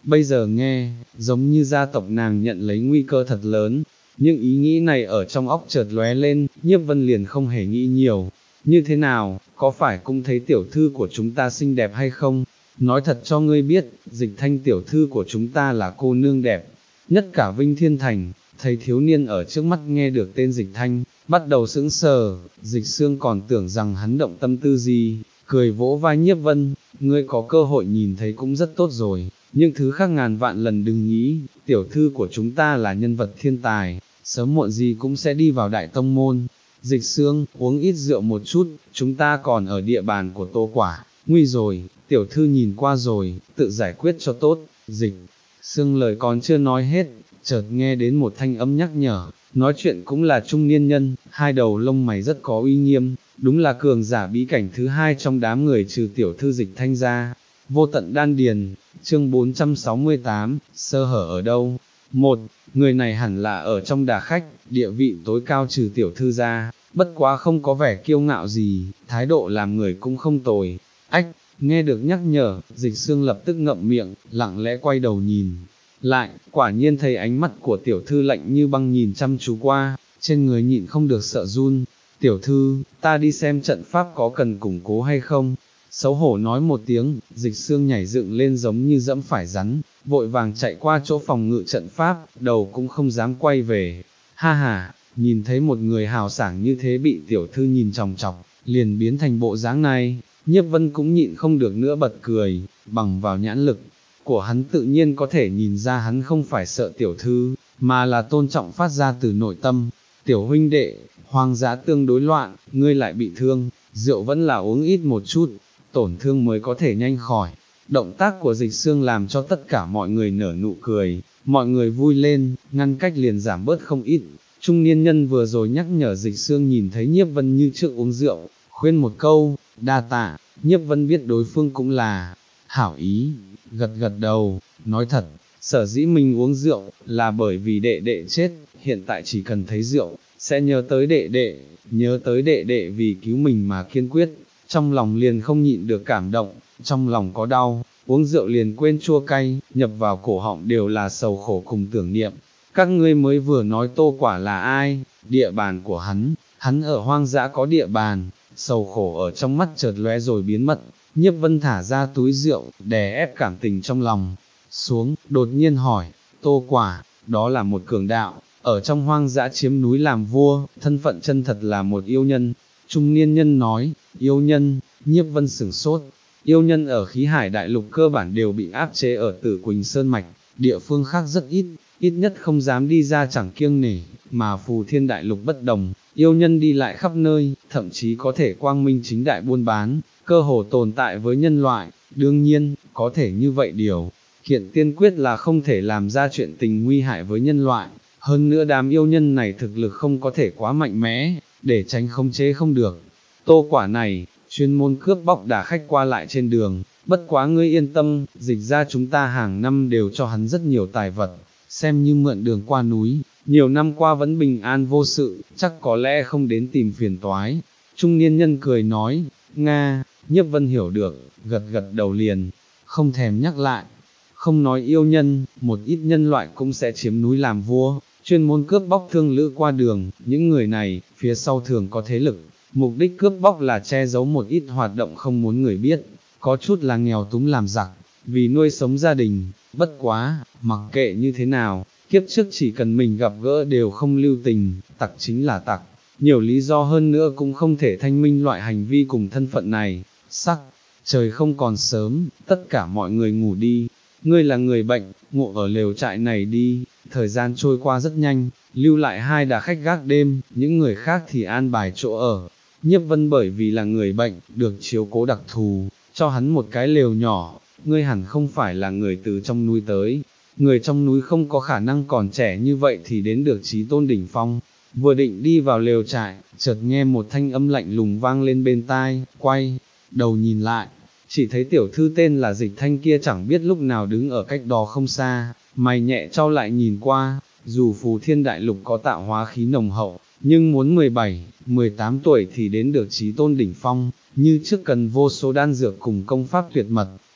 bây giờ nghe, giống như gia tộc nàng nhận lấy nguy cơ thật lớn, nhưng ý nghĩ này ở trong óc chợt lóe lên, Nhiếp Vân liền không hề nghĩ nhiều, như thế nào, có phải cũng thấy tiểu thư của chúng ta xinh đẹp hay không? Nói thật cho ngươi biết, Dịch Thanh tiểu thư của chúng ta là cô nương đẹp, nhất cả Vinh Thiên Thành. Thấy thiếu niên ở trước mắt nghe được tên Dịch Thanh, bắt đầu sững sờ, Dịch Xương còn tưởng rằng hắn động tâm tư gì, cười vỗ vai Nhiếp Vân, ngươi có cơ hội nhìn thấy cũng rất tốt rồi, nhưng thứ khác ngàn vạn lần đừng nghĩ, tiểu thư của chúng ta là nhân vật thiên tài, sớm muộn gì cũng sẽ đi vào đại tông môn. Dịch Xương, uống ít rượu một chút, chúng ta còn ở địa bàn của Tô Quả, nguy rồi, tiểu thư nhìn qua rồi, tự giải quyết cho tốt. Dịch Xương lời còn chưa nói hết, chợt nghe đến một thanh âm nhắc nhở, nói chuyện cũng là trung niên nhân, hai đầu lông mày rất có uy nghiêm, đúng là cường giả bí cảnh thứ hai trong đám người trừ tiểu thư Dịch Thanh ra. Vô tận đan điền, chương bốn trăm sáu mươi tám, sơ hở ở đâu? Một, người này hẳn là ở trong đà khách, địa vị tối cao trừ tiểu thư ra, bất quá không có vẻ kiêu ngạo gì, thái độ làm người cũng không tồi. Ách, nghe được nhắc nhở, Dịch Xương lập tức ngậm miệng, lặng lẽ quay đầu nhìn lại, quả nhiên thấy ánh mắt của tiểu thư lạnh như băng nhìn chăm chú qua, trên người nhịn không được sợ run. Tiểu thư, ta đi xem trận pháp có cần củng cố hay không? Xấu hổ nói một tiếng, Dịch Xương nhảy dựng lên giống như dẫm phải rắn, vội vàng chạy qua chỗ phòng ngự trận pháp, đầu cũng không dám quay về. Ha ha, nhìn thấy một người hào sảng như thế bị tiểu thư nhìn chòng chọc, liền biến thành bộ dáng này, Nhiếp Vân cũng nhịn không được nữa bật cười, bằng vào nhãn lực của hắn tự nhiên có thể nhìn ra hắn không phải sợ tiểu thư, mà là tôn trọng phát ra từ nội tâm. Tiểu huynh đệ, hoang dã tương đối loạn, ngươi lại bị thương, rượu vẫn là uống ít một chút, tổn thương mới có thể nhanh khỏi. Động tác của Dịch Xương làm cho tất cả mọi người nở nụ cười, mọi người vui lên, ngăn cách liền giảm bớt không ít. Trung niên nhân vừa rồi nhắc nhở Dịch Xương nhìn thấy Nhiếp Vân như trước uống rượu, khuyên một câu, đa tạ. Nhiếp Vân biết đối phương cũng là hảo ý, gật gật đầu, nói thật, sở dĩ mình uống rượu, là bởi vì đệ đệ chết, hiện tại chỉ cần thấy rượu, sẽ nhớ tới đệ đệ, nhớ tới đệ đệ vì cứu mình mà kiên quyết, trong lòng liền không nhịn được cảm động, trong lòng có đau, uống rượu liền quên chua cay, nhập vào cổ họng đều là sầu khổ cùng tưởng niệm. Các ngươi mới vừa nói Tô Quả là ai? Địa bàn của hắn, hắn ở hoang dã có địa bàn, sầu khổ ở trong mắt chợt lóe rồi biến mất. Nhiếp Vân thả ra túi rượu, đè ép cảm tình trong lòng xuống, đột nhiên hỏi, Tô Quả, đó là một cường đạo, ở trong hoang dã chiếm núi làm vua, thân phận chân thật là một yêu nhân. Trung niên nhân nói, yêu nhân. Nhiếp Vân sửng sốt, yêu nhân ở khí hải đại lục cơ bản đều bị áp chế ở Tử Quỳnh Sơn Mạch, địa phương khác rất ít, ít nhất không dám đi ra chẳng kiêng nể, mà Phù Thiên đại lục bất đồng, yêu nhân đi lại khắp nơi, thậm chí có thể quang minh chính đại buôn bán, cơ hồ tồn tại với nhân loại. Đương nhiên, có thể như vậy điều kiện tiên quyết là không thể làm ra chuyện tình nguy hại với nhân loại, hơn nữa đám yêu nhân này thực lực không có thể quá mạnh mẽ, để tránh khống chế không được. Tô Quả này, chuyên môn cướp bóc đả khách qua lại trên đường, bất quá ngươi yên tâm, Dịch ra chúng ta hàng năm đều cho hắn rất nhiều tài vật, xem như mượn đường qua núi, nhiều năm qua vẫn bình an vô sự, chắc có lẽ không đến tìm phiền toái. Trung niên nhân cười nói, Nga. Nhiếp Vân hiểu được, gật gật đầu liền, không thèm nhắc lại. Không nói yêu nhân, một ít nhân loại cũng sẽ chiếm núi làm vua, chuyên môn cướp bóc thương lữ qua đường, những người này, phía sau thường có thế lực, mục đích cướp bóc là che giấu một ít hoạt động không muốn người biết, có chút là nghèo túng làm giặc, vì nuôi sống gia đình. Bất quá, mặc kệ như thế nào, kiếp trước chỉ cần mình gặp gỡ đều không lưu tình, tặc chính là tặc, nhiều lý do hơn nữa cũng không thể thanh minh loại hành vi cùng thân phận này. Sắc trời không còn sớm, tất cả mọi người ngủ đi, ngươi là người bệnh, ngủ ở lều trại này đi. Thời gian trôi qua rất nhanh, lưu lại hai đà khách gác đêm, những người khác thì an bài chỗ ở. Nhiếp Vân bởi vì là người bệnh, được chiếu cố đặc thù, cho hắn một cái lều nhỏ. Ngươi hẳn không phải là người từ trong núi tới, người trong núi không có khả năng còn trẻ như vậy thì đến được chí tôn đỉnh phong. Vừa định đi vào lều trại, chợt nghe một thanh âm lạnh lùng vang lên bên tai, quay đầu nhìn lại, chỉ thấy tiểu thư tên là Dịch Thanh kia chẳng biết lúc nào đứng ở cách đó không xa, mày nhẹ trao lại nhìn qua, dù Phù Thiên đại lục có tạo hóa khí nồng hậu, nhưng muốn mười bảy, mười tám tuổi thì đến được chí tôn đỉnh phong, như trước cần vô số đan dược cùng công pháp tuyệt mật,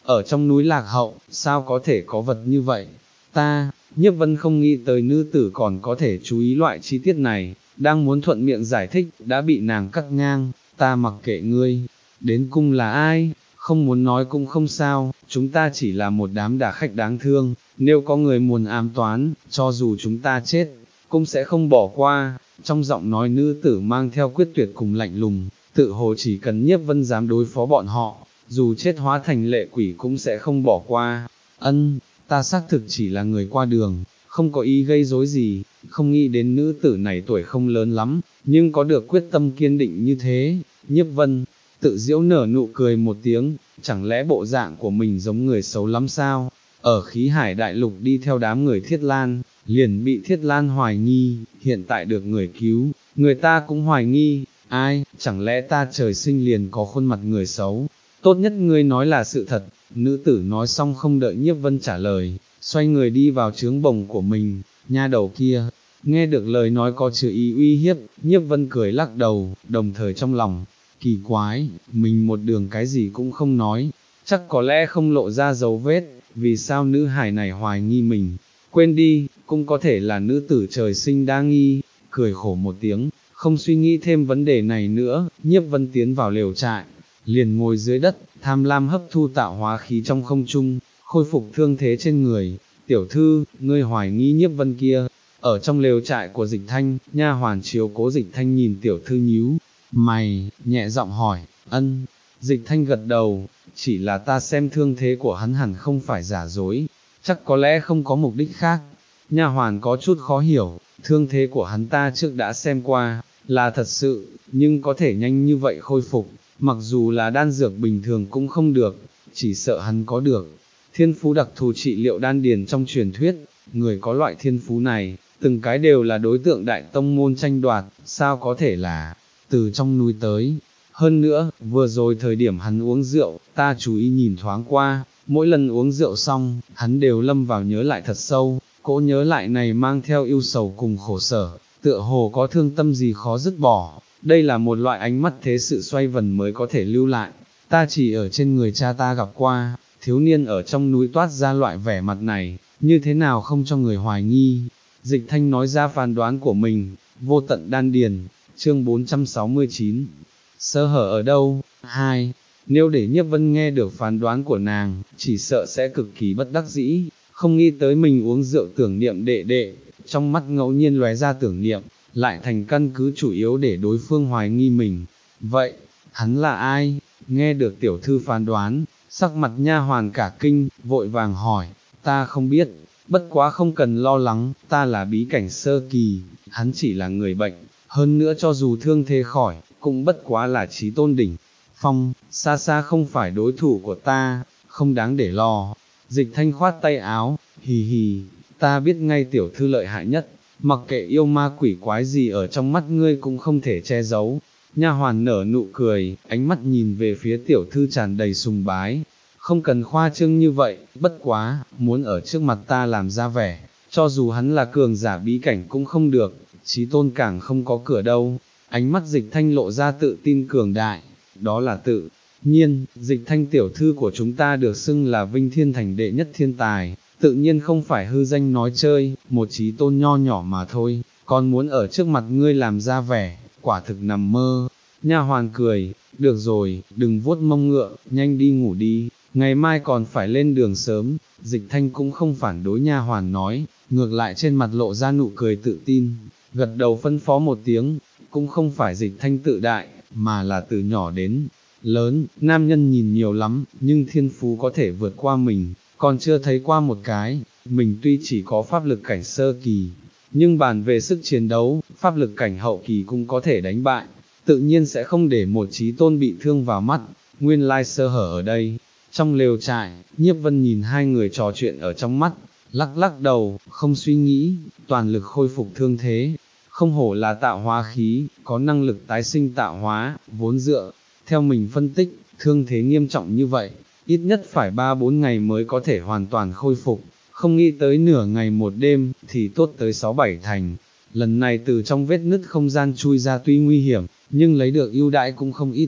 ở trong núi lạc hậu, sao có thể có vật như vậy? Ta, Nhiếp Vân không nghĩ tới nữ tử còn có thể chú ý loại chi tiết này, đang muốn thuận miệng giải thích, đã bị nàng cắt ngang, ta mặc kệ ngươi, đến cung là ai, không muốn nói cũng không sao, chúng ta chỉ là một đám đả khách đáng thương, nếu có người muốn ám toán, cho dù chúng ta chết, cũng sẽ không bỏ qua. Trong giọng nói nữ tử mang theo quyết tuyệt cùng lạnh lùng, tự hồ chỉ cần Nhiếp Vân dám đối phó bọn họ, dù chết hóa thành lệ quỷ cũng sẽ không bỏ qua. Ân, ta xác thực chỉ là người qua đường, không có ý gây rối gì, không nghĩ đến nữ tử này tuổi không lớn lắm, nhưng có được quyết tâm kiên định như thế. Nhiếp Vân tự giễu nở nụ cười một tiếng, chẳng lẽ bộ dạng của mình giống người xấu lắm sao? Ở khí hải đại lục đi theo đám người Thiết Lan, liền bị Thiết Lan hoài nghi, hiện tại được người cứu, người ta cũng hoài nghi, ai, chẳng lẽ ta trời sinh liền có khuôn mặt người xấu? Tốt nhất ngươi nói là sự thật. Nữ tử nói xong không đợi Nhiếp Vân trả lời, xoay người đi vào trướng bồng của mình. Nha đầu kia, nghe được lời nói có chứa ý uy hiếp, Nhiếp Vân cười lắc đầu, đồng thời trong lòng, kỳ quái, mình một đường cái gì cũng không nói, chắc có lẽ không lộ ra dấu vết, vì sao nữ hài này hoài nghi mình, quên đi, cũng có thể là nữ tử trời sinh đa nghi, cười khổ một tiếng, không suy nghĩ thêm vấn đề này nữa. Nhiếp Vân tiến vào lều trại, liền ngồi dưới đất, tham lam hấp thu tạo hóa khí trong không trung, khôi phục thương thế trên người. Tiểu thư, ngươi hoài nghi Nhiếp Vân kia? Ở trong lều trại của Dịch Thanh, nha hoàn chiếu cố Dịch Thanh nhìn tiểu thư nhíu mày, nhẹ giọng hỏi. Ân. Dịch Thanh gật đầu, chỉ là ta xem thương thế của hắn hẳn không phải giả dối, chắc có lẽ không có mục đích khác. Nha hoàn có chút khó hiểu, thương thế của hắn ta trước đã xem qua, là thật sự, nhưng có thể nhanh như vậy khôi phục, mặc dù là đan dược bình thường cũng không được, chỉ sợ hắn có được thiên phú đặc thù trị liệu đan điền trong truyền thuyết. Người có loại thiên phú này, từng cái đều là đối tượng đại tông môn tranh đoạt, sao có thể là từ trong núi tới. Hơn nữa, vừa rồi thời điểm hắn uống rượu, ta chú ý nhìn thoáng qua, mỗi lần uống rượu xong, hắn đều lâm vào nhớ lại thật sâu, cỗ nhớ lại này mang theo ưu sầu cùng khổ sở, tựa hồ có thương tâm gì khó dứt bỏ. Đây là một loại ánh mắt thế sự xoay vần mới có thể lưu lại, ta chỉ ở trên người cha ta gặp qua, thiếu niên ở trong núi toát ra loại vẻ mặt này, như thế nào không cho người hoài nghi. Dịch Thanh nói ra phán đoán của mình. Vô tận đan điền, chương bốn trăm sáu mươi chín, sơ hở ở đâu? Hai. Nếu để Nhiếp Vân nghe được phán đoán của nàng, chỉ sợ sẽ cực kỳ bất đắc dĩ, không nghĩ tới mình uống rượu tưởng niệm đệ đệ, trong mắt ngẫu nhiên lóe ra tưởng niệm, lại thành căn cứ chủ yếu để đối phương hoài nghi mình. Vậy, hắn là ai? Nghe được tiểu thư phán đoán, sắc mặt nha hoàn cả kinh, vội vàng hỏi, ta không biết, bất quá không cần lo lắng, ta là bí cảnh sơ kỳ, hắn chỉ là người bệnh, hơn nữa cho dù thương thế khỏi, cũng bất quá là chí tôn đỉnh phong, xa xa không phải đối thủ của ta, không đáng để lo. Dịch Thanh khoát tay áo, hì hì, ta biết ngay tiểu thư lợi hại nhất, mặc kệ yêu ma quỷ quái gì ở trong mắt ngươi cũng không thể che giấu. Nha hoàn nở nụ cười, ánh mắt nhìn về phía tiểu thư tràn đầy sùng bái, không cần khoa trương như vậy, bất quá, muốn ở trước mặt ta làm ra vẻ, cho dù hắn là cường giả bí cảnh cũng không được, chí tôn càng không có cửa đâu. Ánh mắt Dịch Thanh lộ ra tự tin cường đại, đó là tự nhiên, Dịch Thanh tiểu thư của chúng ta được xưng là Vinh Thiên Thành đệ nhất thiên tài, tự nhiên không phải hư danh nói chơi, một chí tôn nho nhỏ mà thôi, còn muốn ở trước mặt ngươi làm ra vẻ, quả thực nằm mơ. Nha hoàn cười, được rồi, đừng vuốt mông ngựa, nhanh đi ngủ đi, ngày mai còn phải lên đường sớm. Dịch Thanh cũng không phản đối nha hoàn nói, ngược lại trên mặt lộ ra nụ cười tự tin, gật đầu phân phó một tiếng. Cũng không phải Dịch Thanh tự đại, mà là từ nhỏ đến lớn, nam nhân nhìn nhiều lắm, nhưng thiên phú có thể vượt qua mình, còn chưa thấy qua một cái. Mình tuy chỉ có pháp lực cảnh sơ kỳ, nhưng bàn về sức chiến đấu, pháp lực cảnh hậu kỳ cũng có thể đánh bại, tự nhiên sẽ không để một chí tôn bị thương vào mắt. Nguyên lai sơ hở ở đây. Trong lều trại, Nhiếp Vân nhìn hai người trò chuyện ở trong mắt, lắc lắc đầu, không suy nghĩ, toàn lực khôi phục thương thế. Không hổ là tạo hóa khí, có năng lực tái sinh tạo hóa, vốn dựa theo mình phân tích, thương thế nghiêm trọng như vậy, ít nhất phải ba bốn ngày mới có thể hoàn toàn khôi phục, không nghĩ tới nửa ngày một đêm, thì tốt tới sáu bảy thành. Lần này từ trong vết nứt không gian chui ra tuy nguy hiểm, nhưng lấy được ưu đãi cũng không ít,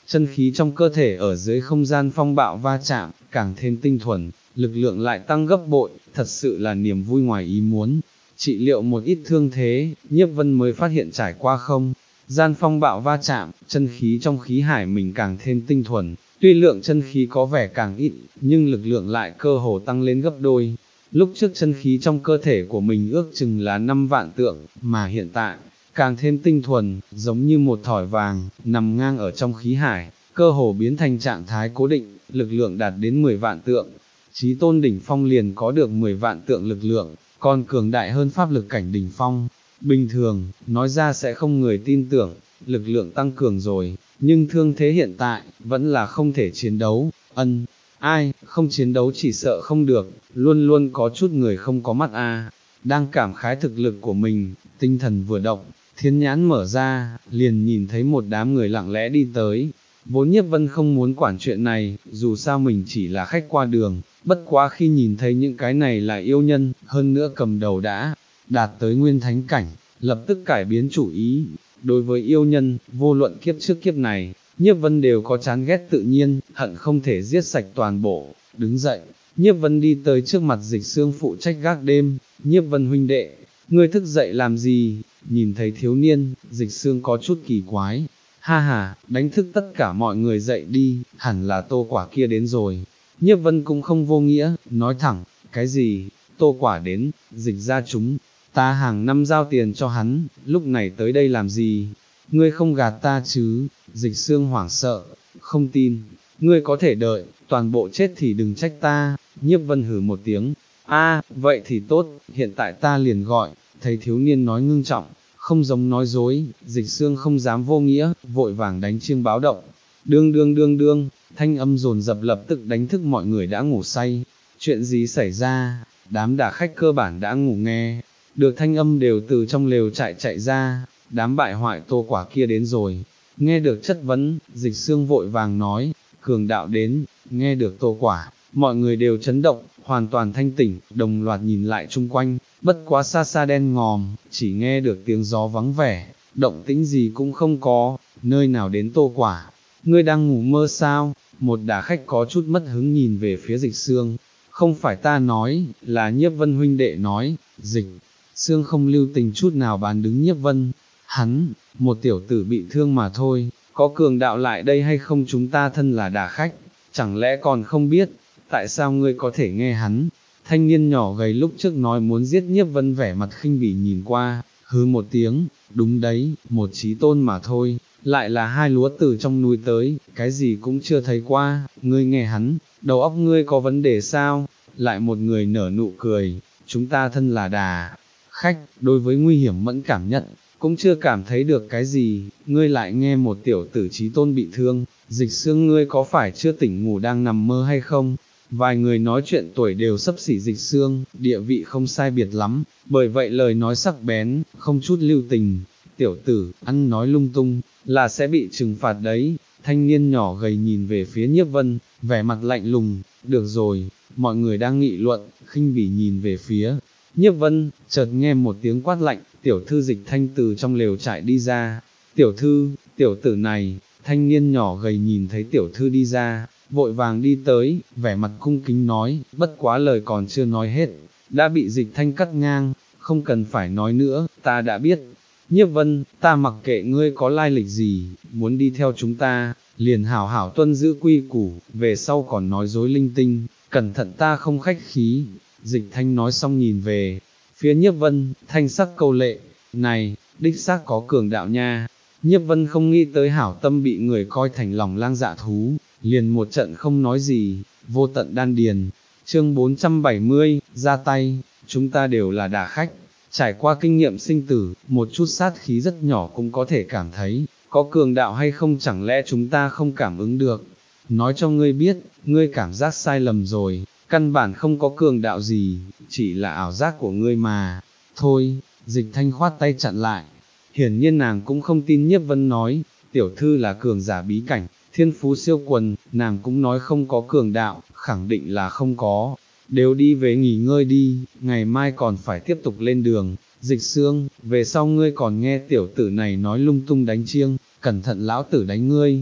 chân khí trong cơ thể ở dưới không gian phong bạo va chạm, càng thêm tinh thuần, lực lượng lại tăng gấp bội, thật sự là niềm vui ngoài ý muốn. Trị liệu một ít thương thế, Nhiếp Vân mới phát hiện trải qua không gian phong bạo va chạm, chân khí trong khí hải mình càng thêm tinh thuần, tuy lượng chân khí có vẻ càng ít, nhưng lực lượng lại cơ hồ tăng lên gấp đôi. Lúc trước chân khí trong cơ thể của mình ước chừng là năm vạn tượng, mà hiện tại, càng thêm tinh thuần, giống như một thỏi vàng, nằm ngang ở trong khí hải, cơ hồ biến thành trạng thái cố định, lực lượng đạt đến mười vạn tượng. Chí tôn đỉnh phong liền có được mười vạn tượng lực lượng, còn cường đại hơn pháp lực cảnh đỉnh phong. Bình thường, nói ra sẽ không người tin tưởng, lực lượng tăng cường rồi, nhưng thương thế hiện tại, vẫn là không thể chiến đấu, ân, ai, không chiến đấu chỉ sợ không được, luôn luôn có chút người không có mắt a. Đang cảm khái thực lực của mình, tinh thần vừa động, thiên nhãn mở ra, liền nhìn thấy một đám người lặng lẽ đi tới. Vốn Nhiếp Vân không muốn quản chuyện này, dù sao mình chỉ là khách qua đường, bất quá khi nhìn thấy những cái này là yêu nhân, hơn nữa cầm đầu đã đạt tới nguyên thánh cảnh, lập tức cải biến chủ ý. Đối với yêu nhân, vô luận kiếp trước kiếp này, Nhiếp Vân đều có chán ghét tự nhiên, hận không thể giết sạch toàn bộ. Đứng dậy, Nhiếp Vân đi tới trước mặt Dịch Xương phụ trách gác đêm. Nhiếp Vân huynh đệ, ngươi thức dậy làm gì? Nhìn thấy thiếu niên, Dịch Xương có chút kỳ quái. Ha ha, đánh thức tất cả mọi người dậy đi, hẳn là Tô Quả kia đến rồi. Nhiếp Vân cũng không vô nghĩa, nói thẳng, cái gì, Tô Quả đến, Dịch ra chúng, ta hàng năm giao tiền cho hắn, lúc này tới đây làm gì? Ngươi không gạt ta chứ? Dịch Xương hoảng sợ, không tin, ngươi có thể đợi, toàn bộ chết thì đừng trách ta. Nhiếp Vân hừ một tiếng, a, vậy thì tốt, hiện tại ta liền gọi. Thấy thiếu niên nói ngưng trọng, không giống nói dối, Dịch Xương không dám vô nghĩa, vội vàng đánh chiêng báo động. Đương đương đương đương, thanh âm dồn dập lập tức đánh thức mọi người đã ngủ say. Chuyện gì xảy ra? Đám đả khách cơ bản đã ngủ nghe, được thanh âm đều từ trong lều chạy chạy ra. Đám bại hoại Tô Quả kia đến rồi. Nghe được chất vấn, Dịch Xương vội vàng nói, cường đạo đến. Nghe được Tô Quả, mọi người đều chấn động, hoàn toàn thanh tỉnh, đồng loạt nhìn lại chung quanh, bất quá xa xa đen ngòm, chỉ nghe được tiếng gió vắng vẻ, động tĩnh gì cũng không có, nơi nào đến Tô Quả, ngươi đang ngủ mơ sao? Một đả khách có chút mất hứng nhìn về phía Dịch Xương, không phải ta nói, là Nhiếp Vân huynh đệ nói. Dịch Xương không lưu tình chút nào bán đứng Nhiếp Vân, hắn, một tiểu tử bị thương mà thôi, có cường đạo lại đây hay không chúng ta thân là đả khách, chẳng lẽ còn không biết, tại sao ngươi có thể nghe hắn? Thanh niên nhỏ gầy lúc trước nói muốn giết Nhiếp Vân vẻ mặt khinh bỉ nhìn qua, hứ một tiếng, đúng đấy, một chí tôn mà thôi, lại là hai lúa từ trong núi tới, cái gì cũng chưa thấy qua, ngươi nghe hắn, đầu óc ngươi có vấn đề sao? Lại một người nở nụ cười, chúng ta thân là đà khách, đối với nguy hiểm mẫn cảm nhận, cũng chưa cảm thấy được cái gì, ngươi lại nghe một tiểu tử chí tôn bị thương. Dịch Xương ngươi có phải chưa tỉnh ngủ đang nằm mơ hay không? Vài người nói chuyện tuổi đều xấp xỉ Dịch Xương, địa vị không sai biệt lắm, bởi vậy lời nói sắc bén, không chút lưu tình. Tiểu tử, ăn nói lung tung, là sẽ bị trừng phạt đấy. Thanh niên nhỏ gầy nhìn về phía Nhiếp Vân, vẻ mặt lạnh lùng. Được rồi, mọi người đang nghị luận, khinh bỉ nhìn về phía Nhiếp Vân, chợt nghe một tiếng quát lạnh, tiểu thư Dịch Thanh từ trong lều trại đi ra. Tiểu thư, tiểu tử này, thanh niên nhỏ gầy nhìn thấy tiểu thư đi ra, vội vàng đi tới, vẻ mặt cung kính nói, bất quá lời còn chưa nói hết, đã bị Dịch Thanh cắt ngang, không cần phải nói nữa, ta đã biết. Nhiếp Vân, ta mặc kệ ngươi có lai lịch gì, muốn đi theo chúng ta, liền hảo hảo tuân giữ quy củ, về sau còn nói dối linh tinh, cẩn thận ta không khách khí. Dịch Thanh nói xong nhìn về phía Nhiếp Vân, thanh sắc câu lệ, này, đích xác có cường đạo nha. Nhiếp Vân không nghĩ tới hảo tâm bị người coi thành lòng lang dạ thú, liền một trận không nói gì, vô tận đan điền. Chương bốn trăm bảy mươi, ra tay, chúng ta đều là đả khách, trải qua kinh nghiệm sinh tử, một chút sát khí rất nhỏ cũng có thể cảm thấy, có cường đạo hay không chẳng lẽ chúng ta không cảm ứng được. Nói cho ngươi biết, ngươi cảm giác sai lầm rồi, căn bản không có cường đạo gì, chỉ là ảo giác của ngươi mà. Thôi, Dịch Thanh khoát tay chặn lại. Hiển nhiên nàng cũng không tin Nhiếp Vân nói, tiểu thư là cường giả bí cảnh, thiên phú siêu quần, nàng cũng nói không có cường đạo, khẳng định là không có. Đều đi về nghỉ ngơi đi, ngày mai còn phải tiếp tục lên đường. Dịch Xương, về sau ngươi còn nghe tiểu tử này nói lung tung đánh chiêng, cẩn thận lão tử đánh ngươi.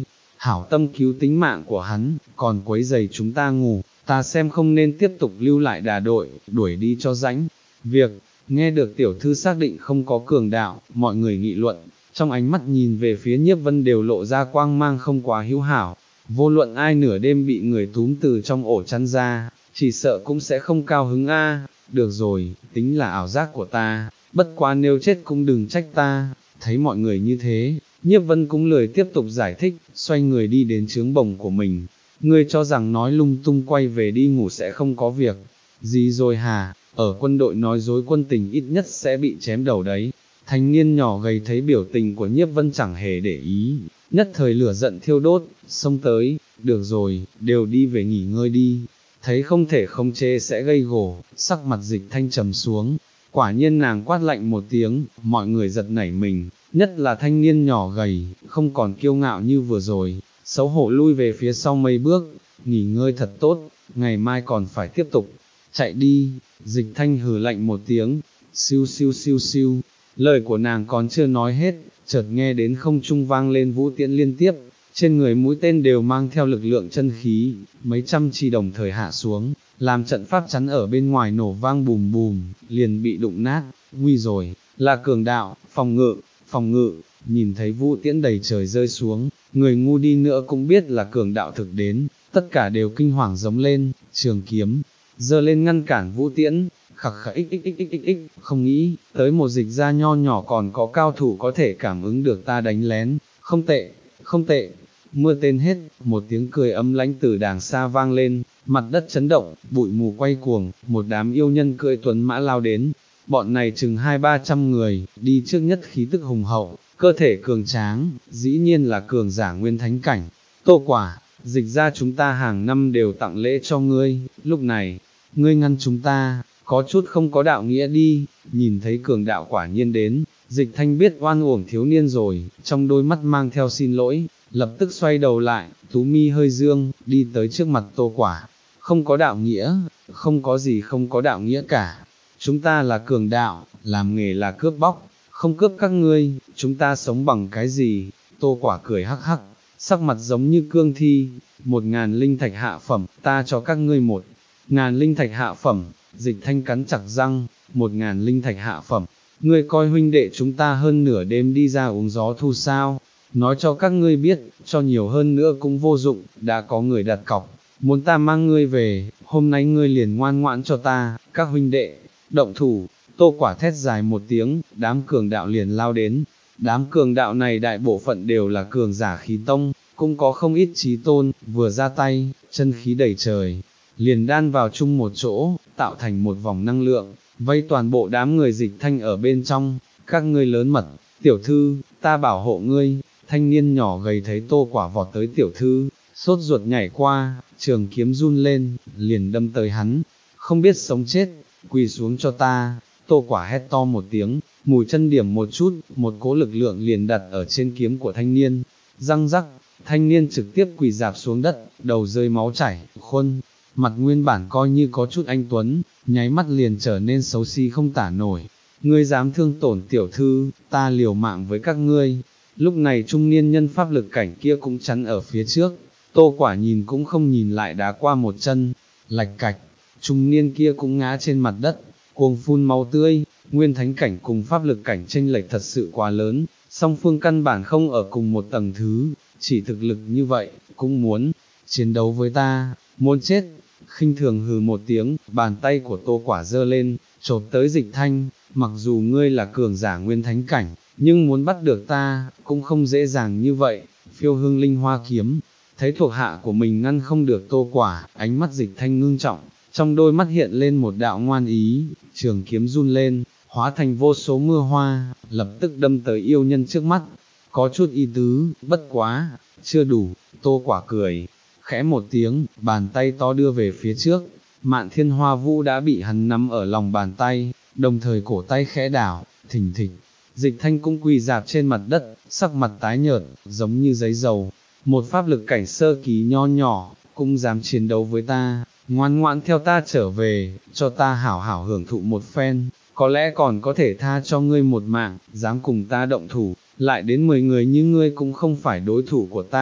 hảo tâm cứu tính mạng của hắn, còn quấy giày chúng ta ngủ, ta xem không nên tiếp tục lưu lại đà đội, đuổi đi cho rãnh. Việc, nghe được tiểu thư xác định không có cường đạo, mọi người nghị luận, trong ánh mắt nhìn về phía Nhiếp Vân đều lộ ra quang mang không quá hữu hảo, vô luận ai nửa đêm bị người túm từ trong ổ chăn ra, chỉ sợ cũng sẽ không cao hứng a. Được rồi, tính là ảo giác của ta, bất quá nếu chết cũng đừng trách ta. Thấy mọi người như thế, Nhiếp Vân cũng lười tiếp tục giải thích, xoay người đi đến trướng bồng của mình. Ngươi cho rằng nói lung tung quay về đi ngủ sẽ không có việc gì rồi hả? Ở quân đội nói dối quân tình ít nhất sẽ bị chém đầu đấy. Thanh niên nhỏ gầy thấy biểu tình của Nhiếp Vân chẳng hề để ý, nhất thời lửa giận thiêu đốt, xông tới, được rồi, đều đi về nghỉ ngơi đi. Thấy không thể không chế sẽ gây gổ, sắc mặt Dịch Thanh trầm xuống, quả nhiên nàng quát lạnh một tiếng, mọi người giật nảy mình, nhất là thanh niên nhỏ gầy, không còn kiêu ngạo như vừa rồi, xấu hổ lui về phía sau mấy bước, nghỉ ngơi thật tốt, ngày mai còn phải tiếp tục, chạy đi. Dịch Thanh hừ lạnh một tiếng, siêu siêu siêu siêu, lời của nàng còn chưa nói hết, chợt nghe đến không trung vang lên vũ tiễn liên tiếp, trên người mũi tên đều mang theo lực lượng chân khí, mấy trăm chi đồng thời hạ xuống, làm trận pháp chắn ở bên ngoài nổ vang bùm bùm, liền bị đụng nát, nguy rồi, là cường đạo, phòng ngự, phòng ngự, nhìn thấy vũ tiễn đầy trời rơi xuống, người ngu đi nữa cũng biết là cường đạo thực đến, tất cả đều kinh hoàng giống lên, trường kiếm, giơ lên ngăn cản vũ tiễn, khặc khặc ích ích ích ích ích ích, không nghĩ, tới một dịch ra nho nhỏ còn có cao thủ có thể cảm ứng được ta đánh lén, không tệ, không tệ. Mưa tên hết, một tiếng cười ấm lãnh từ đàng xa vang lên, mặt đất chấn động, bụi mù quay cuồng, một đám yêu nhân cưỡi tuấn mã lao đến, bọn này chừng hai ba trăm người, đi trước nhất khí tức hùng hậu, cơ thể cường tráng, dĩ nhiên là cường giả nguyên thánh cảnh. Tô Quả, Dịch ra chúng ta hàng năm đều tặng lễ cho ngươi, lúc này, ngươi ngăn chúng ta, có chút không có đạo nghĩa đi. Nhìn thấy cường đạo quả nhiên đến, Dịch Thanh biết oan uổng thiếu niên rồi, trong đôi mắt mang theo xin lỗi, lập tức xoay đầu lại, tú mi hơi dương, đi tới trước mặt Tô Quả. Không có đạo nghĩa, không có gì không có đạo nghĩa cả. Chúng ta là cường đạo, làm nghề là cướp bóc, không cướp các ngươi, chúng ta sống bằng cái gì? Tô Quả cười hắc hắc, sắc mặt giống như cương thi, một ngàn linh thạch hạ phẩm, ta cho các ngươi một ngàn linh thạch hạ phẩm. Dịch Thanh cắn chặt răng, một ngàn linh thạch hạ phẩm, ngươi coi huynh đệ chúng ta hơn nửa đêm đi ra uống gió thu sao? Nói cho các ngươi biết, cho nhiều hơn nữa cũng vô dụng, đã có người đặt cọc, muốn ta mang ngươi về, hôm nay ngươi liền ngoan ngoãn cho ta, các huynh đệ, động thủ. Tô Quả thét dài một tiếng, đám cường đạo liền lao đến, đám cường đạo này đại bộ phận đều là cường giả khí tông, cũng có không ít trí tôn, vừa ra tay, chân khí đầy trời, liền đan vào chung một chỗ, tạo thành một vòng năng lượng, vây toàn bộ đám người Dịch Thanh ở bên trong. Các ngươi lớn mật, tiểu thư, ta bảo hộ ngươi. Thanh niên nhỏ gầy thấy Tô Quả vọt tới tiểu thư, sốt ruột nhảy qua, trường kiếm run lên, liền đâm tới hắn, không biết sống chết, quỳ xuống cho ta. Tô Quả hét to một tiếng, mùi chân điểm một chút, một cỗ lực lượng liền đặt ở trên kiếm của thanh niên, răng rắc, thanh niên trực tiếp quỳ dạp xuống đất, đầu rơi máu chảy, khuôn mặt nguyên bản coi như có chút anh tuấn, nháy mắt liền trở nên xấu xí không tả nổi. Ngươi dám thương tổn tiểu thư, ta liều mạng với các ngươi. Lúc này trung niên nhân pháp lực cảnh kia cũng chắn ở phía trước, Tô Quả nhìn cũng không nhìn lại đá qua một chân, lạch cạch, trung niên kia cũng ngã trên mặt đất, cuồng phun máu tươi. Nguyên thánh cảnh cùng pháp lực cảnh chênh lệch thật sự quá lớn, song phương căn bản không ở cùng một tầng thứ, chỉ thực lực như vậy, cũng muốn chiến đấu với ta, muốn chết. Khinh thường hừ một tiếng, bàn tay của Tô Quả giơ lên, chộp tới Dịch Thanh, mặc dù ngươi là cường giả nguyên thánh cảnh, nhưng muốn bắt được ta, cũng không dễ dàng như vậy. Phiêu hương linh hoa kiếm, thấy thuộc hạ của mình ngăn không được Tô Quả, ánh mắt Dịch Thanh ngưng trọng, trong đôi mắt hiện lên một đạo ngoan ý, trường kiếm run lên, hóa thành vô số mưa hoa, lập tức đâm tới yêu nhân trước mắt. Có chút ý tứ, bất quá, chưa đủ. Tô Quả cười khẽ một tiếng, bàn tay to đưa về phía trước, Mạn Thiên Hoa Vũ đã bị hắn nắm ở lòng bàn tay, đồng thời cổ tay khẽ đảo, thình thịch. Dịch Thanh cũng quỳ dạp trên mặt đất, sắc mặt tái nhợt, giống như giấy dầu. Một pháp lực cảnh sơ kỳ nho nhỏ, cũng dám chiến đấu với ta, ngoan ngoãn theo ta trở về, cho ta hảo hảo hưởng thụ một phen, có lẽ còn có thể tha cho ngươi một mạng. Dám cùng ta động thủ, lại đến mười người như ngươi cũng không phải đối thủ của ta.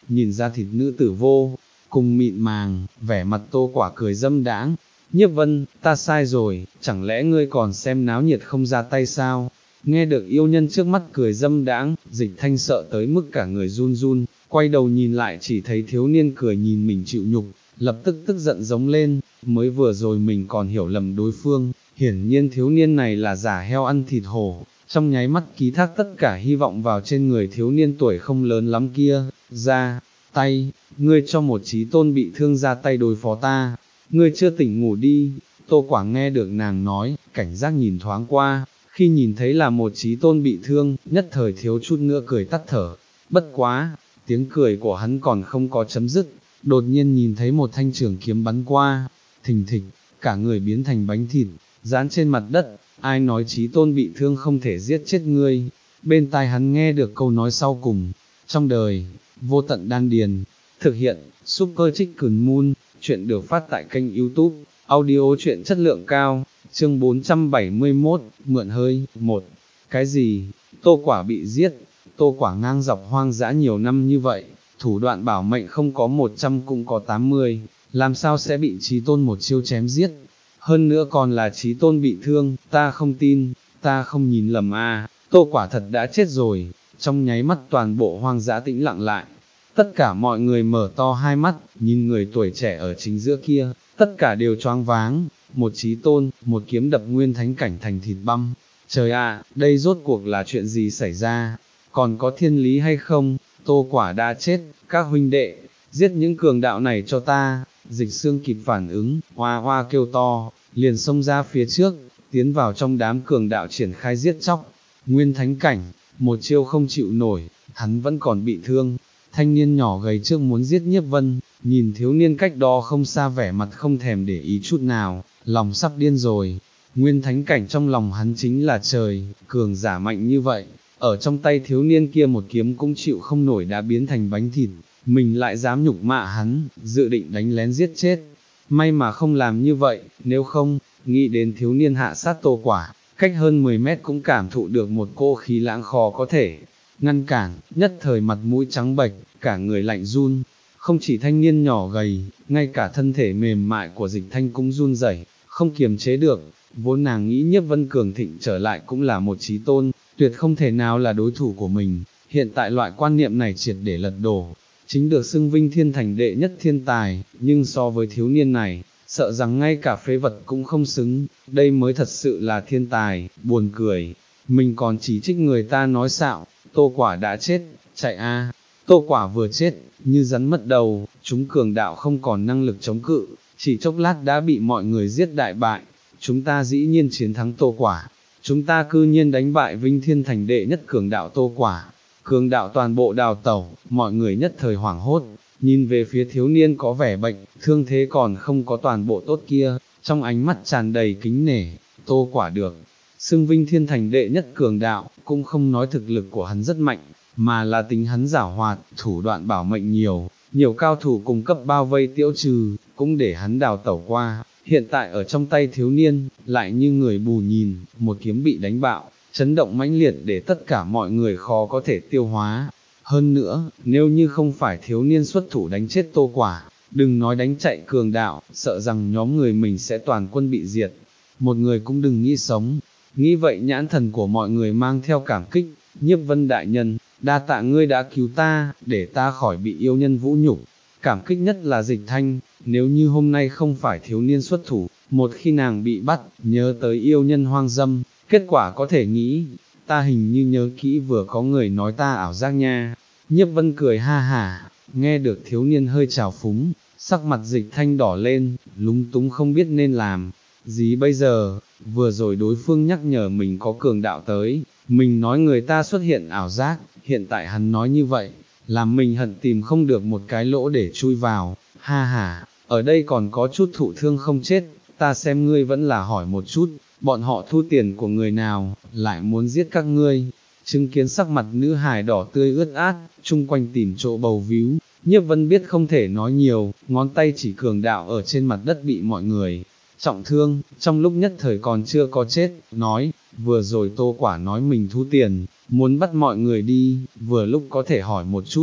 nhìn ra thịt nữ tử vô, cùng mịn màng, vẻ mặt Tô Quả cười dâm đãng. Nhiếp Vân, ta sai rồi, chẳng lẽ ngươi còn xem náo nhiệt không ra tay sao? Nghe được yêu nhân trước mắt cười dâm đãng, Dịch Thanh sợ tới mức cả người run run, quay đầu nhìn lại chỉ thấy thiếu niên cười nhìn mình chịu nhục, lập tức tức giận giống lên, mới vừa rồi mình còn hiểu lầm đối phương, hiển nhiên thiếu niên này là giả heo ăn thịt hổ, trong nháy mắt ký thác tất cả hy vọng vào trên người thiếu niên tuổi không lớn lắm kia, ra, tay, ngươi cho một chí tôn bị thương ra tay đối phó ta, ngươi chưa tỉnh ngủ đi. Tô Quả nghe được nàng nói, cảnh giác nhìn thoáng qua, khi nhìn thấy là một chí tôn bị thương, nhất thời thiếu chút nữa cười tắt thở, bất quá, tiếng cười của hắn còn không có chấm dứt, đột nhiên nhìn thấy một thanh trường kiếm bắn qua, thình thịch, cả người biến thành bánh thịt, dán trên mặt đất, ai nói chí tôn bị thương không thể giết chết ngươi, bên tai hắn nghe được câu nói sau cùng, trong đời, vô tận đan điền, thực hiện, Super Chicken Moon, chuyện được phát tại kênh YouTube, audio chuyện chất lượng cao, chương bốn trăm bảy mươi mốt, mượn hơi, một, cái gì, Tô Quả bị giết, Tô Quả ngang dọc hoang dã nhiều năm như vậy, thủ đoạn bảo mệnh không có một trăm cũng có tám mươi, làm sao sẽ bị chí tôn một chiêu chém giết, hơn nữa còn là chí tôn bị thương, ta không tin, ta không nhìn lầm à, Tô Quả thật đã chết rồi, trong nháy mắt toàn bộ hoang dã tĩnh lặng lại. Tất cả mọi người mở to hai mắt, nhìn người tuổi trẻ ở chính giữa kia, tất cả đều choáng váng, một chí tôn, một kiếm đập nguyên thánh cảnh thành thịt băm. Trời ạ, đây rốt cuộc là chuyện gì xảy ra? Còn có thiên lý hay không? Tô Quả đã chết, các huynh đệ, giết những cường đạo này cho ta. Dịch Xương kịp phản ứng, hoa hoa kêu to, liền xông ra phía trước, tiến vào trong đám cường đạo triển khai giết chóc. Nguyên thánh cảnh, một chiêu không chịu nổi, hắn vẫn còn bị thương. Thanh niên nhỏ gầy trước muốn giết Nhiếp Vân, nhìn thiếu niên cách đó không xa vẻ mặt không thèm để ý chút nào, lòng sắp điên rồi. Nguyên thánh cảnh trong lòng hắn chính là trời, cường giả mạnh như vậy, ở trong tay thiếu niên kia một kiếm cũng chịu không nổi đã biến thành bánh thịt, mình lại dám nhục mạ hắn, dự định đánh lén giết chết. May mà không làm như vậy, nếu không, nghĩ đến thiếu niên hạ sát Tô Quả, cách hơn mười mét cũng cảm thụ được một cô khí lãng khó có thể ngăn cản, nhất thời mặt mũi trắng bệch, cả người lạnh run, không chỉ thanh niên nhỏ gầy, ngay cả thân thể mềm mại của Dịch Thanh cũng run rẩy, không kiềm chế được, vốn nàng nghĩ Nhiếp Vân cường thịnh trở lại cũng là một chí tôn, tuyệt không thể nào là đối thủ của mình, hiện tại loại quan niệm này triệt để lật đổ, chính được xưng vinh thiên thành đệ nhất thiên tài, nhưng so với thiếu niên này, sợ rằng ngay cả phế vật cũng không xứng, đây mới thật sự là thiên tài, buồn cười, mình còn chỉ trích người ta nói xạo. Tô Quả đã chết, chạy a! Tô Quả vừa chết, như rắn mất đầu, chúng cường đạo không còn năng lực chống cự, chỉ chốc lát đã bị mọi người giết đại bại, chúng ta dĩ nhiên chiến thắng Tô Quả, chúng ta cư nhiên đánh bại Vinh Thiên thành đệ nhất cường đạo Tô Quả, cường đạo toàn bộ đào tẩu, mọi người nhất thời hoảng hốt, nhìn về phía thiếu niên có vẻ bệnh, thương thế còn không có toàn bộ tốt kia, trong ánh mắt tràn đầy kính nể. Tô Quả được xưng Vinh Thiên thành đệ nhất cường đạo, cũng không nói thực lực của hắn rất mạnh, mà là tính hắn giảo hoạt, thủ đoạn bảo mệnh nhiều, nhiều cao thủ cùng cấp bao vây tiêu trừ, cũng để hắn đào tẩu qua, hiện tại ở trong tay thiếu niên, lại như người bù nhìn, một kiếm bị đánh bạo, chấn động mãnh liệt để tất cả mọi người khó có thể tiêu hóa. Hơn nữa, nếu như không phải thiếu niên xuất thủ đánh chết Tô Quả, đừng nói đánh chạy cường đạo, sợ rằng nhóm người mình sẽ toàn quân bị diệt, một người cũng đừng nghĩ sống. Nghĩ vậy nhãn thần của mọi người mang theo cảm kích, Nhiếp Vân đại nhân, đa tạ ngươi đã cứu ta, để ta khỏi bị yêu nhân vũ nhục. Cảm kích nhất là Dịch Thanh, nếu như hôm nay không phải thiếu niên xuất thủ, một khi nàng bị bắt, nhớ tới yêu nhân hoang dâm, kết quả có thể nghĩ, ta hình như nhớ kỹ vừa có người nói ta ảo giác nha. Nhiếp Vân cười ha hả, nghe được thiếu niên hơi trào phúng, sắc mặt Dịch Thanh đỏ lên, lúng túng không biết nên làm gì bây giờ, vừa rồi đối phương nhắc nhở mình có cường đạo tới, mình nói người ta xuất hiện ảo giác, hiện tại hắn nói như vậy, làm mình hận tìm không được một cái lỗ để chui vào, ha ha, ở đây còn có chút thụ thương không chết, ta xem ngươi vẫn là hỏi một chút, bọn họ thu tiền của người nào, lại muốn giết các ngươi. Chứng kiến sắc mặt nữ hài đỏ tươi ướt át, chung quanh tìm chỗ bầu víu, Nhiếp Vân biết không thể nói nhiều, ngón tay chỉ cường đạo ở trên mặt đất bị mọi người trọng thương, trong lúc nhất thời còn chưa có chết, nói, vừa rồi Tô Quả nói mình thu tiền, muốn bắt mọi người đi, vừa lúc có thể hỏi một chút,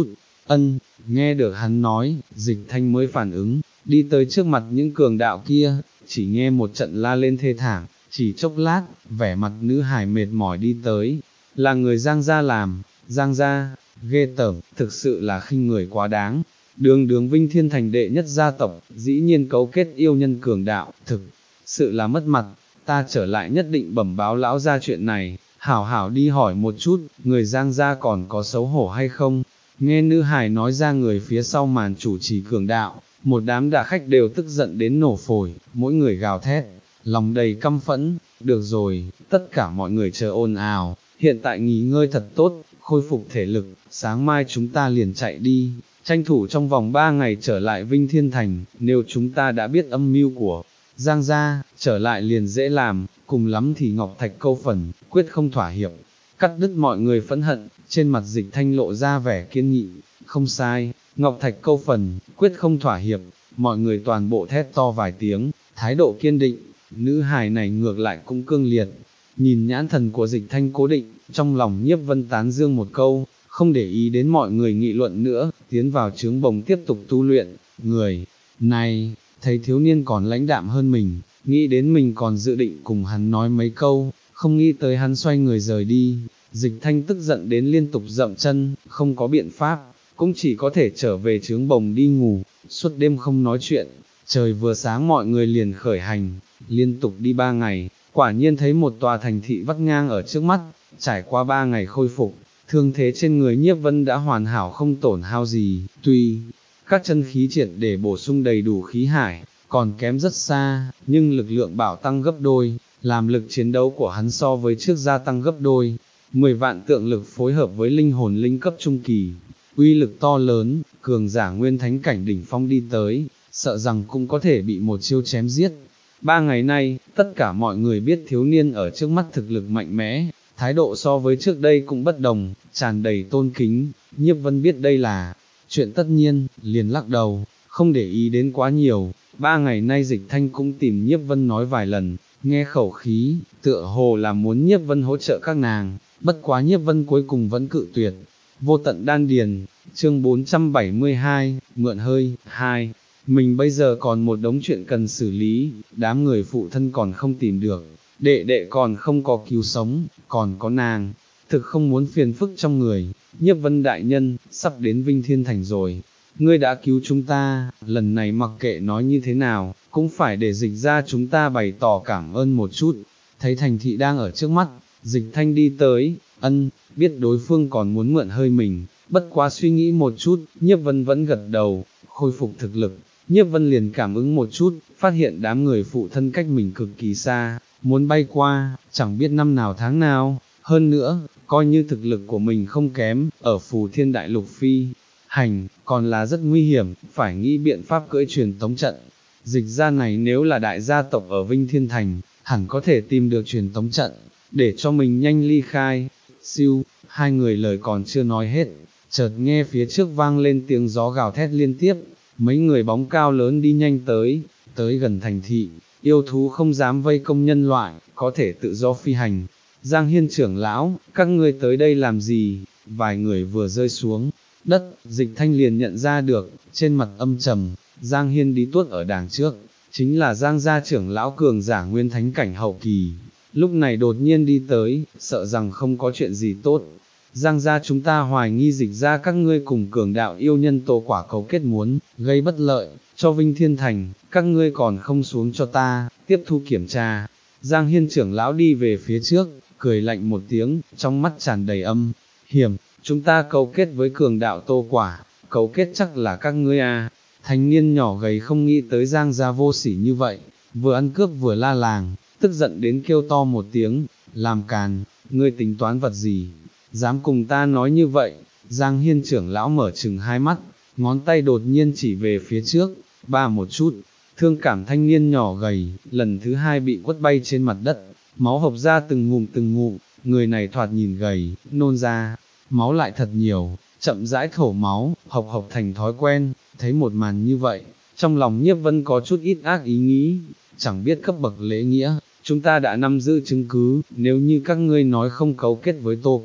Ân, nghe được hắn nói, Dịch Thanh mới phản ứng, đi tới trước mặt những cường đạo kia, chỉ nghe một trận la lên thê thảm, chỉ chốc lát, vẻ mặt nữ hài mệt mỏi đi tới, là người Giang gia làm, Giang gia, ghê tởm, thực sự là khinh người quá đáng. Đường đường Vinh Thiên Thành đệ nhất gia tộc, dĩ nhiên cấu kết yêu nhân cường đạo, thực sự là mất mặt, ta trở lại nhất định bẩm báo lão gia chuyện này, hảo hảo đi hỏi một chút, người Giang gia còn có xấu hổ hay không. Nghe nữ hài nói ra người phía sau màn chủ trì cường đạo, một đám đả khách đều tức giận đến nổ phổi, mỗi người gào thét, lòng đầy căm phẫn, được rồi, tất cả mọi người chờ ồn ào, hiện tại nghỉ ngơi thật tốt, khôi phục thể lực, sáng mai chúng ta liền chạy đi, tranh thủ trong vòng ba ngày trở lại Vinh Thiên Thành, nếu chúng ta đã biết âm mưu của Giang gia, trở lại liền dễ làm, cùng lắm thì Ngọc Thạch câu phần, quyết không thỏa hiệp. Cắt đứt mọi người phẫn hận, trên mặt Dịch Thanh lộ ra vẻ kiên nghị, không sai, Ngọc Thạch câu phần, quyết không thỏa hiệp, mọi người toàn bộ thét to vài tiếng, thái độ kiên định, nữ hài này ngược lại cũng cương liệt, nhìn nhãn thần của Dịch Thanh cố định, trong lòng Nhiếp Vân tán dương một câu, không để ý đến mọi người nghị luận nữa, tiến vào trướng bồng tiếp tục tu luyện, người này, thấy thiếu niên còn lãnh đạm hơn mình, nghĩ đến mình còn dự định cùng hắn nói mấy câu, không nghĩ tới hắn xoay người rời đi, Dịch Thanh tức giận đến liên tục dậm chân, không có biện pháp, cũng chỉ có thể trở về trướng bồng đi ngủ, suốt đêm không nói chuyện, trời vừa sáng mọi người liền khởi hành, liên tục đi ba ngày, quả nhiên thấy một tòa thành thị vắt ngang ở trước mắt, trải qua ba ngày khôi phục, thương thế trên người Nhiếp Vân đã hoàn hảo không tổn hao gì, tuy các chân khí triệt để bổ sung đầy đủ khí hải, còn kém rất xa, nhưng lực lượng bảo tăng gấp đôi, làm lực chiến đấu của hắn so với trước gia tăng gấp đôi, mười vạn tượng lực phối hợp với linh hồn linh cấp trung kỳ, uy lực to lớn, cường giả nguyên thánh cảnh đỉnh phong đi tới, sợ rằng cũng có thể bị một chiêu chém giết. Ba ngày nay, tất cả mọi người biết thiếu niên ở trước mắt thực lực mạnh mẽ, thái độ so với trước đây cũng bất đồng, tràn đầy tôn kính, Nhiếp Vân biết đây là chuyện tất nhiên, liền lắc đầu, không để ý đến quá nhiều. Ba ngày nay Dịch Thanh cũng tìm Nhiếp Vân nói vài lần, nghe khẩu khí, tựa hồ là muốn Nhiếp Vân hỗ trợ các nàng, bất quá Nhiếp Vân cuối cùng vẫn cự tuyệt. Vô tận đan điền, chương bốn trăm bảy mươi hai, mượn hơi, hai. Mình bây giờ còn một đống chuyện cần xử lý, đám người phụ thân còn không tìm được, đệ đệ còn không có cứu sống, còn có nàng, thực không muốn phiền phức trong người. Nhiếp Vân đại nhân, sắp đến Vinh Thiên Thành rồi, ngươi đã cứu chúng ta, lần này mặc kệ nói như thế nào, cũng phải để Dịch ra chúng ta bày tỏ cảm ơn một chút. Thấy thành thị đang ở trước mắt, Dịch Thanh đi tới, ân, biết đối phương còn muốn mượn hơi mình, bất quá suy nghĩ một chút, Nhiếp Vân vẫn gật đầu, khôi phục thực lực. Nhiếp Vân liền cảm ứng một chút, phát hiện đám người phụ thân cách mình cực kỳ xa, muốn bay qua, chẳng biết năm nào tháng nào, hơn nữa, coi như thực lực của mình không kém, ở Phù Thiên Đại Lục phi hành, còn là rất nguy hiểm, phải nghĩ biện pháp cưỡi truyền tống trận. Dịch ra này nếu là đại gia tộc ở Vinh Thiên Thành, hẳn có thể tìm được truyền tống trận, để cho mình nhanh ly khai. Siêu, hai người lời còn chưa nói hết, chợt nghe phía trước vang lên tiếng gió gào thét liên tiếp, mấy người bóng cao lớn đi nhanh tới, tới gần thành thị, yêu thú không dám vây công nhân loại, có thể tự do phi hành. Giang Hiên trưởng lão, các ngươi tới đây làm gì? Vài người vừa rơi xuống đất, Dịch Thanh liền nhận ra được, trên mặt âm trầm, Giang Hiên đi tuốt ở đàng trước, chính là Giang gia trưởng lão cường giả nguyên thánh cảnh hậu kỳ, lúc này đột nhiên đi tới, sợ rằng không có chuyện gì tốt. Giang gia chúng ta hoài nghi Dịch ra các ngươi cùng cường đạo yêu nhân Tô Quả cấu kết muốn gây bất lợi cho Vinh Thiên Thành, các ngươi còn không xuống cho ta tiếp thu kiểm tra. Giang Hiên trưởng lão đi về phía trước, cười lạnh một tiếng, trong mắt tràn đầy âm hiểm, chúng ta cấu kết với cường đạo Tô Quả, cấu kết chắc là các ngươi à. Thanh niên nhỏ gầy không nghĩ tới Giang gia vô sỉ như vậy, vừa ăn cướp vừa la làng, tức giận đến kêu to một tiếng, làm càn, ngươi tính toán vật gì, dám cùng ta nói như vậy. Giang Hiên trưởng lão mở trừng hai mắt, ngón tay đột nhiên chỉ về phía trước, ba một chút, thương cảm thanh niên nhỏ gầy, lần thứ hai bị quất bay trên mặt đất, máu hộc ra từng ngụm từng ngụm, người này thoạt nhìn gầy, nôn ra, máu lại thật nhiều, chậm rãi thổ máu, hộc hộc thành thói quen. Thấy một màn như vậy, trong lòng Nhiếp Vân có chút ít ác ý nghĩ, chẳng biết cấp bậc lễ nghĩa, chúng ta đã nắm giữ chứng cứ, nếu như các ngươi nói không cấu kết với Tô Quả,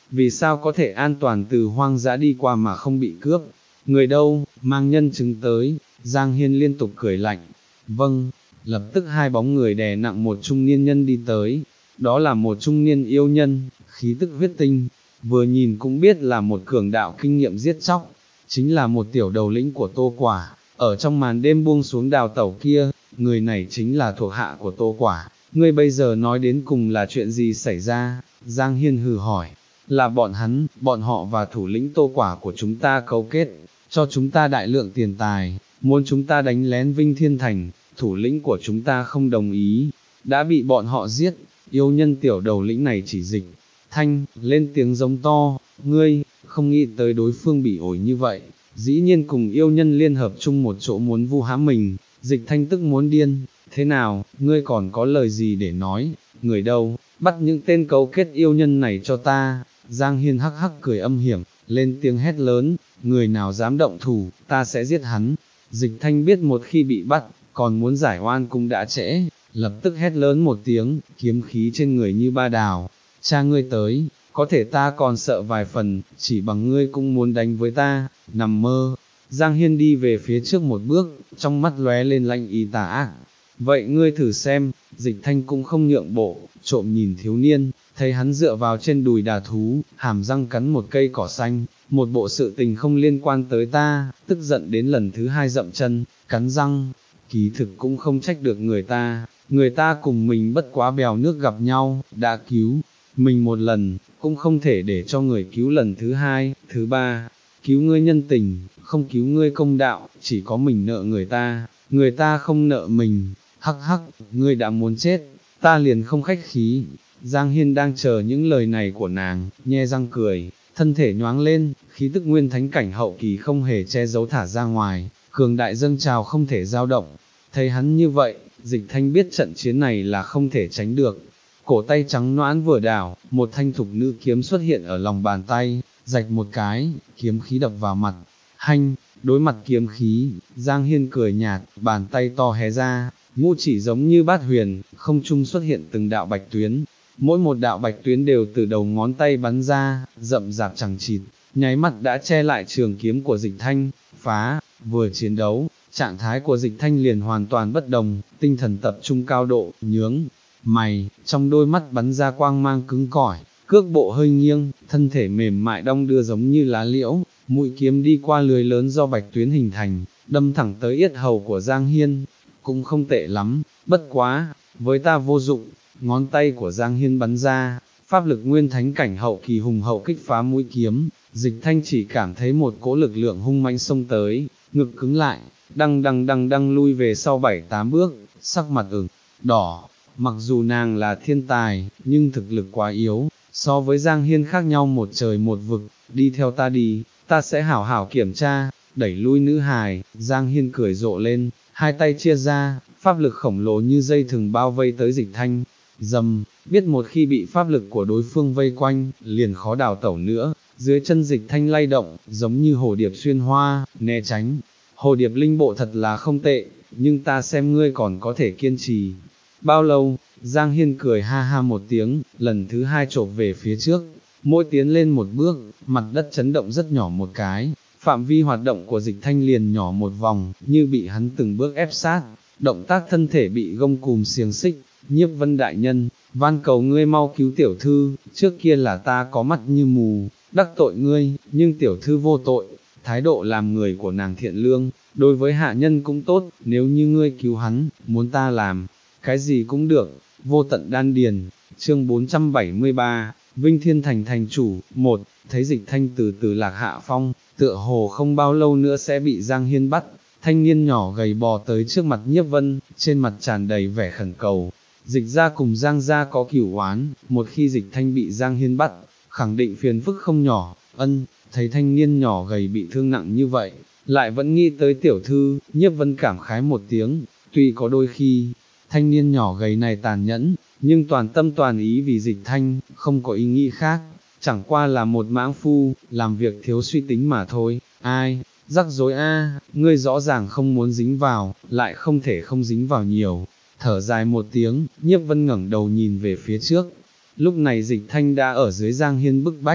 vì sao có thể an toàn từ hoang dã đi qua mà không bị cướp, người đâu, mang nhân chứng tới, Giang Hiên liên tục cười lạnh, vâng, lập tức hai bóng người đè nặng một trung niên nhân đi tới, đó là một trung niên yêu nhân, khí tức huyết tinh, vừa nhìn cũng biết là một cường đạo kinh nghiệm giết chóc, chính là một tiểu đầu lĩnh của Tô Quả, ở trong màn đêm buông xuống đào tẩu kia, người này chính là thuộc hạ của Tô Quả, ngươi bây giờ nói đến cùng là chuyện gì xảy ra, Giang Hiên hừ hỏi, là bọn hắn, bọn họ và thủ lĩnh Tô Quả của chúng ta cấu kết, cho chúng ta đại lượng tiền tài, muốn chúng ta đánh lén Vinh Thiên Thành, thủ lĩnh của chúng ta không đồng ý, đã bị bọn họ giết, yêu nhân tiểu đầu lĩnh này chỉ dịch, thanh, lên tiếng giống to, ngươi, không nghĩ tới đối phương bị ổi như vậy, dĩ nhiên cùng yêu nhân liên hợp chung một chỗ muốn vu hãm mình, dịch thanh tức muốn điên, thế nào, ngươi còn có lời gì để nói, người đâu, bắt những tên cấu kết yêu nhân này cho ta, Giang Hiên hắc hắc cười âm hiểm, lên tiếng hét lớn, người nào dám động thủ, ta sẽ giết hắn, dịch thanh biết một khi bị bắt, còn muốn giải oan cũng đã trễ, lập tức hét lớn một tiếng, kiếm khí trên người như ba đào, cha ngươi tới, có thể ta còn sợ vài phần, chỉ bằng ngươi cũng muốn đánh với ta, nằm mơ. Giang Hiên đi về phía trước một bước, trong mắt lóe lên lạnh ý tà ác. Vậy ngươi thử xem, dịch thanh cũng không nhượng bộ, trộm nhìn thiếu niên, thấy hắn dựa vào trên đùi đà thú, hàm răng cắn một cây cỏ xanh, một bộ sự tình không liên quan tới ta, tức giận đến lần thứ hai dậm chân, cắn răng, kỳ thực cũng không trách được người ta, người ta cùng mình bất quá bèo nước gặp nhau, đã cứu mình một lần, cũng không thể để cho người cứu lần thứ hai, thứ ba, cứu ngươi nhân tình, không cứu ngươi công đạo, chỉ có mình nợ người ta, người ta không nợ mình, hắc hắc, ngươi đã muốn chết, ta liền không khách khí. Giang Hiên đang chờ những lời này của nàng, nhe răng cười, thân thể nhoáng lên, khí tức nguyên thánh cảnh hậu kỳ không hề che giấu thả ra ngoài, cường đại dâng trào không thể dao động. Thấy hắn như vậy, dịch thanh biết trận chiến này là không thể tránh được. Cổ tay trắng noãn vừa đảo, một thanh thục nữ kiếm xuất hiện ở lòng bàn tay, rạch một cái, kiếm khí đập vào mặt. Hanh, đối mặt kiếm khí, Giang Hiên cười nhạt, bàn tay to hé ra, ngũ chỉ giống như bát huyền, không trung xuất hiện từng đạo bạch tuyến. Mỗi một đạo bạch tuyến đều từ đầu ngón tay bắn ra, rậm rạp chẳng chịt, nháy mắt đã che lại trường kiếm của dịch thanh, phá, vừa chiến đấu, trạng thái của dịch thanh liền hoàn toàn bất đồng, tinh thần tập trung cao độ, nhướng mày, trong đôi mắt bắn ra quang mang cứng cỏi, cước bộ hơi nghiêng, thân thể mềm mại đong đưa giống như lá liễu, mũi kiếm đi qua lưới lớn do bạch tuyến hình thành, đâm thẳng tới yết hầu của Giang Hiên, cũng không tệ lắm, bất quá, với ta vô dụng, ngón tay của Giang Hiên bắn ra, pháp lực nguyên thánh cảnh hậu kỳ hùng hậu kích phá mũi kiếm, dịch thanh chỉ cảm thấy một cỗ lực lượng hung mãnh xông tới, ngực cứng lại, đăng đăng đăng đăng lui về sau bảy tám bước, sắc mặt ửng, đỏ. Mặc dù nàng là thiên tài, nhưng thực lực quá yếu, so với Giang Hiên khác nhau một trời một vực, đi theo ta đi, ta sẽ hảo hảo kiểm tra, đẩy lui nữ hài, Giang Hiên cười rộ lên, hai tay chia ra, pháp lực khổng lồ như dây thừng bao vây tới dịch thanh, dầm, biết một khi bị pháp lực của đối phương vây quanh, liền khó đào tẩu nữa, dưới chân dịch thanh lay động, giống như hồ điệp xuyên hoa, né tránh, hồ điệp linh bộ thật là không tệ, nhưng ta xem ngươi còn có thể kiên trì. Bao lâu, Giang Hiên cười ha ha một tiếng, lần thứ hai chộp về phía trước, mỗi tiến lên một bước, mặt đất chấn động rất nhỏ một cái, phạm vi hoạt động của dịch thanh liền nhỏ một vòng, như bị hắn từng bước ép sát, động tác thân thể bị gông cùm xiềng xích, Nhiếp Vân đại nhân, van cầu ngươi mau cứu tiểu thư, trước kia là ta có mắt như mù, đắc tội ngươi, nhưng tiểu thư vô tội, thái độ làm người của nàng thiện lương, đối với hạ nhân cũng tốt, nếu như ngươi cứu hắn, muốn ta làm cái gì cũng được, vô tận đan điền, chương bốn trăm bảy mươi ba, Vinh Thiên Thành thành chủ, một, thấy dịch thanh từ từ lạc hạ phong, tựa hồ không bao lâu nữa sẽ bị Giang Hiên bắt, thanh niên nhỏ gầy bò tới trước mặt Nhiếp Vân, trên mặt tràn đầy vẻ khẩn cầu, dịch gia cùng Giang gia có cửu oán, một khi dịch thanh bị Giang Hiên bắt, khẳng định phiền phức không nhỏ, ân, thấy thanh niên nhỏ gầy bị thương nặng như vậy, lại vẫn nghĩ tới tiểu thư, Nhiếp Vân cảm khái một tiếng, tuy có đôi khi, thanh niên nhỏ gầy này tàn nhẫn, nhưng toàn tâm toàn ý vì dịch thanh, không có ý nghĩ khác, chẳng qua là một mãng phu, làm việc thiếu suy tính mà thôi, ai, rắc rối a, ngươi rõ ràng không muốn dính vào, lại không thể không dính vào nhiều, thở dài một tiếng, Nhiếp Vân ngẩng đầu nhìn về phía trước, lúc này dịch thanh đã ở dưới Giang Hiên bức bách,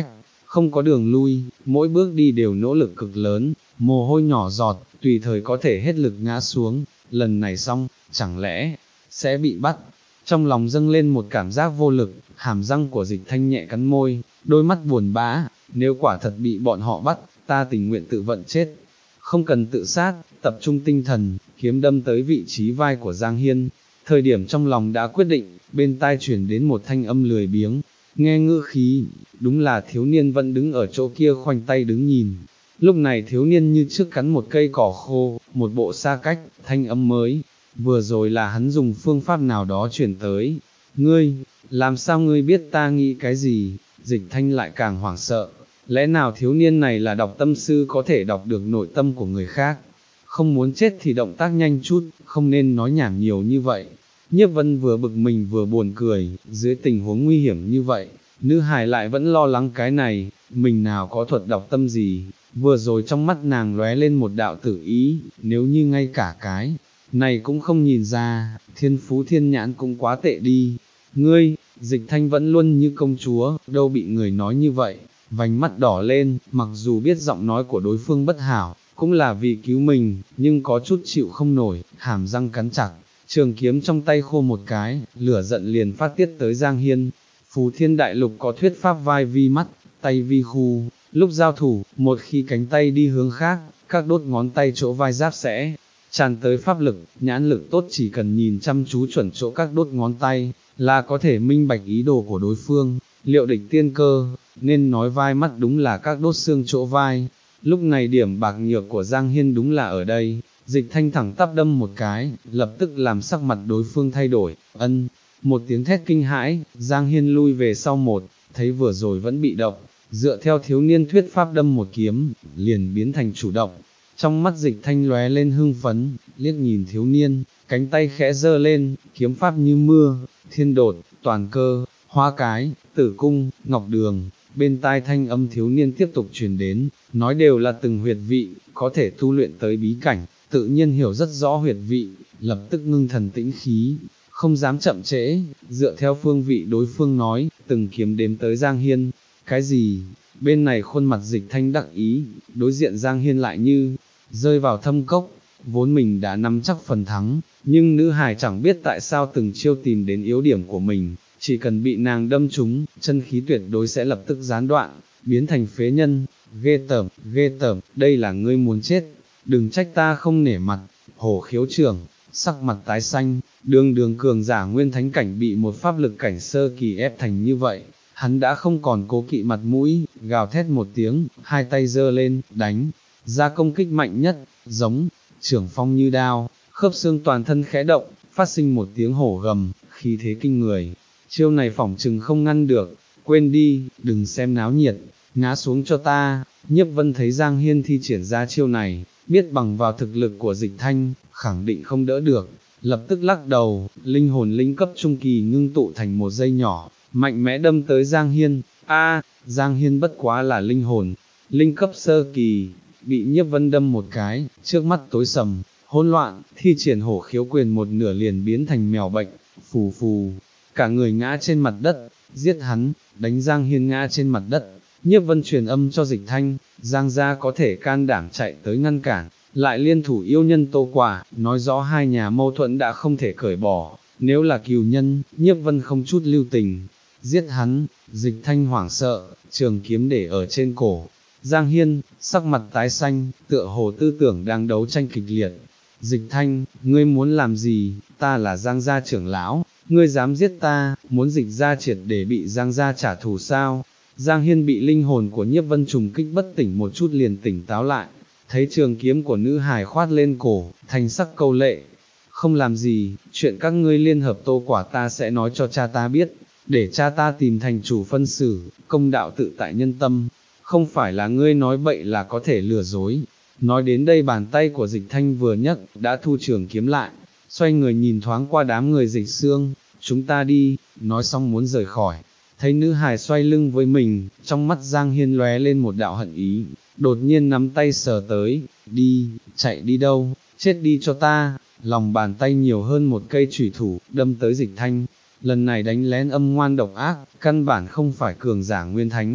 không có đường lui, mỗi bước đi đều nỗ lực cực lớn, mồ hôi nhỏ giọt, tùy thời có thể hết lực ngã xuống, lần này xong, chẳng lẽ, sẽ bị bắt. Trong lòng dâng lên một cảm giác vô lực, hàm răng của Dịch Thanh nhẹ cắn môi, đôi mắt buồn bã, nếu quả thật bị bọn họ bắt, ta tình nguyện tự vận chết. Không cần tự sát, tập trung tinh thần, kiếm đâm tới vị trí vai của Giang Hiên. Thời điểm trong lòng đã quyết định, bên tai truyền đến một thanh âm lười biếng, nghe ngữ khí, đúng là thiếu niên vẫn đứng ở chỗ kia khoanh tay đứng nhìn. Lúc này thiếu niên như trước cắn một cây cỏ khô, một bộ xa cách, thanh âm mới, vừa rồi là hắn dùng phương pháp nào đó chuyển tới. Ngươi, làm sao ngươi biết ta nghĩ cái gì? Dịch Thanh lại càng hoảng sợ, lẽ nào thiếu niên này là đọc tâm sư có thể đọc được nội tâm của người khác? Không muốn chết thì động tác nhanh chút, không nên nói nhảm nhiều như vậy. Nhiếp Vân vừa bực mình vừa buồn cười, dưới tình huống nguy hiểm như vậy, nữ hài lại vẫn lo lắng cái này, mình nào có thuật đọc tâm gì, vừa rồi trong mắt nàng lóe lên một đạo tử ý, nếu như ngay cả cái này cũng không nhìn ra, thiên phú thiên nhãn cũng quá tệ đi. Ngươi, Dịch Thanh vẫn luôn như công chúa, đâu bị người nói như vậy, vành mắt đỏ lên, mặc dù biết giọng nói của đối phương bất hảo, cũng là vì cứu mình, nhưng có chút chịu không nổi, hàm răng cắn chặt, trường kiếm trong tay khô một cái, lửa giận liền phát tiết tới Giang Hiên. Phù Thiên Đại Lục có thuyết pháp vai vi mắt, tay vi khu, lúc giao thủ, một khi cánh tay đi hướng khác, các đốt ngón tay chỗ vai giáp sẽ tràn tới pháp lực, nhãn lực tốt chỉ cần nhìn chăm chú chuẩn chỗ các đốt ngón tay, là có thể minh bạch ý đồ của đối phương. Liệu địch tiên cơ, nên nói vai mắt đúng là các đốt xương chỗ vai. Lúc này điểm bạc nhược của Giang Hiên đúng là ở đây. Dịch Thanh thẳng tắp đâm một cái, lập tức làm sắc mặt đối phương thay đổi, ân, một tiếng thét kinh hãi, Giang Hiên lui về sau một, thấy vừa rồi vẫn bị động, dựa theo thiếu niên thuyết pháp đâm một kiếm, liền biến thành chủ động. Trong mắt Dịch Thanh lóe lên hưng phấn, liếc nhìn thiếu niên, cánh tay khẽ giơ lên, kiếm pháp như mưa, thiên đột, toàn cơ, hoa cái, tử cung, ngọc đường. Bên tai thanh âm thiếu niên tiếp tục truyền đến, nói đều là từng huyệt vị, có thể tu luyện tới bí cảnh, tự nhiên hiểu rất rõ huyệt vị, lập tức ngưng thần tĩnh khí, không dám chậm trễ, dựa theo phương vị đối phương nói, từng kiếm đếm tới Giang Hiên. Cái gì? Bên này khuôn mặt Dịch Thanh đắc ý, đối diện Giang Hiên lại như rơi vào thâm cốc, vốn mình đã nắm chắc phần thắng, nhưng nữ hài chẳng biết tại sao từng chiêu tìm đến yếu điểm của mình, chỉ cần bị nàng đâm trúng, chân khí tuyệt đối sẽ lập tức gián đoạn, biến thành phế nhân. Ghê tởm, ghê tởm, đây là ngươi muốn chết, đừng trách ta không nể mặt. Hổ Khiếu trưởng, sắc mặt tái xanh, đường đường cường giả nguyên thánh cảnh bị một pháp lực cảnh sơ kỳ ép thành như vậy, hắn đã không còn cố kỵ mặt mũi, gào thét một tiếng, hai tay giơ lên, đánh ra công kích mạnh nhất, giống trưởng phong như đao, khớp xương toàn thân khẽ động, phát sinh một tiếng hổ gầm, khí thế kinh người. Chiêu này phỏng chừng không ngăn được, quên đi, đừng xem náo nhiệt, ngã xuống cho ta. Nhiếp Vân thấy Giang Hiên thi triển ra chiêu này, biết bằng vào thực lực của Dịch Thanh, khẳng định không đỡ được, lập tức lắc đầu, linh hồn linh cấp trung kỳ ngưng tụ thành một dây nhỏ, mạnh mẽ đâm tới Giang Hiên. A, Giang Hiên bất quá là linh hồn, linh cấp sơ kỳ, bị Nhiếp Vân đâm một cái, trước mắt tối sầm, hỗn loạn, thi triển Hổ Khiếu quyền một nửa liền biến thành mèo bệnh, phù phù, cả người ngã trên mặt đất, giết hắn, đánh Giang Hiên ngã trên mặt đất. Nhiếp Vân truyền âm cho Dịch Thanh, Giang gia có thể can đảm chạy tới ngăn cản, lại liên thủ yêu nhân Tô Quả, nói rõ hai nhà mâu thuẫn đã không thể cởi bỏ, nếu là cừu nhân, Nhiếp Vân không chút lưu tình, giết hắn. Dịch Thanh hoảng sợ, trường kiếm để ở trên cổ. Giang Hiên, sắc mặt tái xanh, tựa hồ tư tưởng đang đấu tranh kịch liệt. Dịch Thanh, ngươi muốn làm gì, ta là Giang gia trưởng lão, ngươi dám giết ta, muốn Dịch gia triệt để bị Giang gia trả thù sao? Giang Hiên bị linh hồn của Nhiếp Vân trùng kích bất tỉnh một chút liền tỉnh táo lại, thấy trường kiếm của nữ hài khoát lên cổ, thành sắc câu lệ. Không làm gì, chuyện các ngươi liên hợp Tô Quả ta sẽ nói cho cha ta biết, để cha ta tìm thành chủ phân xử, công đạo tự tại nhân tâm, không phải là ngươi nói bậy là có thể lừa dối. Nói đến đây bàn tay của Dịch Thanh vừa nhấc, đã thu trường kiếm lại, xoay người nhìn thoáng qua đám người Dịch Xương, chúng ta đi, nói xong muốn rời khỏi. Thấy nữ hài xoay lưng với mình, trong mắt Giang Hiên lóe lên một đạo hận ý, đột nhiên nắm tay sờ tới, đi, chạy đi đâu, chết đi cho ta. Lòng bàn tay nhiều hơn một cây chủy thủ, đâm tới Dịch Thanh, lần này đánh lén âm ngoan độc ác, căn bản không phải cường giả nguyên thánh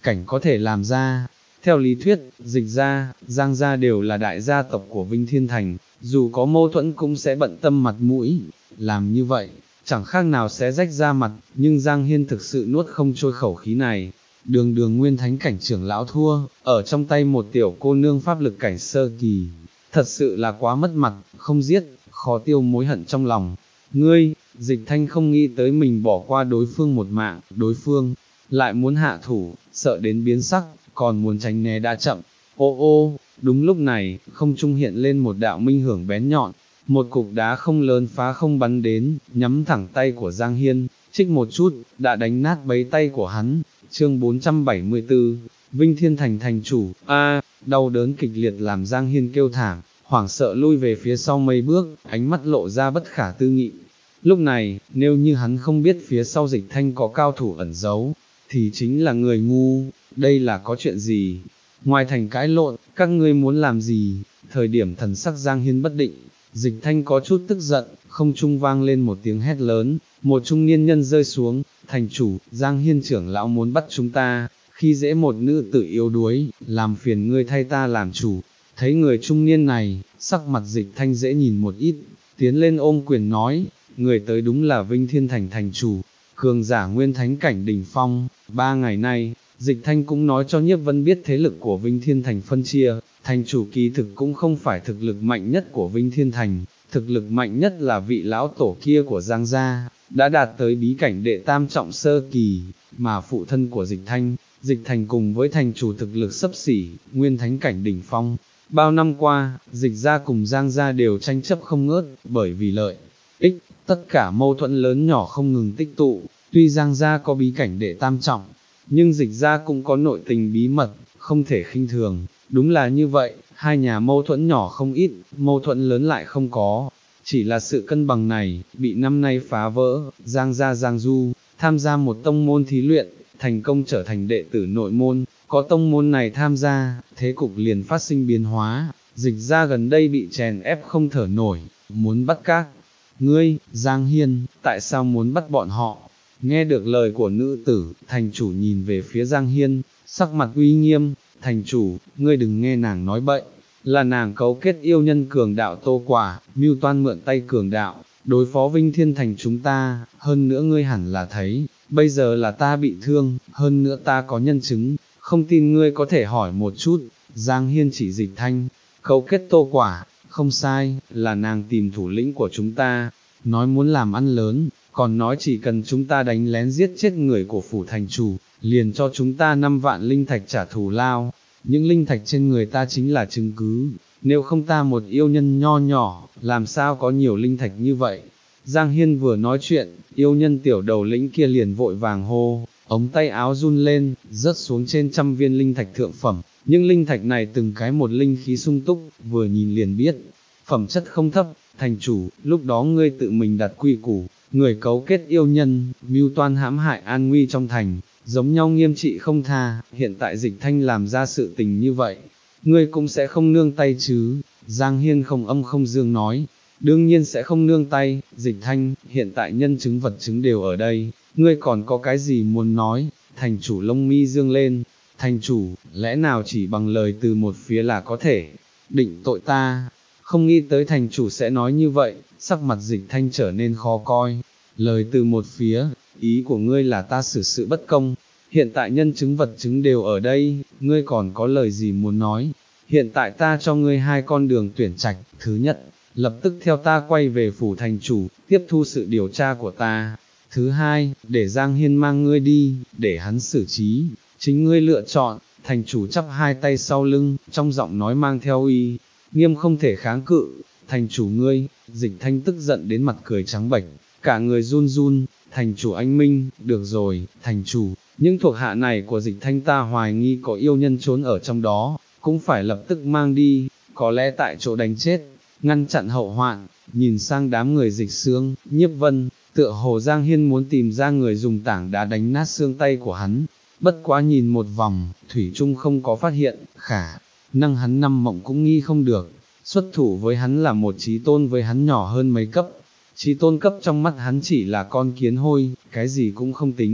cảnh có thể làm ra. Theo lý thuyết, Dịch gia, Giang gia đều là đại gia tộc của Vinh Thiên Thành, dù có mâu thuẫn cũng sẽ bận tâm mặt mũi, làm như vậy, chẳng khác nào sẽ rách ra mặt, nhưng Giang Hiên thực sự nuốt không trôi khẩu khí này. Đường đường nguyên thánh cảnh trưởng lão thua, ở trong tay một tiểu cô nương pháp lực cảnh sơ kỳ, thật sự là quá mất mặt, không giết, khó tiêu mối hận trong lòng. Ngươi, Dịch Thanh không nghĩ tới mình bỏ qua đối phương một mạng, đối phương lại muốn hạ thủ, sợ đến biến sắc, còn muốn tránh né đã chậm. Ô ô, đúng lúc này, không trung hiện lên một đạo minh hưởng bén nhọn, một cục đá không lớn phá không bắn đến, nhắm thẳng tay của Giang Hiên, trích một chút, đã đánh nát bấy tay của hắn. Chương bốn trăm bảy mươi tư, Vinh Thiên Thành thành chủ, a, đau đớn kịch liệt làm Giang Hiên kêu thảm, hoảng sợ lui về phía sau mấy bước, ánh mắt lộ ra bất khả tư nghị. Lúc này, nếu như hắn không biết phía sau Dịch Thanh có cao thủ ẩn giấu, thì chính là người ngu. Đây là có chuyện gì? Ngoài thành cãi lộn, các ngươi muốn làm gì? Thời điểm thần sắc Giang Hiên bất định, Dịch Thanh có chút tức giận, không trung vang lên một tiếng hét lớn, một trung niên nhân rơi xuống. Thành chủ, Giang Hiên trưởng lão muốn bắt chúng ta, khi dễ một nữ tử yếu đuối, làm phiền ngươi thay ta làm chủ. Thấy người trung niên này, sắc mặt Dịch Thanh dễ nhìn một ít, tiến lên ôm quyền nói, người tới đúng là Vinh Thiên Thành thành chủ, cường giả nguyên thánh cảnh đỉnh phong. Ba ngày nay, Dịch Thanh cũng nói cho Nhiếp Vân biết thế lực của Vinh Thiên Thành phân chia, thành chủ kỳ thực cũng không phải thực lực mạnh nhất của Vinh Thiên Thành, thực lực mạnh nhất là vị lão tổ kia của Giang gia, đã đạt tới bí cảnh đệ tam trọng sơ kỳ, mà phụ thân của Dịch Thanh, Dịch Thành cùng với thành chủ thực lực xấp xỉ, nguyên thánh cảnh đỉnh phong. Bao năm qua, Dịch gia cùng Giang gia đều tranh chấp không ngớt, bởi vì lợi ích, tất cả mâu thuẫn lớn nhỏ không ngừng tích tụ. Tuy Giang gia có bí cảnh đệ tam trọng, nhưng Dịch gia cũng có nội tình bí mật, không thể khinh thường. Đúng là như vậy, hai nhà mâu thuẫn nhỏ không ít, mâu thuẫn lớn lại không có. Chỉ là sự cân bằng này, bị năm nay phá vỡ. Giang gia Giang Du, tham gia một tông môn thí luyện, thành công trở thành đệ tử nội môn, có tông môn này tham gia, thế cục liền phát sinh biến hóa. Dịch gia gần đây bị chèn ép không thở nổi, muốn bắt các ngươi, Giang Hiên, tại sao muốn bắt bọn họ? Nghe được lời của nữ tử, thành chủ nhìn về phía Giang Hiên, sắc mặt uy nghiêm. Thành chủ, ngươi đừng nghe nàng nói bậy, là nàng cấu kết yêu nhân cường đạo Tô Quả, mưu toan mượn tay cường đạo, đối phó Vinh Thiên Thành chúng ta. Hơn nữa ngươi hẳn là thấy, bây giờ là ta bị thương, hơn nữa ta có nhân chứng, không tin ngươi có thể hỏi một chút. Giang Hiên chỉ Dịch Thanh, cấu kết Tô Quả, không sai, là nàng tìm thủ lĩnh của chúng ta, nói muốn làm ăn lớn, còn nói chỉ cần chúng ta đánh lén giết chết người của phủ thành chủ, liền cho chúng ta năm vạn linh thạch trả thù lao. Những linh thạch trên người ta chính là chứng cứ, nếu không ta một yêu nhân nho nhỏ, làm sao có nhiều linh thạch như vậy. Giang Hiên vừa nói chuyện, yêu nhân tiểu đầu lĩnh kia liền vội vàng hô, ống tay áo run lên, rớt xuống trên trăm viên linh thạch thượng phẩm. Nhưng linh thạch này từng cái một linh khí sung túc, vừa nhìn liền biết, phẩm chất không thấp. Thành chủ, lúc đó ngươi tự mình đặt quy củ, người cấu kết yêu nhân, mưu toan hãm hại an nguy trong thành, giống nhau nghiêm trị không tha. Hiện tại Dịch Thanh làm ra sự tình như vậy, ngươi cũng sẽ không nương tay chứ? Giang Hiên không âm không dương nói, đương nhiên sẽ không nương tay. Dịch Thanh, hiện tại nhân chứng vật chứng đều ở đây, ngươi còn có cái gì muốn nói? Thành chủ lông mi dương lên, thành chủ, lẽ nào chỉ bằng lời từ một phía là có thể định tội ta? Không nghĩ tới thành chủ sẽ nói như vậy, sắc mặt Dịch Thanh trở nên khó coi. Lời từ một phía, ý của ngươi là ta xử sự bất công, hiện tại nhân chứng vật chứng đều ở đây, ngươi còn có lời gì muốn nói? Hiện tại ta cho ngươi hai con đường tuyển trạch, thứ nhất, lập tức theo ta quay về phủ thành chủ, tiếp thu sự điều tra của ta. Thứ hai, để Giang Hiên mang ngươi đi, để hắn xử trí, chính ngươi lựa chọn. Thành chủ chắp hai tay sau lưng, trong giọng nói mang theo uy nghiêm không thể kháng cự. Thành chủ ngươi, Dịch Thanh tức giận đến mặt cười trắng bệch, cả người run run. Thành chủ anh minh, được rồi, thành chủ, những thuộc hạ này của Dịch Thanh ta hoài nghi có yêu nhân trốn ở trong đó, cũng phải lập tức mang đi, có lẽ tại chỗ đánh chết, ngăn chặn hậu hoạn. Nhìn sang đám người Dịch Xương, Nhiếp Vân, tựa hồ Giang Hiên muốn tìm ra người dùng tảng đá đánh nát xương tay của hắn, bất quá nhìn một vòng, thủy chung không có phát hiện, khả năng hắn năm mộng cũng nghi không được. Xuất thủ với hắn là một chí tôn với hắn nhỏ hơn mấy cấp, chí tôn cấp trong mắt hắn chỉ là con kiến hôi, cái gì cũng không tính.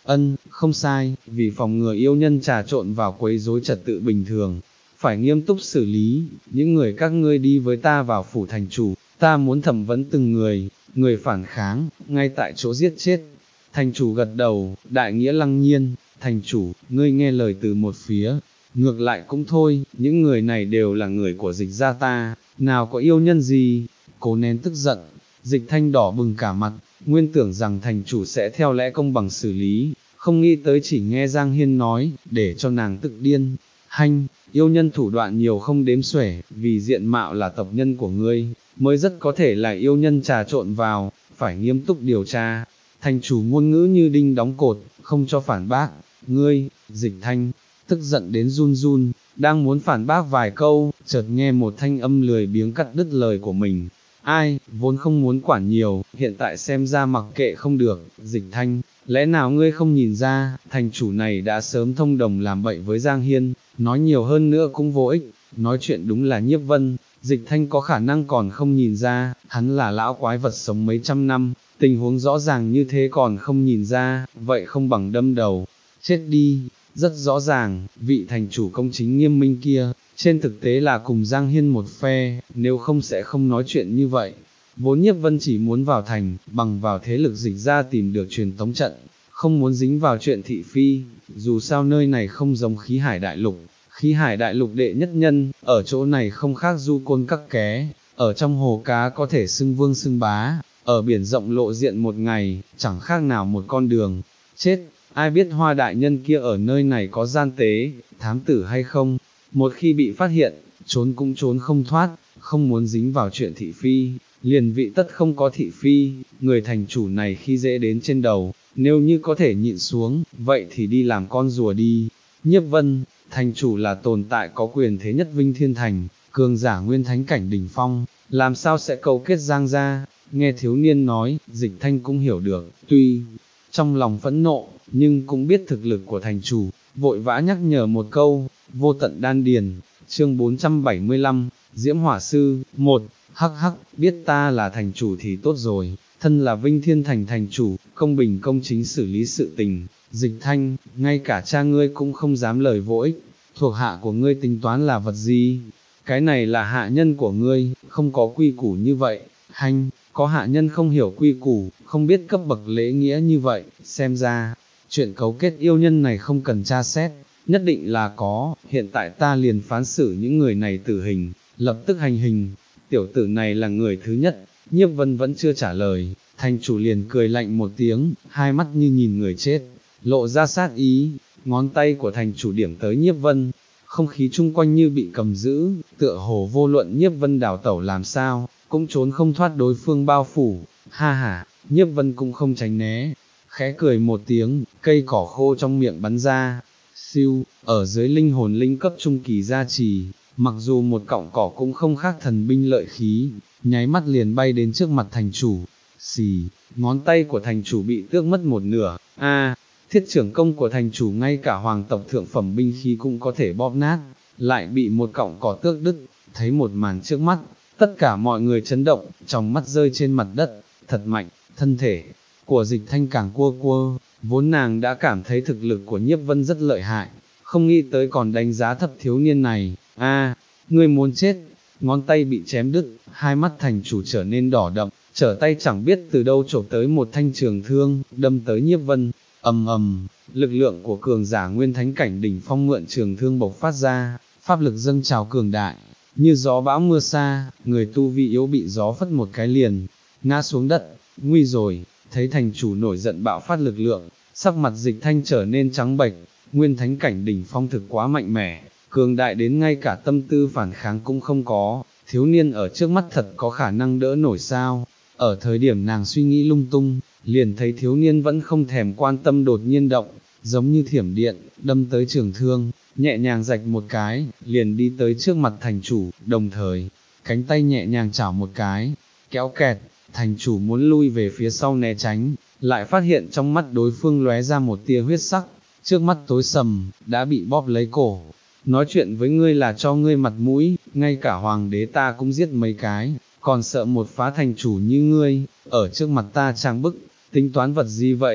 Ân, không sai, vì phòng ngừa yêu nhân trà trộn vào quấy rối trật tự bình thường, phải nghiêm túc xử lý, những người các ngươi đi với ta vào phủ thành chủ, ta muốn thẩm vấn từng người, người phản kháng, ngay tại chỗ giết chết. Thành chủ gật đầu, đại nghĩa lăng nhiên, thành chủ, ngươi nghe lời từ một phía, ngược lại cũng thôi, những người này đều là người của dịch gia ta, nào có yêu nhân gì, cố nén tức giận, Dịch Thanh đỏ bừng cả mặt, nguyên tưởng rằng thành chủ sẽ theo lẽ công bằng xử lý, không nghĩ tới chỉ nghe Giang Hiên nói, để cho nàng tức điên. Hanh, yêu nhân thủ đoạn nhiều không đếm xuể, vì diện mạo là tộc nhân của ngươi, mới rất có thể là yêu nhân trà trộn vào, phải nghiêm túc điều tra. Thành chủ ngôn ngữ như đinh đóng cột, không cho phản bác, ngươi, Dịch Thanh, tức giận đến run run, đang muốn phản bác vài câu, chợt nghe một thanh âm lười biếng cắt đứt lời của mình. Ai, vốn không muốn quản nhiều, hiện tại xem ra mặc kệ không được, Dịch Thanh, lẽ nào ngươi không nhìn ra, thành chủ này đã sớm thông đồng làm bậy với Giang Hiên, nói nhiều hơn nữa cũng vô ích, nói chuyện đúng là Nhiếp Vân, Dịch Thanh có khả năng còn không nhìn ra, hắn là lão quái vật sống mấy trăm năm, tình huống rõ ràng như thế còn không nhìn ra, vậy không bằng đâm đầu, chết đi. Rất rõ ràng, vị thành chủ công chính nghiêm minh kia, trên thực tế là cùng Giang Hiên một phe, nếu không sẽ không nói chuyện như vậy. Vốn Nhiếp Vân chỉ muốn vào thành, bằng vào thế lực dịch ra tìm được truyền tống trận, không muốn dính vào chuyện thị phi, dù sao nơi này không giống khí hải đại lục, khí hải đại lục đệ nhất nhân, ở chỗ này không khác du côn các ké, ở trong hồ cá có thể xưng vương xưng bá, ở biển rộng lộ diện một ngày, chẳng khác nào một con đường, chết. Ai biết Hoa đại nhân kia ở nơi này có gian tế, thám tử hay không, một khi bị phát hiện, trốn cũng trốn không thoát, không muốn dính vào chuyện thị phi, liền vị tất không có thị phi, người thành chủ này khi dễ đến trên đầu, nếu như có thể nhịn xuống, vậy thì đi làm con rùa đi. Nhiếp Vân, thành chủ là tồn tại có quyền thế nhất Vinh Thiên Thành, cường giả nguyên thánh cảnh đỉnh phong, làm sao sẽ cấu kết Giang gia, nghe thiếu niên nói, Dịch Thanh cũng hiểu được, tuy trong lòng phẫn nộ, nhưng cũng biết thực lực của thành chủ, vội vã nhắc nhở một câu, vô tận đan điền, chương bốn trăm bảy mươi lăm, Diễm Hỏa Sư, một, hắc hắc, biết ta là thành chủ thì tốt rồi, thân là Vinh Thiên Thành thành chủ, công bình công chính xử lý sự tình, Dịch Thanh, ngay cả cha ngươi cũng không dám lời vô ích, thuộc hạ của ngươi tính toán là vật gì, cái này là hạ nhân của ngươi, không có quy củ như vậy, hanh. Có hạ nhân không hiểu quy củ, không biết cấp bậc lễ nghĩa như vậy, xem ra, chuyện cấu kết yêu nhân này không cần tra xét, nhất định là có, hiện tại ta liền phán xử những người này tử hình, lập tức hành hình, tiểu tử này là người thứ nhất, Nhiếp Vân vẫn chưa trả lời, thành chủ liền cười lạnh một tiếng, hai mắt như nhìn người chết, lộ ra sát ý, ngón tay của thành chủ điểm tới Nhiếp Vân, không khí chung quanh như bị cầm giữ, tựa hồ vô luận Nhiếp Vân đảo tẩu làm sao, cũng trốn không thoát đối phương bao phủ, ha ha, Nhiếp Vân cũng không tránh né, khẽ cười một tiếng, cây cỏ khô trong miệng bắn ra, siêu, ở dưới linh hồn linh cấp trung kỳ gia trì, mặc dù một cọng cỏ cũng không khác thần binh lợi khí, nháy mắt liền bay đến trước mặt thành chủ, xì, ngón tay của thành chủ bị tước mất một nửa, a, thiết trưởng công của thành chủ ngay cả hoàng tộc thượng phẩm binh khí cũng có thể bóp nát, lại bị một cọng cỏ tước đứt, thấy một màn trước mắt. Tất cả mọi người chấn động, trong mắt rơi trên mặt đất, thật mạnh, thân thể của Dịch Thanh càng cua cua, vốn nàng đã cảm thấy thực lực của Nhiếp Vân rất lợi hại, không nghĩ tới còn đánh giá thấp thiếu niên này, a, ngươi muốn chết, ngón tay bị chém đứt, hai mắt thành chủ trở nên đỏ đậm, trở tay chẳng biết từ đâu chộp tới một thanh trường thương, đâm tới Nhiếp Vân, ầm ầm, lực lượng của cường giả nguyên thánh cảnh đỉnh phong mượn trường thương bộc phát ra, pháp lực dâng trào cường đại. Như gió bão mưa xa, người tu vi yếu bị gió phất một cái liền, ngã xuống đất, nguy rồi, thấy thành chủ nổi giận bạo phát lực lượng, sắc mặt Dịch Thanh trở nên trắng bệch, nguyên thánh cảnh đỉnh phong thực quá mạnh mẽ, cường đại đến ngay cả tâm tư phản kháng cũng không có, thiếu niên ở trước mắt thật có khả năng đỡ nổi sao, ở thời điểm nàng suy nghĩ lung tung, liền thấy thiếu niên vẫn không thèm quan tâm đột nhiên động, giống như thiểm điện, đâm tới trường thương. Nhẹ nhàng rạch một cái, liền đi tới trước mặt thành chủ, đồng thời, cánh tay nhẹ nhàng chảo một cái, kéo kẹt, thành chủ muốn lui về phía sau né tránh, lại phát hiện trong mắt đối phương lóe ra một tia huyết sắc, trước mắt tối sầm, đã bị bóp lấy cổ. Nói chuyện với ngươi là cho ngươi mặt mũi, ngay cả hoàng đế ta cũng giết mấy cái, còn sợ một phá thành chủ như ngươi, ở trước mặt ta trang bức, tính toán vật gì vậy,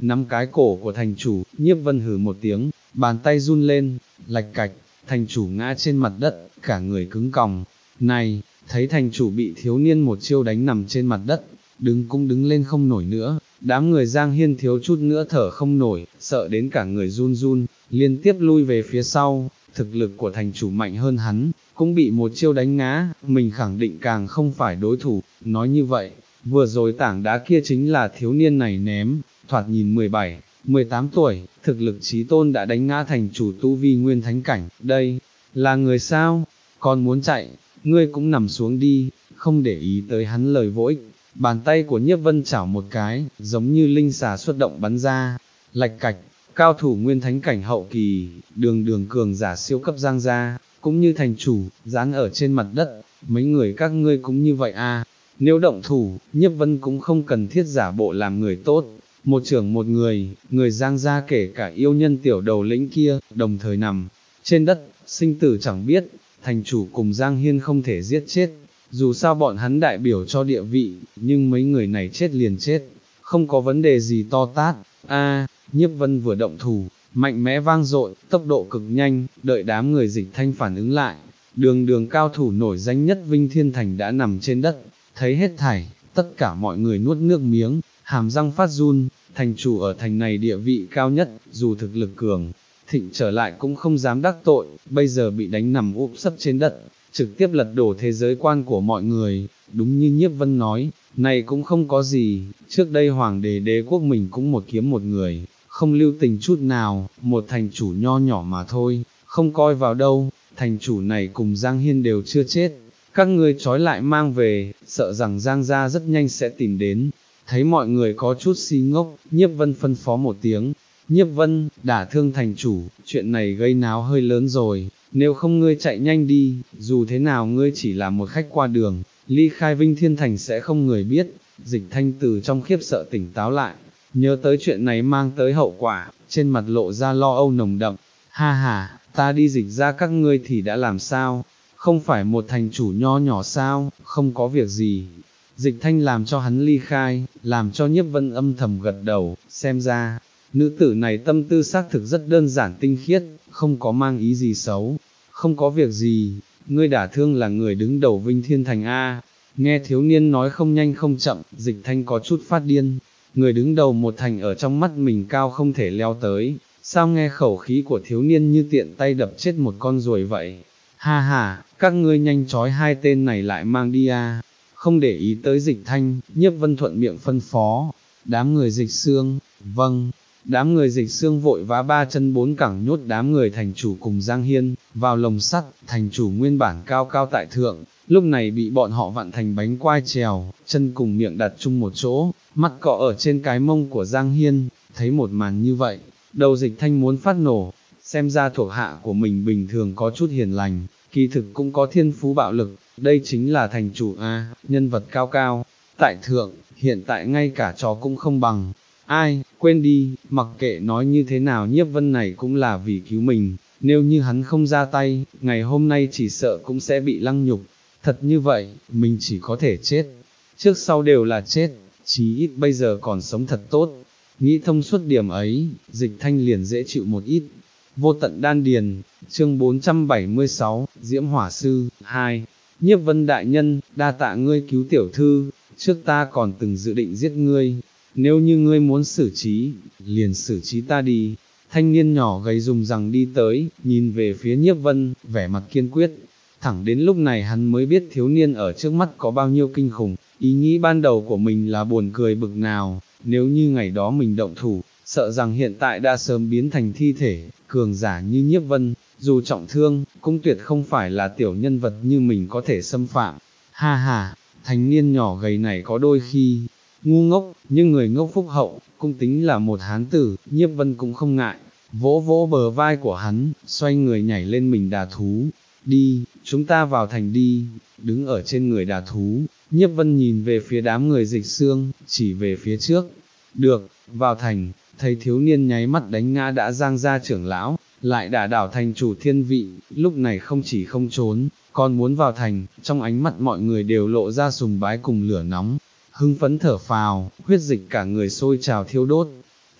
nắm cái cổ của thành chủ, Nhiếp Vân hừ một tiếng, bàn tay run lên, lạch cạch, thành chủ ngã trên mặt đất, cả người cứng còng. Này, thấy thành chủ bị thiếu niên một chiêu đánh nằm trên mặt đất, đứng cũng đứng lên không nổi nữa, đám người Giang Hiên thiếu chút nữa thở không nổi, sợ đến cả người run run, liên tiếp lui về phía sau, thực lực của thành chủ mạnh hơn hắn, cũng bị một chiêu đánh ngã, mình khẳng định càng không phải đối thủ, nói như vậy, vừa rồi tảng đá kia chính là thiếu niên này ném, thoạt nhìn mười bảy, mười tám tuổi, thực lực chí tôn đã đánh ngã thành chủ tu vi nguyên thánh cảnh, đây, là người sao, còn muốn chạy, ngươi cũng nằm xuống đi, không để ý tới hắn lời vô ích, bàn tay của Nhiếp Vân chảo một cái, giống như linh xà xuất động bắn ra, lạch cạch, cao thủ nguyên thánh cảnh hậu kỳ, đường đường cường giả siêu cấp Giang gia, cũng như thành chủ, dán ở trên mặt đất, mấy người các ngươi cũng như vậy à, nếu động thủ, Nhiếp Vân cũng không cần thiết giả bộ làm người tốt, một trưởng một người, người Giang gia kể cả yêu nhân tiểu đầu lĩnh kia, đồng thời nằm trên đất, sinh tử chẳng biết, thành chủ cùng Giang Hiên không thể giết chết, dù sao bọn hắn đại biểu cho địa vị, nhưng mấy người này chết liền chết, không có vấn đề gì to tát, a Nhiếp Vân vừa động thủ, mạnh mẽ vang dội, tốc độ cực nhanh, đợi đám người Dịch Thanh phản ứng lại, đường đường cao thủ nổi danh nhất Vinh Thiên Thành đã nằm trên đất, thấy hết thảy, tất cả mọi người nuốt nước miếng, hàm răng phát run, thành chủ ở thành này địa vị cao nhất, dù thực lực cường, thịnh trở lại cũng không dám đắc tội, bây giờ bị đánh nằm úp sấp trên đất, trực tiếp lật đổ thế giới quan của mọi người, đúng như Nhiếp Vân nói, này cũng không có gì, trước đây hoàng đế đế quốc mình cũng một kiếm một người, không lưu tình chút nào, một thành chủ nho nhỏ mà thôi, không coi vào đâu, thành chủ này cùng Giang Hiên đều chưa chết, các ngươi trói lại mang về, sợ rằng Giang gia rất nhanh sẽ tìm đến, thấy mọi người có chút si ngốc, Nhiếp Vân phân phó một tiếng, Nhiếp Vân, đả thương thành chủ, chuyện này gây náo hơi lớn rồi, nếu không ngươi chạy nhanh đi, dù thế nào ngươi chỉ là một khách qua đường, ly khai Vinh Thiên Thành sẽ không người biết, Dịch Thanh từ trong khiếp sợ tỉnh táo lại, nhớ tới chuyện này mang tới hậu quả, trên mặt lộ ra lo âu nồng đậm, ha ha, ta đi dịch ra các ngươi thì đã làm sao, không phải một thành chủ nho nhỏ sao, không có việc gì. Dịch Thanh làm cho hắn ly khai, làm cho Nhiếp Vân âm thầm gật đầu, xem ra, nữ tử này tâm tư xác thực rất đơn giản tinh khiết, không có mang ý gì xấu, không có việc gì, ngươi đả thương là người đứng đầu Vinh Thiên Thành A, nghe thiếu niên nói không nhanh không chậm, Dịch Thanh có chút phát điên, người đứng đầu một thành ở trong mắt mình cao không thể leo tới, sao nghe khẩu khí của thiếu niên như tiện tay đập chết một con ruồi vậy, ha ha, các ngươi nhanh trói hai tên này lại mang đi a. Không để ý tới Dịch Thanh, Nhiếp Vân thuận miệng phân phó, đám người Dịch Xương, vâng, đám người Dịch Xương vội vã ba chân bốn cẳng nhốt đám người thành chủ cùng Giang Hiên, vào lồng sắt, thành chủ nguyên bản cao cao tại thượng, lúc này bị bọn họ vặn thành bánh quai trèo, chân cùng miệng đặt chung một chỗ, mắt cọ ở trên cái mông của Giang Hiên, thấy một màn như vậy, đầu Dịch Thanh muốn phát nổ, xem ra thuộc hạ của mình bình thường có chút hiền lành, kỳ thực cũng có thiên phú bạo lực, đây chính là thành chủ A, nhân vật cao cao, tại thượng, hiện tại ngay cả chó cũng không bằng, ai, quên đi, mặc kệ nói như thế nào Nhiếp Vân này cũng là vì cứu mình, nếu như hắn không ra tay, ngày hôm nay chỉ sợ cũng sẽ bị lăng nhục, thật như vậy, mình chỉ có thể chết, trước sau đều là chết, chí ít bây giờ còn sống thật tốt, nghĩ thông suốt điểm ấy, Dịch Thanh liền dễ chịu một ít. Vô tận đan điền, chương bốn trăm bảy mươi sáu, Diễm Hỏa Sư, hai, Nhiếp Vân đại nhân, đa tạ ngươi cứu tiểu thư, trước ta còn từng dự định giết ngươi, nếu như ngươi muốn xử trí, liền xử trí ta đi. Thanh niên nhỏ gầy dùng rằng đi tới, nhìn về phía Nhiếp Vân, vẻ mặt kiên quyết, thẳng đến lúc này hắn mới biết thiếu niên ở trước mắt có bao nhiêu kinh khủng, ý nghĩ ban đầu của mình là buồn cười bực nào, nếu như ngày đó mình động thủ, sợ rằng hiện tại đã sớm biến thành thi thể, cường giả như Nhiếp Vân, dù trọng thương, cũng tuyệt không phải là tiểu nhân vật như mình có thể xâm phạm. Ha ha, thanh niên nhỏ gầy này có đôi khi ngu ngốc, nhưng người ngốc phúc hậu, cũng tính là một hán tử, Nhiếp Vân cũng không ngại, vỗ vỗ bờ vai của hắn, xoay người nhảy lên mình đà thú, đi, chúng ta vào thành đi, đứng ở trên người đà thú, Nhiếp Vân nhìn về phía đám người Dịch Xương, chỉ về phía trước, được, vào thành, thấy thiếu niên nháy mắt đánh ngã đã Giang gia trưởng lão, lại đả đảo thành chủ thiên vị, lúc này không chỉ không trốn, còn muốn vào thành, trong ánh mắt mọi người đều lộ ra sùng bái cùng lửa nóng, hưng phấn thở phào, huyết dịch cả người sôi trào thiêu đốt.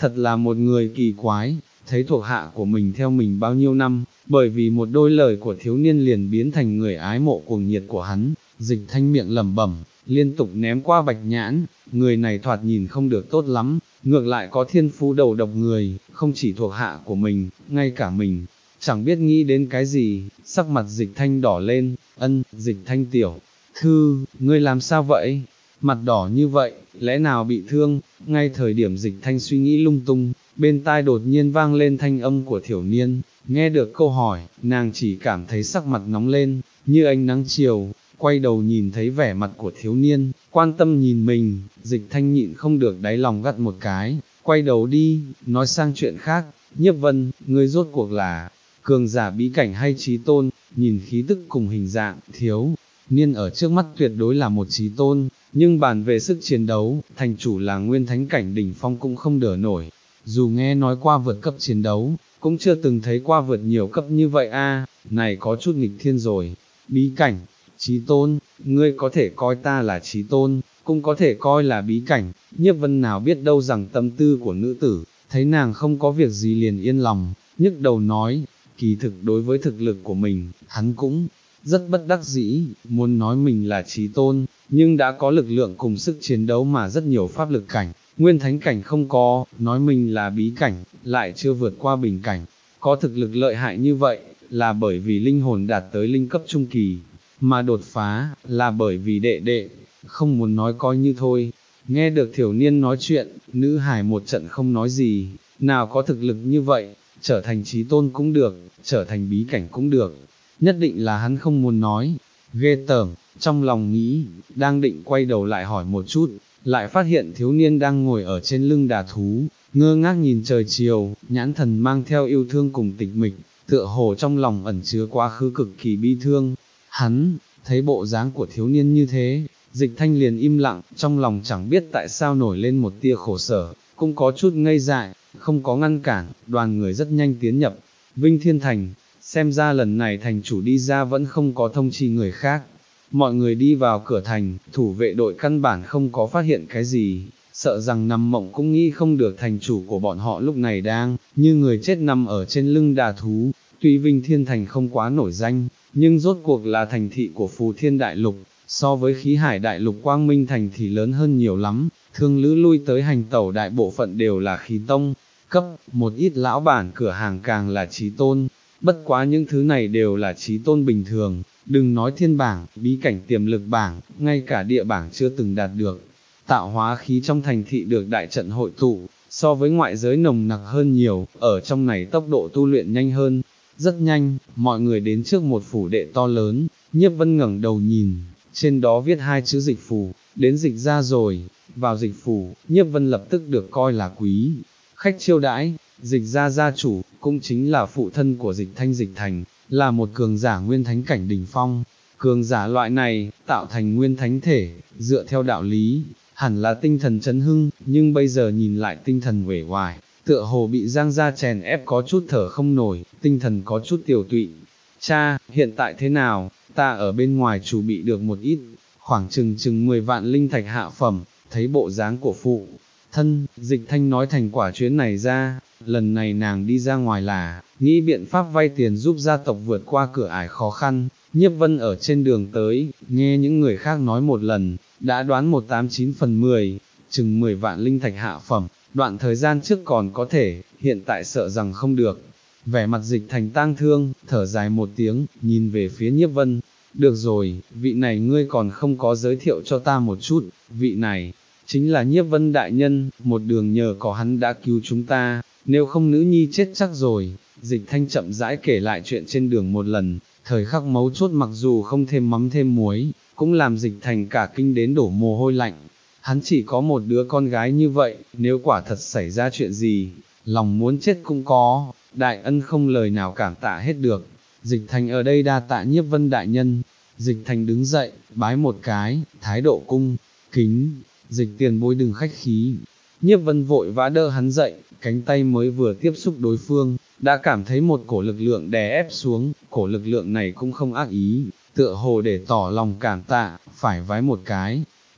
thật là một người kỳ quái, thấy thuộc hạ của mình theo mình bao nhiêu năm, bởi vì một đôi lời của thiếu niên liền biến thành người ái mộ cuồng nhiệt của hắn. Dịch Thanh miệng lẩm bẩm, liên tục ném qua Bạch Nhãn, người này thoạt nhìn không được tốt lắm, ngược lại có thiên phú đầu độc người, không chỉ thuộc hạ của mình, ngay cả mình, chẳng biết nghĩ đến cái gì, sắc mặt Dịch Thanh đỏ lên, ân, Dịch Thanh tiểu thư, ngươi làm sao vậy? Mặt đỏ như vậy, lẽ nào bị thương? Ngay thời điểm Dịch Thanh suy nghĩ lung tung, bên tai đột nhiên vang lên thanh âm của thiểu niên, nghe được câu hỏi, nàng chỉ cảm thấy sắc mặt nóng lên, như ánh nắng chiều, quay đầu nhìn thấy vẻ mặt của thiếu niên, quan tâm nhìn mình, Dịch Thanh nhịn không được đáy lòng gắt một cái, quay đầu đi, nói sang chuyện khác, Nhiếp Vân, ngươi rốt cuộc là cường giả bí cảnh hay trí tôn? Nhìn khí tức cùng hình dạng, thiếu niên ở trước mắt tuyệt đối là một trí tôn, nhưng bàn về sức chiến đấu, thành chủ là nguyên thánh cảnh đỉnh phong cũng không đỡ nổi, dù nghe nói qua vượt cấp chiến đấu, cũng chưa từng thấy qua vượt nhiều cấp như vậy a, này có chút nghịch thiên rồi. Bí cảnh, trí tôn, ngươi có thể coi ta là trí tôn, cũng có thể coi là bí cảnh. Nhiếp Vân nào biết đâu rằng tâm tư của nữ tử, thấy nàng không có việc gì liền yên lòng, nhức đầu nói, kỳ thực đối với thực lực của mình, hắn cũng rất bất đắc dĩ, muốn nói mình là trí tôn, nhưng đã có lực lượng cùng sức chiến đấu mà rất nhiều pháp lực cảnh, nguyên thánh cảnh không có, nói mình là bí cảnh, lại chưa vượt qua bình cảnh, có thực lực lợi hại như vậy, là bởi vì linh hồn đạt tới linh cấp trung kỳ, mà đột phá, là bởi vì đệ đệ, không muốn nói coi như thôi. Nghe được thiểu niên nói chuyện, nữ hài một trận không nói gì, nào có thực lực như vậy, trở thành trí tôn cũng được, trở thành bí cảnh cũng được, nhất định là hắn không muốn nói, ghê tởm, trong lòng nghĩ, đang định quay đầu lại hỏi một chút, lại phát hiện thiếu niên đang ngồi ở trên lưng đà thú, ngơ ngác nhìn trời chiều, nhãn thần mang theo yêu thương cùng tịch mịch, tựa hồ trong lòng ẩn chứa quá khứ cực kỳ bi thương. Hắn, thấy bộ dáng của thiếu niên như thế, Dịch Thanh liền im lặng, trong lòng chẳng biết tại sao nổi lên một tia khổ sở, cũng có chút ngây dại, không có ngăn cản, đoàn người rất nhanh tiến nhập Vinh Thiên Thành, xem ra lần này thành chủ đi ra vẫn không có thông chi người khác. Mọi người đi vào cửa thành, thủ vệ đội căn bản không có phát hiện cái gì, sợ rằng nằm mộng cũng nghĩ không được thành chủ của bọn họ lúc này đang, như người chết nằm ở trên lưng đà thú. Tuy Vinh Thiên Thành không quá nổi danh, nhưng rốt cuộc là thành thị của Phù Thiên Đại Lục, so với Khí Hải Đại Lục Quang Minh Thành thì lớn hơn nhiều lắm, thương lữ lui tới hành tẩu đại bộ phận đều là khí tông, cấp, một ít lão bản cửa hàng càng là trí tôn, bất quá những thứ này đều là trí tôn bình thường, đừng nói thiên bảng, bí cảnh tiềm lực bảng, ngay cả địa bảng chưa từng đạt được. Tạo hóa khí trong thành thị được đại trận hội tụ, so với ngoại giới nồng nặc hơn nhiều, ở trong này tốc độ tu luyện nhanh hơn. Rất nhanh, mọi người đến trước một phủ đệ to lớn, Nhiếp Vân ngẩng đầu nhìn, trên đó viết hai chữ dịch phủ, đến dịch ra rồi, vào dịch phủ, Nhiếp Vân lập tức được coi là quý khách chiêu đãi. Dịch ra gia chủ, cũng chính là phụ thân của Dịch Thanh Dịch Thành, là một cường giả nguyên thánh cảnh đỉnh phong. Cường giả loại này, tạo thành nguyên thánh thể, dựa theo đạo lý, hẳn là tinh thần chấn hưng, nhưng bây giờ nhìn lại tinh thần uể oải, tựa hồ bị Giang gia chèn ép có chút thở không nổi, tinh thần có chút tiều tụy. Cha, hiện tại thế nào? Ta ở bên ngoài chủ bị được một ít, khoảng chừng chừng mười vạn linh thạch hạ phẩm. Thấy bộ dáng của phụ thân, Dịch Thanh nói thành quả chuyến này ra, lần này nàng đi ra ngoài là, nghĩ biện pháp vay tiền giúp gia tộc vượt qua cửa ải khó khăn. Nhiếp Vân ở trên đường tới, nghe những người khác nói một lần, đã đoán một tám chín phần mười, chừng mười vạn linh thạch hạ phẩm, đoạn thời gian trước còn có thể, hiện tại sợ rằng không được. Vẻ mặt Dịch Thành tang thương, thở dài một tiếng, nhìn về phía Nhiếp Vân, được rồi, vị này ngươi còn không có giới thiệu cho ta một chút, vị này, chính là Nhiếp Vân đại nhân, một đường nhờ có hắn đã cứu chúng ta, nếu không nữ nhi chết chắc rồi. Dịch Thanh chậm rãi kể lại chuyện trên đường một lần, thời khắc mấu chốt mặc dù không thêm mắm thêm muối, cũng làm Dịch Thành cả kinh đến đổ mồ hôi lạnh. Hắn chỉ có một đứa con gái như vậy, nếu quả thật xảy ra chuyện gì, lòng muốn chết cũng có, đại ân không lời nào cảm tạ hết được. Dịch Thành ở đây đa tạ Nhiếp Vân đại nhân. Dịch Thành đứng dậy, bái một cái, thái độ cung kính. Dịch tiền bối đừng khách khí. Nhiếp Vân vội vã đỡ hắn dậy, cánh tay mới vừa tiếp xúc đối phương, đã cảm thấy một cổ lực lượng đè ép xuống, cổ lực lượng này cũng không ác ý, tựa hồ để tỏ lòng cảm tạ, phải vái một cái,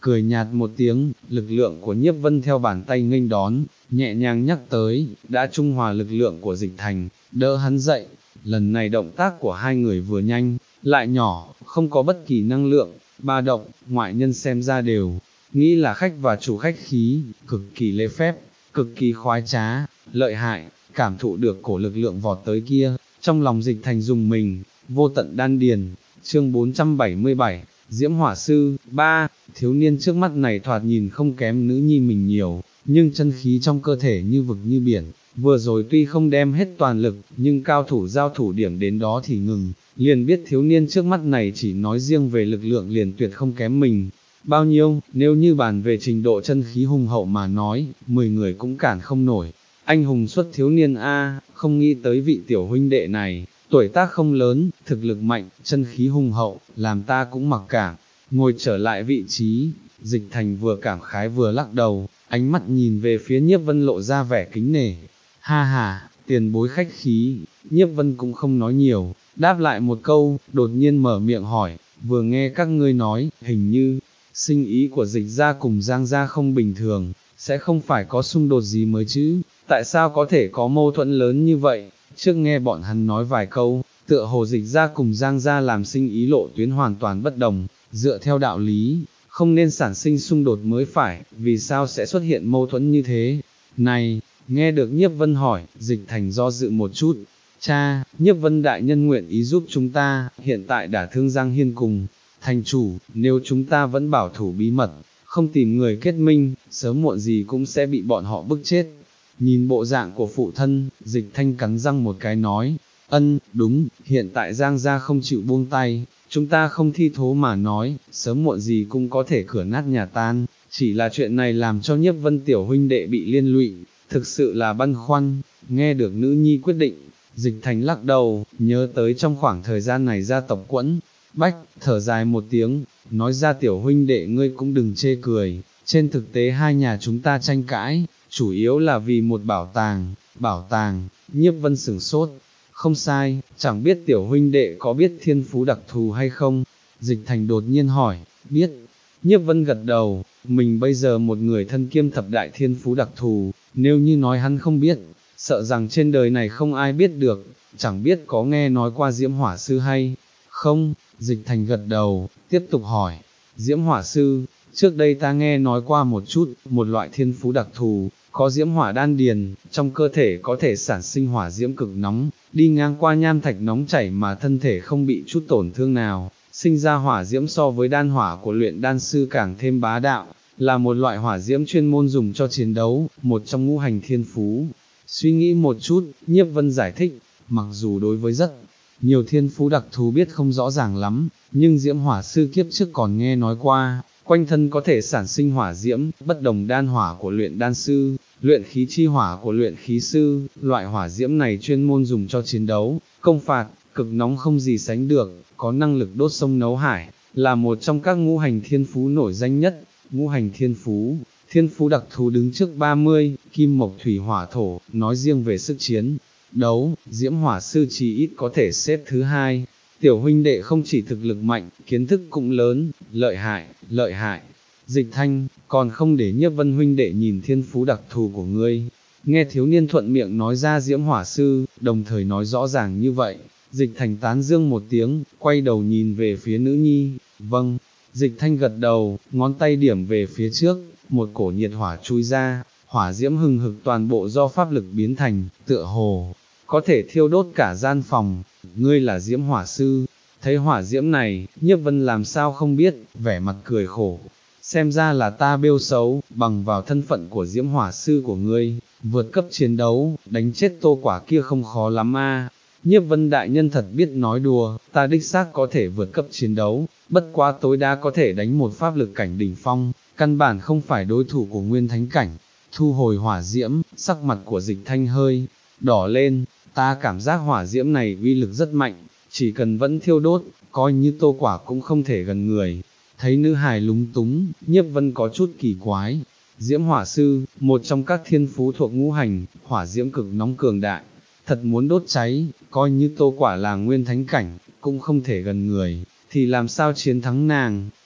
cười nhạt một tiếng, lực lượng của Nhiếp Vân theo bàn tay nghênh đón, nhẹ nhàng nhắc tới, đã trung hòa lực lượng của Dịch Thành, đỡ hắn dậy. Lần này động tác của hai người vừa nhanh, lại nhỏ, không có bất kỳ năng lượng, ba động, ngoại nhân xem ra đều, nghĩ là khách và chủ khách khí, cực kỳ lễ phép, cực kỳ khoái trá, lợi hại, cảm thụ được cổ lực lượng vọt tới kia, trong lòng Dịch Thành dùng mình, vô tận đan điền. Chương bốn trăm bảy mươi bảy, Diễm Hỏa Sư, ba, thiếu niên trước mắt này thoạt nhìn không kém nữ nhi mình nhiều, nhưng chân khí trong cơ thể như vực như biển, vừa rồi tuy không đem hết toàn lực, nhưng cao thủ giao thủ điểm đến đó thì ngừng, liền biết thiếu niên trước mắt này chỉ nói riêng về lực lượng liền tuyệt không kém mình. Bao nhiêu, nếu như bàn về trình độ chân khí hùng hậu mà nói, mười người cũng cản không nổi. Anh hùng xuất thiếu niên A, không nghĩ tới vị tiểu huynh đệ này, tuổi tác không lớn, thực lực mạnh, chân khí hùng hậu, làm ta cũng mặc cảm. Ngồi trở lại vị trí, Dịch Thành vừa cảm khái vừa lắc đầu, ánh mắt nhìn về phía Nhiếp Vân lộ ra vẻ kính nể. Ha ha, tiền bối khách khí, Nhiếp Vân cũng không nói nhiều, đáp lại một câu, đột nhiên mở miệng hỏi, vừa nghe các ngươi nói, hình như, sinh ý của Dịch gia cùng Giang gia không bình thường, sẽ không phải có xung đột gì mới chứ, tại sao có thể có mâu thuẫn lớn như vậy? Trước nghe bọn hắn nói vài câu, tựa hồ Dịch gia cùng Giang gia làm sinh ý lộ tuyến hoàn toàn bất đồng, dựa theo đạo lý, không nên sản sinh xung đột mới phải, vì sao sẽ xuất hiện mâu thuẫn như thế? Này, nghe được Nhiếp Vân hỏi, Dịch Thành do dự một chút, cha, Nhiếp Vân đại nhân nguyện ý giúp chúng ta, hiện tại đả thương Giang Hiên cùng thành chủ, nếu chúng ta vẫn bảo thủ bí mật, không tìm người kết minh, sớm muộn gì cũng sẽ bị bọn họ bức chết. Nhìn bộ dạng của phụ thân, Dịch Thanh cắn răng một cái nói, ân, đúng, hiện tại Giang gia không chịu buông tay, chúng ta không thi thố mà nói, sớm muộn gì cũng có thể cửa nát nhà tan, chỉ là chuyện này làm cho Nhiếp Vân tiểu huynh đệ bị liên lụy, thực sự là băn khoăn. Nghe được nữ nhi quyết định, Dịch Thành lắc đầu, nhớ tới trong khoảng thời gian này gia tộc quẫn bách, thở dài một tiếng, nói ra tiểu huynh đệ ngươi cũng đừng chê cười, trên thực tế hai nhà chúng ta tranh cãi, chủ yếu là vì một bảo tàng, bảo tàng. Nhiếp Vân sửng sốt, không sai, chẳng biết tiểu huynh đệ có biết thiên phú đặc thù hay không? Dịch Thành đột nhiên hỏi, biết. Nhiếp Vân gật đầu, mình bây giờ một người thân kiêm thập đại thiên phú đặc thù, nếu như nói hắn không biết, sợ rằng trên đời này không ai biết được, chẳng biết có nghe nói qua Diễm Hỏa Sư hay không? Dịch Thành gật đầu, tiếp tục hỏi, Diễm Hỏa Sư, trước đây ta nghe nói qua một chút, một loại thiên phú đặc thù, có diễm hỏa đan điền, trong cơ thể có thể sản sinh hỏa diễm cực nóng, đi ngang qua nham thạch nóng chảy mà thân thể không bị chút tổn thương nào, sinh ra hỏa diễm so với đan hỏa của luyện đan sư càng thêm bá đạo, là một loại hỏa diễm chuyên môn dùng cho chiến đấu, một trong ngũ hành thiên phú. Suy nghĩ một chút, Nhiếp Vân giải thích, mặc dù đối với rất nhiều thiên phú đặc thù biết không rõ ràng lắm, nhưng Diễm Hỏa Sư kiếp trước còn nghe nói qua, quanh thân có thể sản sinh hỏa diễm, bất đồng đan hỏa của luyện đan sư, luyện khí chi hỏa của luyện khí sư, loại hỏa diễm này chuyên môn dùng cho chiến đấu, công phạt, cực nóng không gì sánh được, có năng lực đốt sông nấu hải, là một trong các ngũ hành thiên phú nổi danh nhất. Ngũ hành thiên phú, thiên phú đặc thù đứng trước ba mươi, kim mộc thủy hỏa thổ, nói riêng về sức chiến đấu, Diễm Hỏa Sư chỉ ít có thể xếp thứ hai. Tiểu huynh đệ không chỉ thực lực mạnh, kiến thức cũng lớn, lợi hại, lợi hại. Dịch Thanh, còn không để Nhiếp Vân huynh đệ nhìn thiên phú đặc thù của ngươi. Nghe thiếu niên thuận miệng nói ra Diễm Hỏa Sư, đồng thời nói rõ ràng như vậy, Dịch Thành tán dương một tiếng, quay đầu nhìn về phía nữ nhi, vâng. Dịch Thanh gật đầu, ngón tay điểm về phía trước, một cổ nhiệt hỏa chui ra, hỏa diễm hừng hực toàn bộ do pháp lực biến thành, tựa hồ có thể thiêu đốt cả gian phòng. Ngươi là Diễm Hỏa Sư. Thấy hỏa diễm này, Nhiếp Vân làm sao không biết, vẻ mặt cười khổ. Xem ra là ta bêu xấu, bằng vào thân phận của Diễm Hỏa Sư của ngươi, vượt cấp chiến đấu, đánh chết Tô Quả kia không khó lắm a. Nhiếp Vân đại nhân thật biết nói đùa, ta đích xác có thể vượt cấp chiến đấu, bất quá tối đa có thể đánh một pháp lực cảnh đỉnh phong, căn bản không phải đối thủ của nguyên thánh cảnh. Thu hồi hỏa diễm, sắc mặt của Dịch Thanh hơi đỏ lên, ta cảm giác hỏa diễm này uy lực rất mạnh, chỉ cần vẫn thiêu đốt, coi như Tô Quả cũng không thể gần người. Thấy nữ hài lúng túng, Nhiếp Vân có chút kỳ quái. Diễm Hỏa Sư, một trong các thiên phú thuộc ngũ hành, hỏa diễm cực nóng cường đại, thật muốn đốt cháy, coi như Tô Quả là nguyên thánh cảnh, cũng không thể gần người, thì làm sao chiến thắng nàng?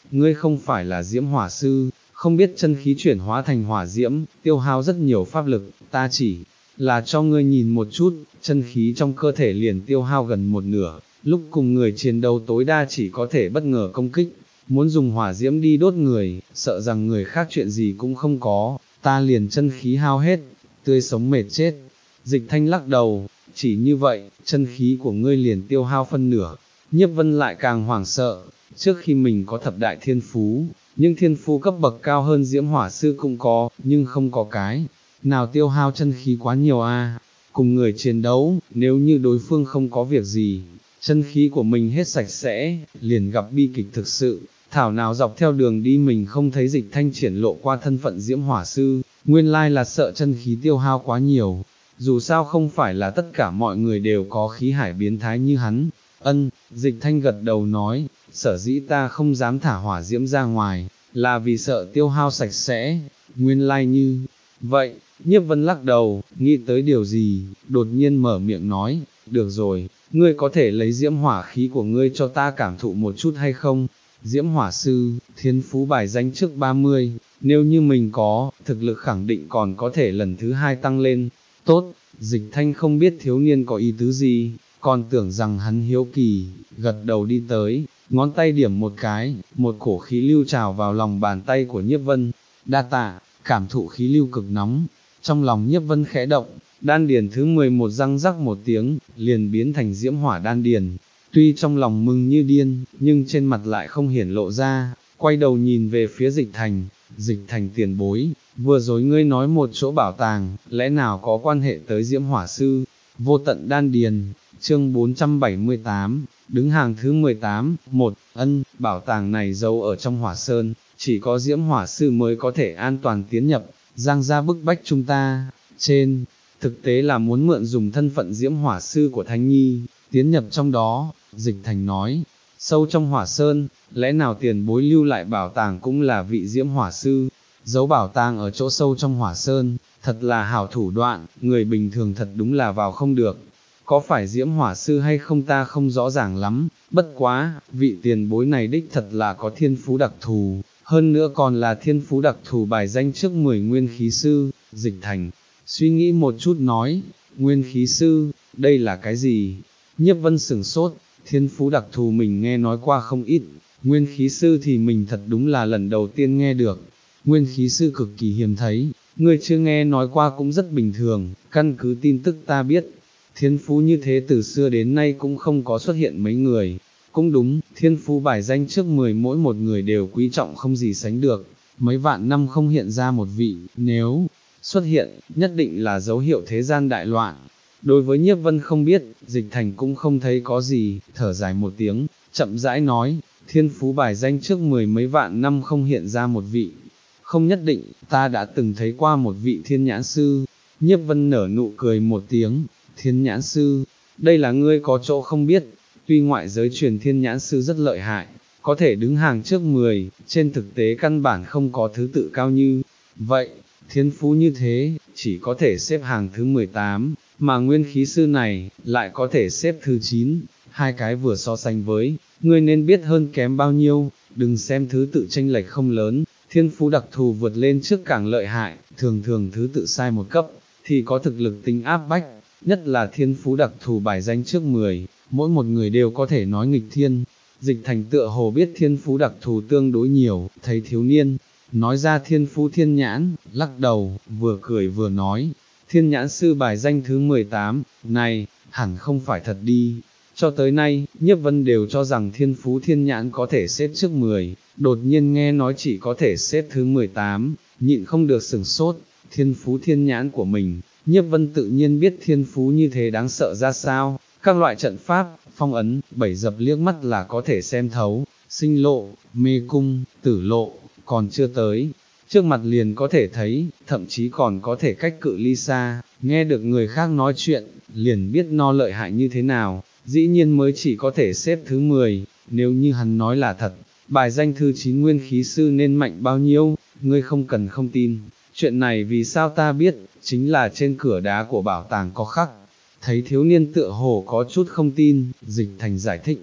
ngươi không phải là diễm hỏa sư, không biết chân khí chuyển hóa thành hỏa diễm, tiêu hao rất nhiều pháp lực, ta chỉ là cho ngươi nhìn một chút, chân khí trong cơ thể liền tiêu hao gần một nửa, lúc cùng người chiến đấu tối đa chỉ có thể bất ngờ công kích, muốn dùng hỏa diễm đi đốt người, sợ rằng người khác chuyện gì cũng không có, ta liền chân khí hao hết, tươi sống mệt chết. Dịch Thanh lắc đầu, chỉ như vậy, chân khí của ngươi liền tiêu hao phân nửa. Nhiếp Vân lại càng hoảng sợ, trước khi mình có thập đại thiên phú, nhưng thiên phú cấp bậc cao hơn diễm hỏa sư cũng có, nhưng không có cái nào tiêu hao chân khí quá nhiều a. Cùng người chiến đấu, nếu như đối phương không có việc gì, chân khí của mình hết sạch sẽ, liền gặp bi kịch thực sự. Thảo nào dọc theo đường đi mình không thấy Dịch Thanh triển lộ qua thân phận diễm hỏa sư, nguyên lai là sợ chân khí tiêu hao quá nhiều. Dù sao không phải là tất cả mọi người đều có khí hải biến thái như hắn. Ân, Dịch Thanh gật đầu nói, sở dĩ ta không dám thả hỏa diễm ra ngoài, là vì sợ tiêu hao sạch sẽ, nguyên lai như vậy. Nhiếp Vân lắc đầu, nghĩ tới điều gì, đột nhiên mở miệng nói, được rồi, ngươi có thể lấy diễm hỏa khí của ngươi cho ta cảm thụ một chút hay không? Diễm hỏa sư, thiên phú bài danh trước ba mươi, nếu như mình có, thực lực khẳng định còn có thể lần thứ hai tăng lên. Tốt, Dịch Thanh không biết thiếu niên có ý tứ gì, còn tưởng rằng hắn hiếu kỳ, gật đầu đi tới, ngón tay điểm một cái, một cổ khí lưu trào vào lòng bàn tay của Nhiếp Vân. Đa tạ, cảm thụ khí lưu cực nóng, trong lòng Nhiếp Vân khẽ động, đan điền thứ mười một răng rắc một tiếng, liền biến thành diễm hỏa đan điền. Tuy trong lòng mừng như điên, nhưng trên mặt lại không hiển lộ ra, quay đầu nhìn về phía Dịch Thành, Dịch Thành tiền bối, vừa rồi ngươi nói một chỗ bảo tàng, lẽ nào có quan hệ tới diễm hỏa sư? Vô tận đan điền, chương bốn trăm bảy mươi tám, đứng hàng thứ mười tám, một, ân, bảo tàng này giấu ở trong hỏa sơn, chỉ có diễm hỏa sư mới có thể an toàn tiến nhập, giang ra bức bách chúng ta, trên, thực tế là muốn mượn dùng thân phận diễm hỏa sư của Thanh Nhi, tiến nhập trong đó. Dịch Thành nói, sâu trong hỏa sơn, lẽ nào tiền bối lưu lại bảo tàng cũng là vị diễm hỏa sư, giấu bảo tàng ở chỗ sâu trong hỏa sơn, thật là hảo thủ đoạn, người bình thường thật đúng là vào không được. Có phải diễm hỏa sư hay không ta không rõ ràng lắm, bất quá, vị tiền bối này đích thật là có thiên phú đặc thù, hơn nữa còn là thiên phú đặc thù bài danh trước mười nguyên khí sư. Dịch Thành suy nghĩ một chút nói, nguyên khí sư, đây là cái gì? Nhiếp Vân sửng sốt, thiên phú đặc thù mình nghe nói qua không ít, nguyên khí sư thì mình thật đúng là lần đầu tiên nghe được. Nguyên khí sư cực kỳ hiếm thấy, người chưa nghe nói qua cũng rất bình thường, căn cứ tin tức ta biết, thiên phú như thế từ xưa đến nay cũng không có xuất hiện mấy người. Cũng đúng, thiên phú bài danh trước mười mỗi một người đều quý trọng không gì sánh được, mấy vạn năm không hiện ra một vị, nếu xuất hiện, nhất định là dấu hiệu thế gian đại loạn. Đối với Nhiếp Vân không biết, Dịch Thành cũng không thấy có gì, thở dài một tiếng, chậm rãi nói, thiên phú bài danh trước mười mấy vạn năm không hiện ra một vị, không nhất định, ta đã từng thấy qua một vị thiên nhãn sư. Nhiếp Vân nở nụ cười một tiếng, thiên nhãn sư, đây là ngươi có chỗ không biết, tuy ngoại giới truyền thiên nhãn sư rất lợi hại, có thể đứng hàng trước mười, trên thực tế căn bản không có thứ tự cao như vậy, thiên phú như thế, chỉ có thể xếp hàng thứ mười tám, mà nguyên khí sư này, lại có thể xếp thứ chín, hai cái vừa so sánh với, ngươi nên biết hơn kém bao nhiêu, đừng xem thứ tự chênh lệch không lớn, thiên phú đặc thù vượt lên trước càng lợi hại, thường thường thứ tự sai một cấp, thì có thực lực tính áp bách, nhất là thiên phú đặc thù bài danh trước mười, mỗi một người đều có thể nói nghịch thiên. Dịch Thành tựa hồ biết thiên phú đặc thù tương đối nhiều, thấy thiếu niên, nói ra thiên phú thiên nhãn, lắc đầu, vừa cười vừa nói, thiên nhãn sư bài danh thứ mười tám, này, hẳn không phải thật đi. Cho tới nay, Nhiếp Vân đều cho rằng thiên phú thiên nhãn có thể xếp trước mười, đột nhiên nghe nói chỉ có thể xếp thứ mười tám, nhịn không được sửng sốt, thiên phú thiên nhãn của mình, Nhiếp Vân tự nhiên biết thiên phú như thế đáng sợ ra sao, các loại trận pháp, phong ấn, bảy dập liếc mắt là có thể xem thấu, sinh lộ, mê cung, tử lộ, còn chưa tới, trước mặt liền có thể thấy, thậm chí còn có thể cách cự ly xa, nghe được người khác nói chuyện, liền biết no lợi hại như thế nào, dĩ nhiên mới chỉ có thể xếp thứ mười, nếu như hắn nói là thật, bài danh thứ chín nguyên khí sư nên mạnh bao nhiêu, ngươi không cần không tin, chuyện này vì sao ta biết, chính là trên cửa đá của bảo tàng có khắc. Thấy thiếu niên tựa hồ có chút không tin, Dịch Thành giải thích,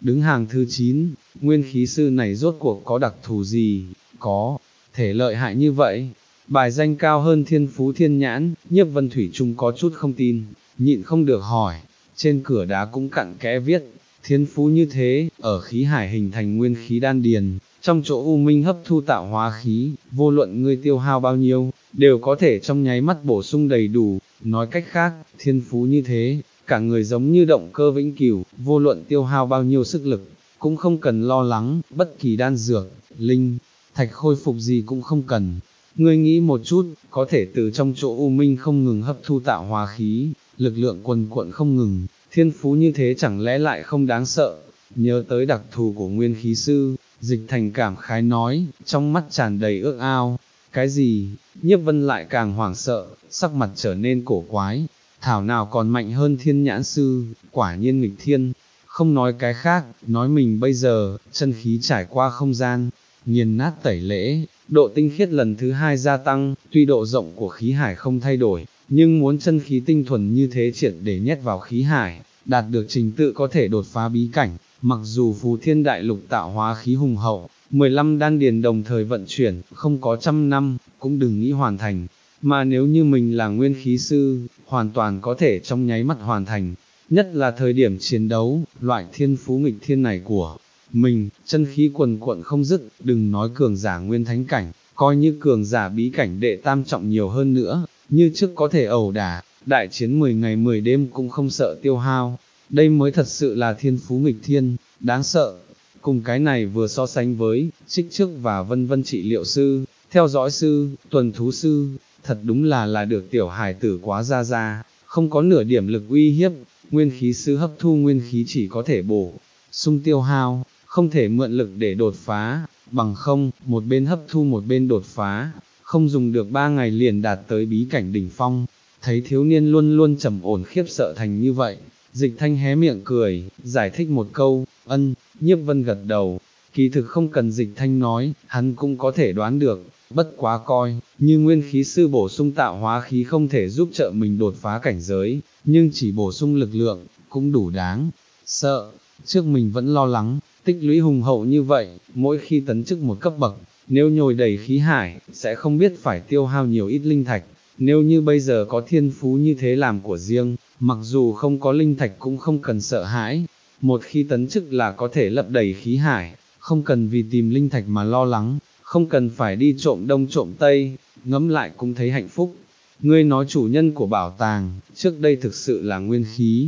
đứng hàng thứ chín, nguyên khí sư này rốt cuộc có đặc thù gì, có thể lợi hại như vậy, bài danh cao hơn thiên phú thiên nhãn, Nhiếp Vân thủy chung có chút không tin, nhịn không được hỏi, trên cửa đá cũng cặn kẽ viết, thiên phú như thế, ở khí hải hình thành nguyên khí đan điền, trong chỗ u minh hấp thu tạo hóa khí, vô luận ngươi tiêu hao bao nhiêu, đều có thể trong nháy mắt bổ sung đầy đủ, nói cách khác, thiên phú như thế, cả người giống như động cơ vĩnh cửu, vô luận tiêu hao bao nhiêu sức lực, cũng không cần lo lắng, bất kỳ đan dược, linh, thạch khôi phục gì cũng không cần. Ngươi nghĩ một chút, có thể từ trong chỗ u minh không ngừng hấp thu tạo hóa khí, lực lượng quần cuộn không ngừng, thiên phú như thế chẳng lẽ lại không đáng sợ. Nhớ tới đặc thù của nguyên khí sư, Dịch Thành cảm khái nói, trong mắt tràn đầy ước ao. Cái gì? Nhiếp Vân lại càng hoảng sợ, sắc mặt trở nên cổ quái. Thảo nào còn mạnh hơn thiên nhãn sư, quả nhiên nghịch thiên. Không nói cái khác, nói mình bây giờ, chân khí trải qua không gian, nghiền nát tẩy lễ, độ tinh khiết lần thứ hai gia tăng, tuy độ rộng của khí hải không thay đổi, nhưng muốn chân khí tinh thuần như thế triệt để nhét vào khí hải, đạt được trình tự có thể đột phá bí cảnh, mặc dù phù thiên đại lục tạo hóa khí hùng hậu, mười lăm đan điền đồng thời vận chuyển, không có trăm năm, cũng đừng nghĩ hoàn thành, mà nếu như mình là nguyên khí sư, hoàn toàn có thể trong nháy mắt hoàn thành, nhất là thời điểm chiến đấu, loại thiên phú nghịch thiên này của mình, chân khí quần cuộn không dứt, đừng nói cường giả nguyên thánh cảnh, coi như cường giả bí cảnh đệ tam trọng nhiều hơn nữa, như trước có thể ẩu đả, đại chiến mười ngày mười đêm cũng không sợ tiêu hao, đây mới thật sự là thiên phú nghịch thiên, đáng sợ. Cùng cái này vừa so sánh với, trích trước và vân vân trị liệu sư, theo dõi sư, tuần thú sư, thật đúng là là được tiểu hài tử quá ra ra, không có nửa điểm lực uy hiếp, nguyên khí sư hấp thu nguyên khí chỉ có thể bổ sung tiêu hao, không thể mượn lực để đột phá, bằng không, một bên hấp thu một bên đột phá, không dùng được ba ngày liền đạt tới bí cảnh đỉnh phong, thấy thiếu niên luôn luôn trầm ổn khiếp sợ thành như vậy, Dịch Thanh hé miệng cười, giải thích một câu, ân, Nhiếp Vân gật đầu, kỳ thực không cần Dịch Thanh nói, hắn cũng có thể đoán được, bất quá coi, như nguyên khí sư bổ sung tạo hóa khí không thể giúp trợ mình đột phá cảnh giới, nhưng chỉ bổ sung lực lượng, cũng đủ đáng sợ, trước mình vẫn lo lắng, tích lũy hùng hậu như vậy, mỗi khi tấn chức một cấp bậc, nếu nhồi đầy khí hải, sẽ không biết phải tiêu hao nhiều ít linh thạch, nếu như bây giờ có thiên phú như thế làm của riêng, mặc dù không có linh thạch cũng không cần sợ hãi, một khi tấn chức là có thể lập đầy khí hải, không cần vì tìm linh thạch mà lo lắng, không cần phải đi trộm đông trộm tây, ngẫm lại cũng thấy hạnh phúc. Ngươi nói chủ nhân của bảo tàng, trước đây thực sự là nguyên khí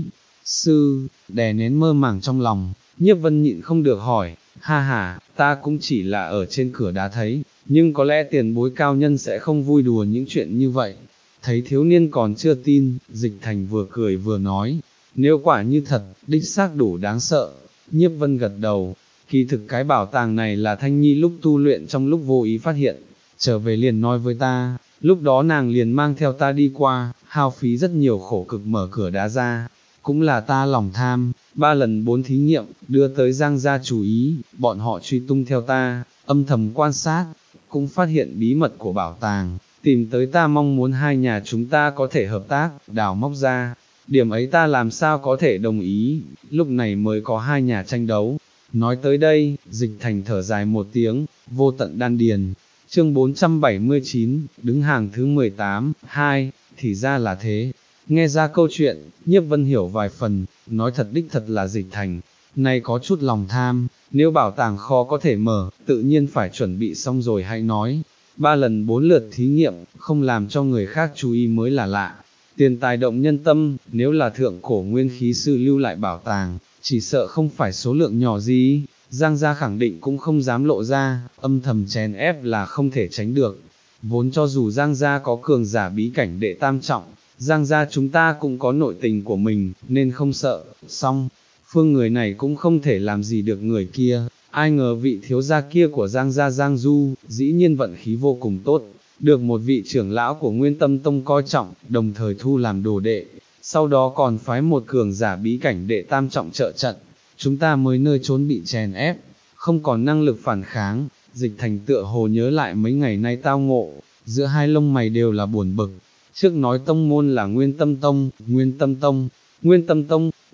sư, đè nén mơ màng trong lòng, Nhiếp Vân nhịn không được hỏi, ha ha, ta cũng chỉ là ở trên cửa đá thấy, nhưng có lẽ tiền bối cao nhân sẽ không vui đùa những chuyện như vậy. Thấy thiếu niên còn chưa tin, Dịch Thành vừa cười vừa nói, nếu quả như thật, đích xác đủ đáng sợ. Nhiếp Vân gật đầu, kỳ thực cái bảo tàng này là Thanh Nhi lúc tu luyện trong lúc vô ý phát hiện, trở về liền nói với ta, lúc đó nàng liền mang theo ta đi qua, hao phí rất nhiều khổ cực mở cửa đá ra, cũng là ta lòng tham, ba lần bốn thí nghiệm, đưa tới Giang gia chú ý, bọn họ truy tung theo ta, âm thầm quan sát, cũng phát hiện bí mật của bảo tàng, tìm tới ta mong muốn hai nhà chúng ta có thể hợp tác, đào móc ra, điểm ấy ta làm sao có thể đồng ý, lúc này mới có hai nhà tranh đấu. Nói tới đây, Dịch Thành thở dài một tiếng, vô tận đan điền, chương bốn trăm bảy mươi chín, đứng hàng thứ mười tám, hai, thì ra là thế. Nghe ra câu chuyện, Nhiếp Vân hiểu vài phần, nói thật đích thật là Dịch Thành, này có chút lòng tham, nếu bảo tàng kho có thể mở, tự nhiên phải chuẩn bị xong rồi hãy nói. Ba lần bốn lượt thí nghiệm, không làm cho người khác chú ý mới là lạ. Tiền tài động nhân tâm, nếu là thượng cổ nguyên khí sư lưu lại bảo tàng, chỉ sợ không phải số lượng nhỏ gì, Giang gia khẳng định cũng không dám lộ ra, âm thầm chèn ép là không thể tránh được. Vốn cho dù Giang gia có cường giả bí cảnh đệ tam trọng, Giang gia chúng ta cũng có nội tình của mình, nên không sợ, song, phương người này cũng không thể làm gì được người kia, ai ngờ vị thiếu gia kia của Giang gia Giang Du, dĩ nhiên vận khí vô cùng tốt, được một vị trưởng lão của Nguyên Tâm Tông coi trọng, đồng thời thu làm đồ đệ, sau đó còn phái một cường giả bí cảnh đệ tam trọng trợ trận, chúng ta mới nơi trốn bị chèn ép, không còn năng lực phản kháng. Dịch Thành tựa hồ nhớ lại mấy ngày nay tao ngộ, giữa hai lông mày đều là buồn bực. Trước nói tông môn là Nguyên Tâm Tông, Nguyên Tâm Tông, Nguyên Tâm Tông,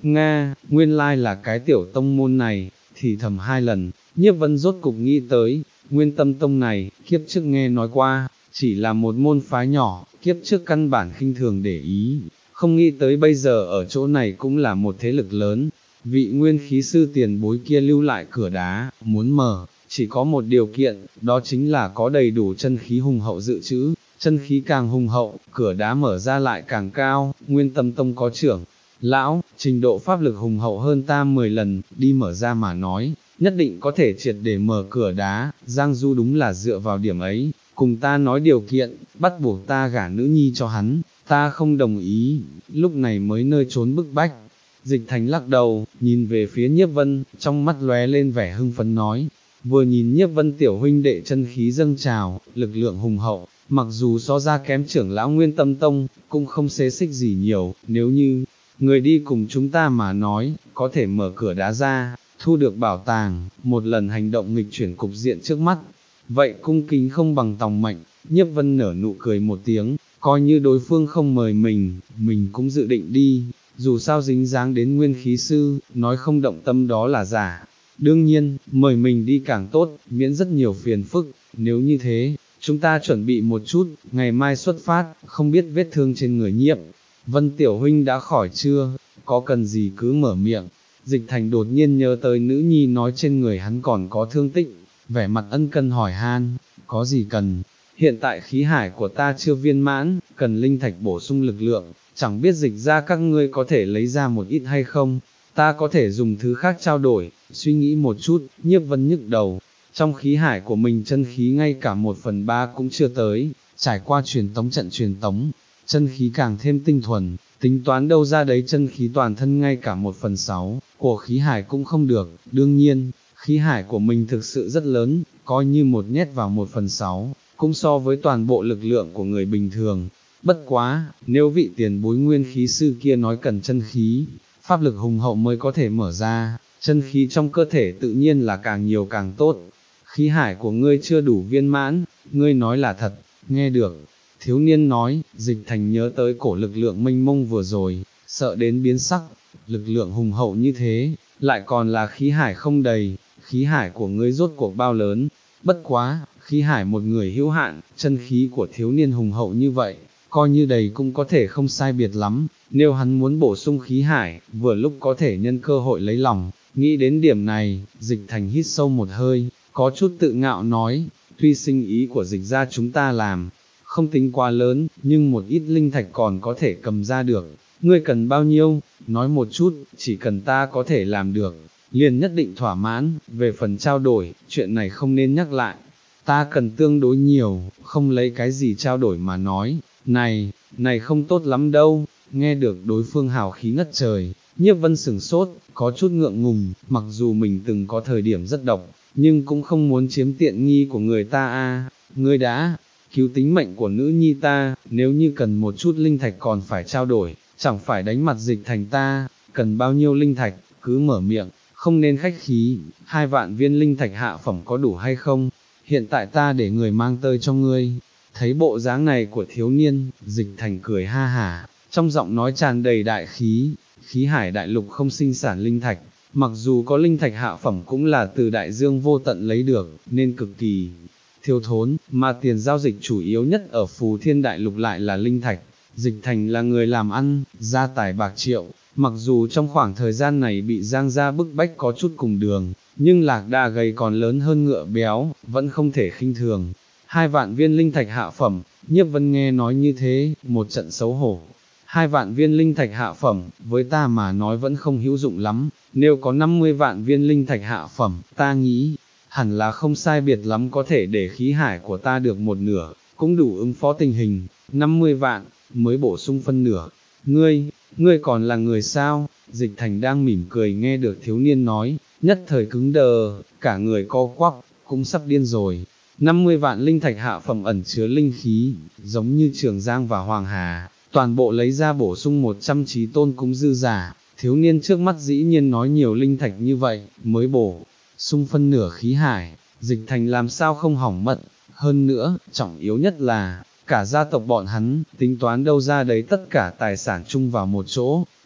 Nga, nguyên lai là cái tiểu tông môn này, thì thầm hai lần, Nhiếp Vân rốt cục nghĩ tới, Nguyên Tâm Tông này, kiếp trước nghe nói qua, chỉ là một môn phái nhỏ, kiếp trước căn bản khinh thường để ý, không nghĩ tới bây giờ ở chỗ này cũng là một thế lực lớn. Vị nguyên khí sư tiền bối kia lưu lại cửa đá, muốn mở, chỉ có một điều kiện, đó chính là có đầy đủ chân khí hùng hậu dự trữ, chân khí càng hùng hậu, cửa đá mở ra lại càng cao. Nguyên Tâm Tông có trưởng lão, trình độ pháp lực hùng hậu hơn ta mười lần, đi mở ra mà nói, nhất định có thể triệt để mở cửa đá. Giang Du đúng là dựa vào điểm ấy, cùng ta nói điều kiện, bắt buộc ta gả nữ nhi cho hắn, ta không đồng ý, lúc này mới nơi trốn bức bách. Dịch Thành lắc đầu, nhìn về phía Nhiếp Vân, trong mắt lóe lên vẻ hưng phấn nói, vừa nhìn Nhiếp Vân tiểu huynh đệ chân khí dâng trào, lực lượng hùng hậu, mặc dù so ra kém trưởng lão Nguyên Tâm Tông, cũng không xê xích gì nhiều, nếu như người đi cùng chúng ta mà nói, có thể mở cửa đá ra, thu được bảo tàng, một lần hành động nghịch chuyển cục diện trước mắt, vậy cung kính không bằng tòng mệnh. Nhiếp Vân nở nụ cười một tiếng, coi như đối phương không mời mình, mình cũng dự định đi, dù sao dính dáng đến nguyên khí sư, nói không động tâm đó là giả. Đương nhiên, mời mình đi càng tốt, miễn rất nhiều phiền phức, nếu như thế, chúng ta chuẩn bị một chút, ngày mai xuất phát, không biết vết thương trên người Nhiếp Vân tiểu huynh đã khỏi chưa, có cần gì cứ mở miệng. Dịch Thành đột nhiên nhớ tới nữ nhi nói trên người hắn còn có thương tích, vẻ mặt ân cần hỏi han, có gì cần, hiện tại khí hải của ta chưa viên mãn, cần linh thạch bổ sung lực lượng, chẳng biết dịch ra các ngươi có thể lấy ra một ít hay không, ta có thể dùng thứ khác trao đổi. Suy nghĩ một chút, Nhiếp Vân nhức đầu, trong khí hải của mình chân khí ngay cả một phần ba cũng chưa tới, trải qua truyền tống trận truyền tống, chân khí càng thêm tinh thuần, tính toán đâu ra đấy chân khí toàn thân ngay cả một phần sáu của khí hải cũng không được. Đương nhiên, khí hải của mình thực sự rất lớn, coi như một nhét vào một phần sáu, cũng so với toàn bộ lực lượng của người bình thường. Bất quá, nếu vị tiền bối nguyên khí sư kia nói cần chân khí, pháp lực hùng hậu mới có thể mở ra, chân khí trong cơ thể tự nhiên là càng nhiều càng tốt. Khí hải của ngươi chưa đủ viên mãn, ngươi nói là thật. Nghe được thiếu niên nói, Dịch Thành nhớ tới cổ lực lượng mênh mông vừa rồi, sợ đến biến sắc, lực lượng hùng hậu như thế, lại còn là khí hải không đầy, khí hải của ngươi rốt cuộc bao lớn. Bất quá, khí hải một người hữu hạn, chân khí của thiếu niên hùng hậu như vậy, coi như đầy cũng có thể không sai biệt lắm, nếu hắn muốn bổ sung khí hải, vừa lúc có thể nhân cơ hội lấy lòng. Nghĩ đến điểm này, Dịch Thành hít sâu một hơi, có chút tự ngạo nói, tuy sinh ý của Dịch ra chúng ta làm, không tính quá lớn, nhưng một ít linh thạch còn có thể cầm ra được, ngươi cần bao nhiêu, nói một chút, chỉ cần ta có thể làm được, liền nhất định thỏa mãn. Về phần trao đổi, chuyện này không nên nhắc lại, ta cần tương đối nhiều, không lấy cái gì trao đổi mà nói, này, này không tốt lắm đâu. Nghe được đối phương hào khí ngất trời, Nhiếp Vân sửng sốt, có chút ngượng ngùng, mặc dù mình từng có thời điểm rất độc, nhưng cũng không muốn chiếm tiện nghi của người ta a. Ngươi đã cứu tính mệnh của nữ nhi ta, nếu như cần một chút linh thạch còn phải trao đổi, chẳng phải đánh mặt Dịch Thành ta. Cần bao nhiêu linh thạch, cứ mở miệng, không nên khách khí. Hai vạn viên linh thạch hạ phẩm có đủ hay không? Hiện tại ta để người mang tơi cho ngươi. Thấy bộ dáng này của thiếu niên, Dịch Thành cười ha hả, trong giọng nói tràn đầy đại khí. Khí hải đại lục không sinh sản linh thạch, mặc dù có linh thạch hạ phẩm cũng là từ đại dương vô tận lấy được, nên cực kỳ thiếu thốn, mà tiền giao dịch chủ yếu nhất ở Phù Thiên đại lục lại là linh thạch. Dịch Thành là người làm ăn, gia tài bạc triệu, mặc dù trong khoảng thời gian này bị Giang gia bức bách có chút cùng đường, nhưng lạc đà gầy còn lớn hơn ngựa béo, vẫn không thể khinh thường. Hai vạn viên linh thạch hạ phẩm, Nhiếp Vân nghe nói như thế, một trận xấu hổ. Hai vạn viên linh thạch hạ phẩm, với ta mà nói vẫn không hữu dụng lắm, nếu có năm mươi vạn viên linh thạch hạ phẩm, ta nghĩ, hẳn là không sai biệt lắm có thể để khí hải của ta được một nửa, cũng đủ ứng phó tình hình. Năm mươi vạn, mới bổ sung phân nửa. Ngươi, ngươi còn là người sao? Dịch Thành đang mỉm cười nghe được thiếu niên nói, nhất thời cứng đờ, cả người co quắp, cũng sắp điên rồi. năm mươi vạn linh thạch hạ phẩm ẩn chứa linh khí, giống như Trường Giang và Hoàng Hà, toàn bộ lấy ra bổ sung một trăm chí tôn cũng dư giả. Thiếu niên trước mắt dĩ nhiên nói nhiều linh thạch như vậy, mới bổ sung phân nửa khí hải, Dịch Thành làm sao không hỏng mất. Hơn nữa, trọng yếu nhất là, cả gia tộc bọn hắn, tính toán đâu ra đấy tất cả tài sản chung vào một chỗ,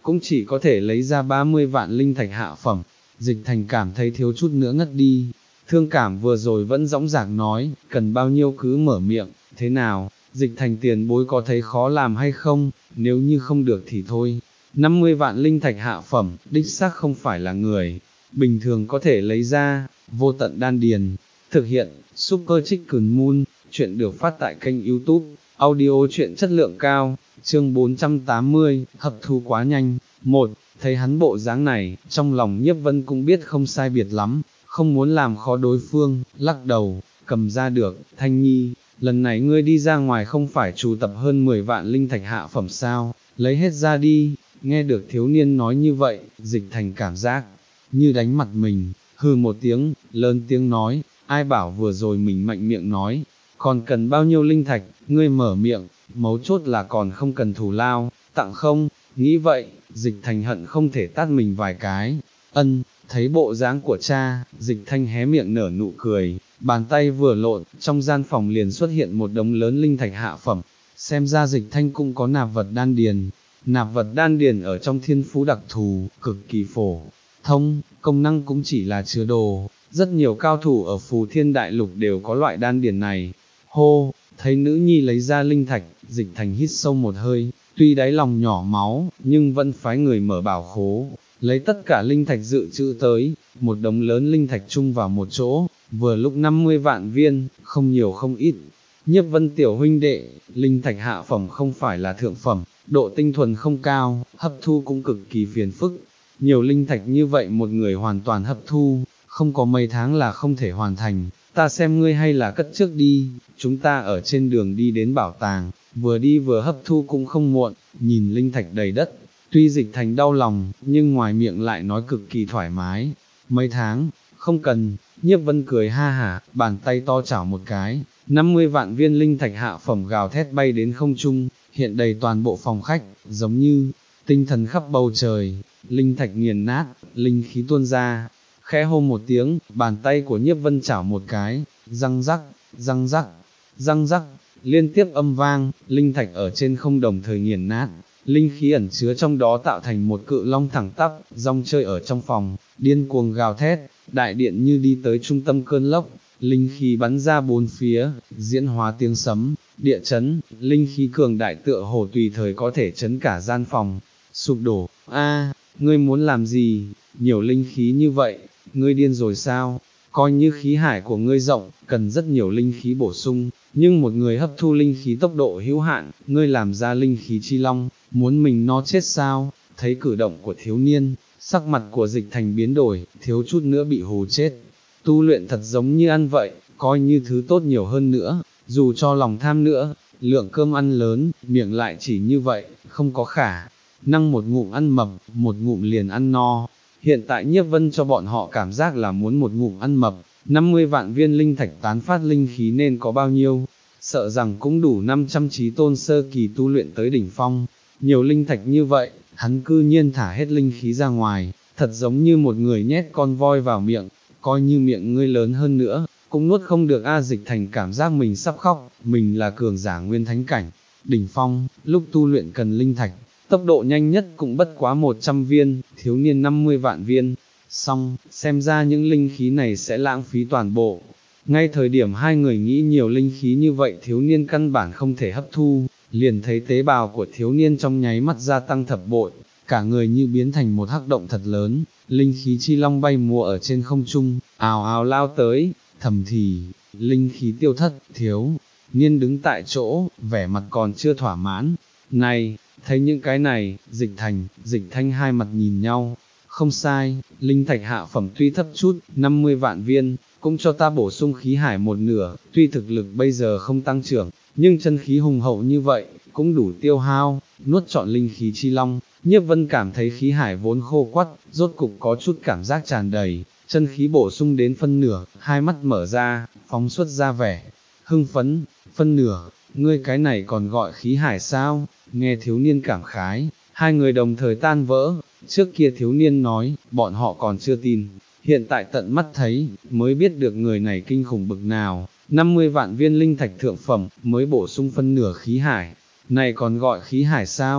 cũng chỉ có thể lấy ra ba mươi vạn linh thạch hạ phẩm. Dịch Thành cảm thấy thiếu chút nữa ngất đi, Thương Cảm vừa rồi vẫn dõng dạc nói, cần bao nhiêu cứ mở miệng, thế nào, Dịch Thành tiền bối có thấy khó làm hay không, nếu như không được thì thôi. năm mươi vạn linh thạch hạ phẩm, đích xác không phải là người bình thường có thể lấy ra. Vô Tận Đan Điền thực hiện, Super Chicken Moon, chuyện được phát tại kênh YouTube, audio chuyện chất lượng cao, chương bốn trăm tám mươi, hấp thu quá nhanh. Một, thấy hắn bộ dáng này, trong lòng Nhiếp Vân cũng biết không sai biệt lắm, không muốn làm khó đối phương, lắc đầu, cầm ra được, Thanh Nhi, lần này ngươi đi ra ngoài không phải trù tập hơn mười vạn linh thạch hạ phẩm sao, lấy hết ra đi. Nghe được thiếu niên nói như vậy, Dịch Thành cảm giác như đánh mặt mình, hừ một tiếng, lớn tiếng nói, ai bảo vừa rồi mình mạnh miệng nói, còn cần bao nhiêu linh thạch, ngươi mở miệng, mấu chốt là còn không cần thù lao, tặng không, nghĩ vậy, Dịch Thành hận không thể tát mình vài cái, ân, thấy bộ dáng của cha, Dịch Thanh hé miệng nở nụ cười, bàn tay vừa lộn, trong gian phòng liền xuất hiện một đống lớn linh thạch hạ phẩm, xem ra Dịch Thanh cũng có nạp vật đan điền. Nạp vật đan điền ở trong thiên phú đặc thù, cực kỳ phổ thông, công năng cũng chỉ là chứa đồ, rất nhiều cao thủ ở Phù Thiên Đại Lục đều có loại đan điền này. Hô, thấy nữ nhi lấy ra linh thạch, Dịch Thành hít sâu một hơi, tuy đáy lòng nhỏ máu, nhưng vẫn phái người mở bảo khố, lấy tất cả linh thạch dự trữ tới, một đống lớn linh thạch chung vào một chỗ, vừa lúc năm mươi vạn viên, không nhiều không ít. Nhiếp Vân tiểu huynh đệ, linh thạch hạ phẩm không phải là thượng phẩm, độ tinh thuần không cao, hấp thu cũng cực kỳ phiền phức. Nhiều linh thạch như vậy một người hoàn toàn hấp thu, không có mấy tháng là không thể hoàn thành, ta xem ngươi hay là cất trước đi, chúng ta ở trên đường đi đến bảo tàng, vừa đi vừa hấp thu cũng không muộn. Nhìn linh thạch đầy đất, tuy Dịch Thành đau lòng, nhưng ngoài miệng lại nói cực kỳ thoải mái. Mấy tháng, không cần. Nhiếp Vân cười ha hả, bàn tay to chảo một cái, năm mươi vạn viên linh thạch hạ phẩm gào thét bay đến không trung, hiện đầy toàn bộ phòng khách, giống như tinh thần khắp bầu trời. Linh thạch nghiền nát, linh khí tuôn ra, khẽ hô một tiếng, bàn tay của Nhiếp Vân chảo một cái, răng rắc, răng rắc, răng rắc, liên tiếp âm vang, linh thạch ở trên không đồng thời nghiền nát, linh khí ẩn chứa trong đó tạo thành một cự long thẳng tắp, rong chơi ở trong phòng, điên cuồng gào thét, đại điện như đi tới trung tâm cơn lốc, linh khí bắn ra bốn phía, diễn hóa tiếng sấm, địa chấn, linh khí cường đại tựa hồ tùy thời có thể chấn cả gian phòng, sụp đổ. A, ngươi muốn làm gì, nhiều linh khí như vậy, ngươi điên rồi sao, coi như khí hải của ngươi rộng, cần rất nhiều linh khí bổ sung, nhưng một người hấp thu linh khí tốc độ hữu hạn, ngươi làm ra linh khí chi long, muốn mình nó chết sao? Thấy cử động của thiếu niên, sắc mặt của Dịch Thành biến đổi, thiếu chút nữa bị hù chết. Tu luyện thật giống như ăn vậy, coi như thứ tốt nhiều hơn nữa, dù cho lòng tham nữa, lượng cơm ăn lớn, miệng lại chỉ như vậy, không có khả năng một ngụm ăn mập, một ngụm liền ăn no. Hiện tại Nhiếp Vân cho bọn họ cảm giác là muốn một ngụm ăn mập, năm mươi vạn viên linh thạch tán phát linh khí nên có bao nhiêu, sợ rằng cũng đủ năm trăm chí tôn sơ kỳ tu luyện tới đỉnh phong. Nhiều linh thạch như vậy, hắn cư nhiên thả hết linh khí ra ngoài, thật giống như một người nhét con voi vào miệng, coi như miệng ngươi lớn hơn nữa, cũng nuốt không được. A Dịch Thành cảm giác mình sắp khóc, mình là cường giả nguyên thánh cảnh, đỉnh phong, lúc tu luyện cần linh thạch, tốc độ nhanh nhất cũng bất quá một trăm viên, thiếu niên năm mươi vạn viên, xong, xem ra những linh khí này sẽ lãng phí toàn bộ. Ngay thời điểm hai người nghĩ nhiều linh khí như vậy thiếu niên căn bản không thể hấp thu, liền thấy tế bào của thiếu niên trong nháy mắt gia tăng thập bội, cả người như biến thành một hắc động thật lớn, linh khí chi long bay múa ở trên không trung, ào ào lao tới, thầm thì, linh khí tiêu thất, thiếu niên đứng tại chỗ, vẻ mặt còn chưa thỏa mãn. Này, thấy những cái này, Dịch Thành, Dịch Thanh hai mặt nhìn nhau, không sai, linh thạch hạ phẩm tuy thấp chút, năm mươi vạn viên, cũng cho ta bổ sung khí hải một nửa, tuy thực lực bây giờ không tăng trưởng, nhưng chân khí hùng hậu như vậy, cũng đủ tiêu hao. Nuốt trọn linh khí chi long, Nhiếp Vân cảm thấy khí hải vốn khô quắt, rốt cục có chút cảm giác tràn đầy, chân khí bổ sung đến phân nửa, hai mắt mở ra, phóng xuất ra vẻ hưng phấn. Phân nửa, ngươi cái này còn gọi khí hải sao? Nghe thiếu niên cảm khái, hai người đồng thời tan vỡ. Trước kia thiếu niên nói, bọn họ còn chưa tin, hiện tại tận mắt thấy, mới biết được người này kinh khủng bực nào. năm mươi vạn viên linh thạch thượng phẩm, mới bổ sung phân nửa khí hải, này còn gọi khí hải sao?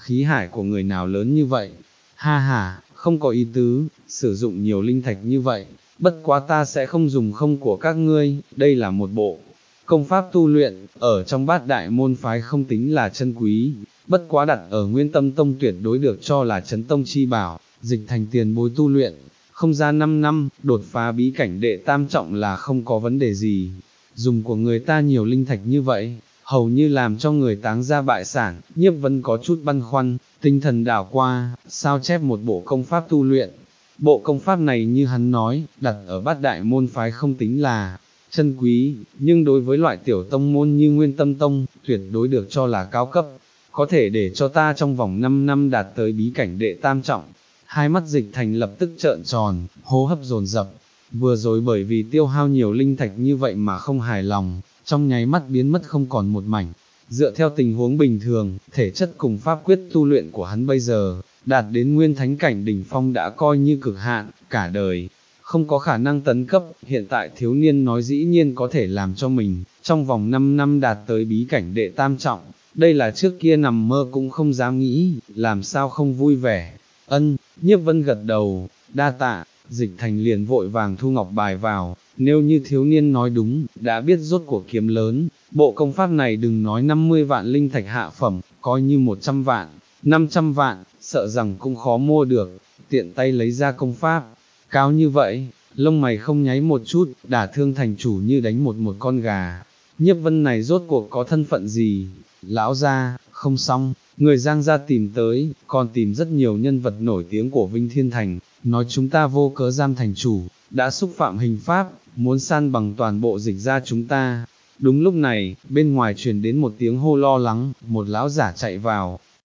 khí hải của người nào lớn như vậy, ha ha, không có ý tứ, sử dụng nhiều linh thạch như vậy, bất quá ta sẽ không dùng không của các ngươi, đây là một bộ công pháp tu luyện, ở trong bát đại môn phái không tính là chân quý, bất quá đặt ở Nguyên Tâm Tông tuyệt đối được cho là chấn tông chi bảo, dịch thành tiền bối tu luyện, không ra năm năm, đột phá bí cảnh đệ tam trọng là không có vấn đề gì, dùng của người ta nhiều linh thạch như vậy, hầu như làm cho người táng ra bại sản, Nhiếp Vân có chút băn khoăn, tinh thần đảo qua, sao chép một bộ công pháp tu luyện. Bộ công pháp này như hắn nói, đặt ở bát đại môn phái không tính là chân quý, nhưng đối với loại tiểu tông môn như Nguyên Tâm Tông, tuyệt đối được cho là cao cấp, có thể để cho ta trong vòng năm năm đạt tới bí cảnh đệ tam trọng. Hai mắt Dịch Thành lập tức trợn tròn, hô hấp dồn dập, vừa rồi bởi vì tiêu hao nhiều linh thạch như vậy mà không hài lòng, trong nháy mắt biến mất không còn một mảnh. Dựa theo tình huống bình thường, thể chất cùng pháp quyết tu luyện của hắn bây giờ, đạt đến nguyên thánh cảnh đỉnh phong đã coi như cực hạn, cả đời, không có khả năng tấn cấp, hiện tại thiếu niên nói dĩ nhiên có thể làm cho mình, trong vòng năm năm đạt tới bí cảnh đệ tam trọng, đây là trước kia nằm mơ cũng không dám nghĩ, làm sao không vui vẻ. Ân, Nhiếp Vân gật đầu, đa tạ, Dịch Thành liền vội vàng thu ngọc bài vào, nếu như thiếu niên nói đúng, đã biết rốt cuộc kiếm lớn, bộ công pháp này đừng nói năm mươi vạn linh thạch hạ phẩm, coi như một trăm vạn, năm trăm vạn, sợ rằng cũng khó mua được, tiện tay lấy ra công pháp, cao như vậy, lông mày không nháy một chút, đả thương thành chủ như đánh một một con gà. Nhiếp Vân này rốt cuộc có thân phận gì? Lão gia, không xong, người Giang gia tìm tới, còn tìm rất nhiều nhân vật nổi tiếng của Vinh Thiên Thành, nói chúng ta vô cớ giam thành chủ, đã xúc phạm hình pháp, muốn san bằng toàn bộ Dịch gia chúng ta. Đúng lúc này, bên ngoài truyền đến một tiếng hô lo lắng, một lão giả chạy vào,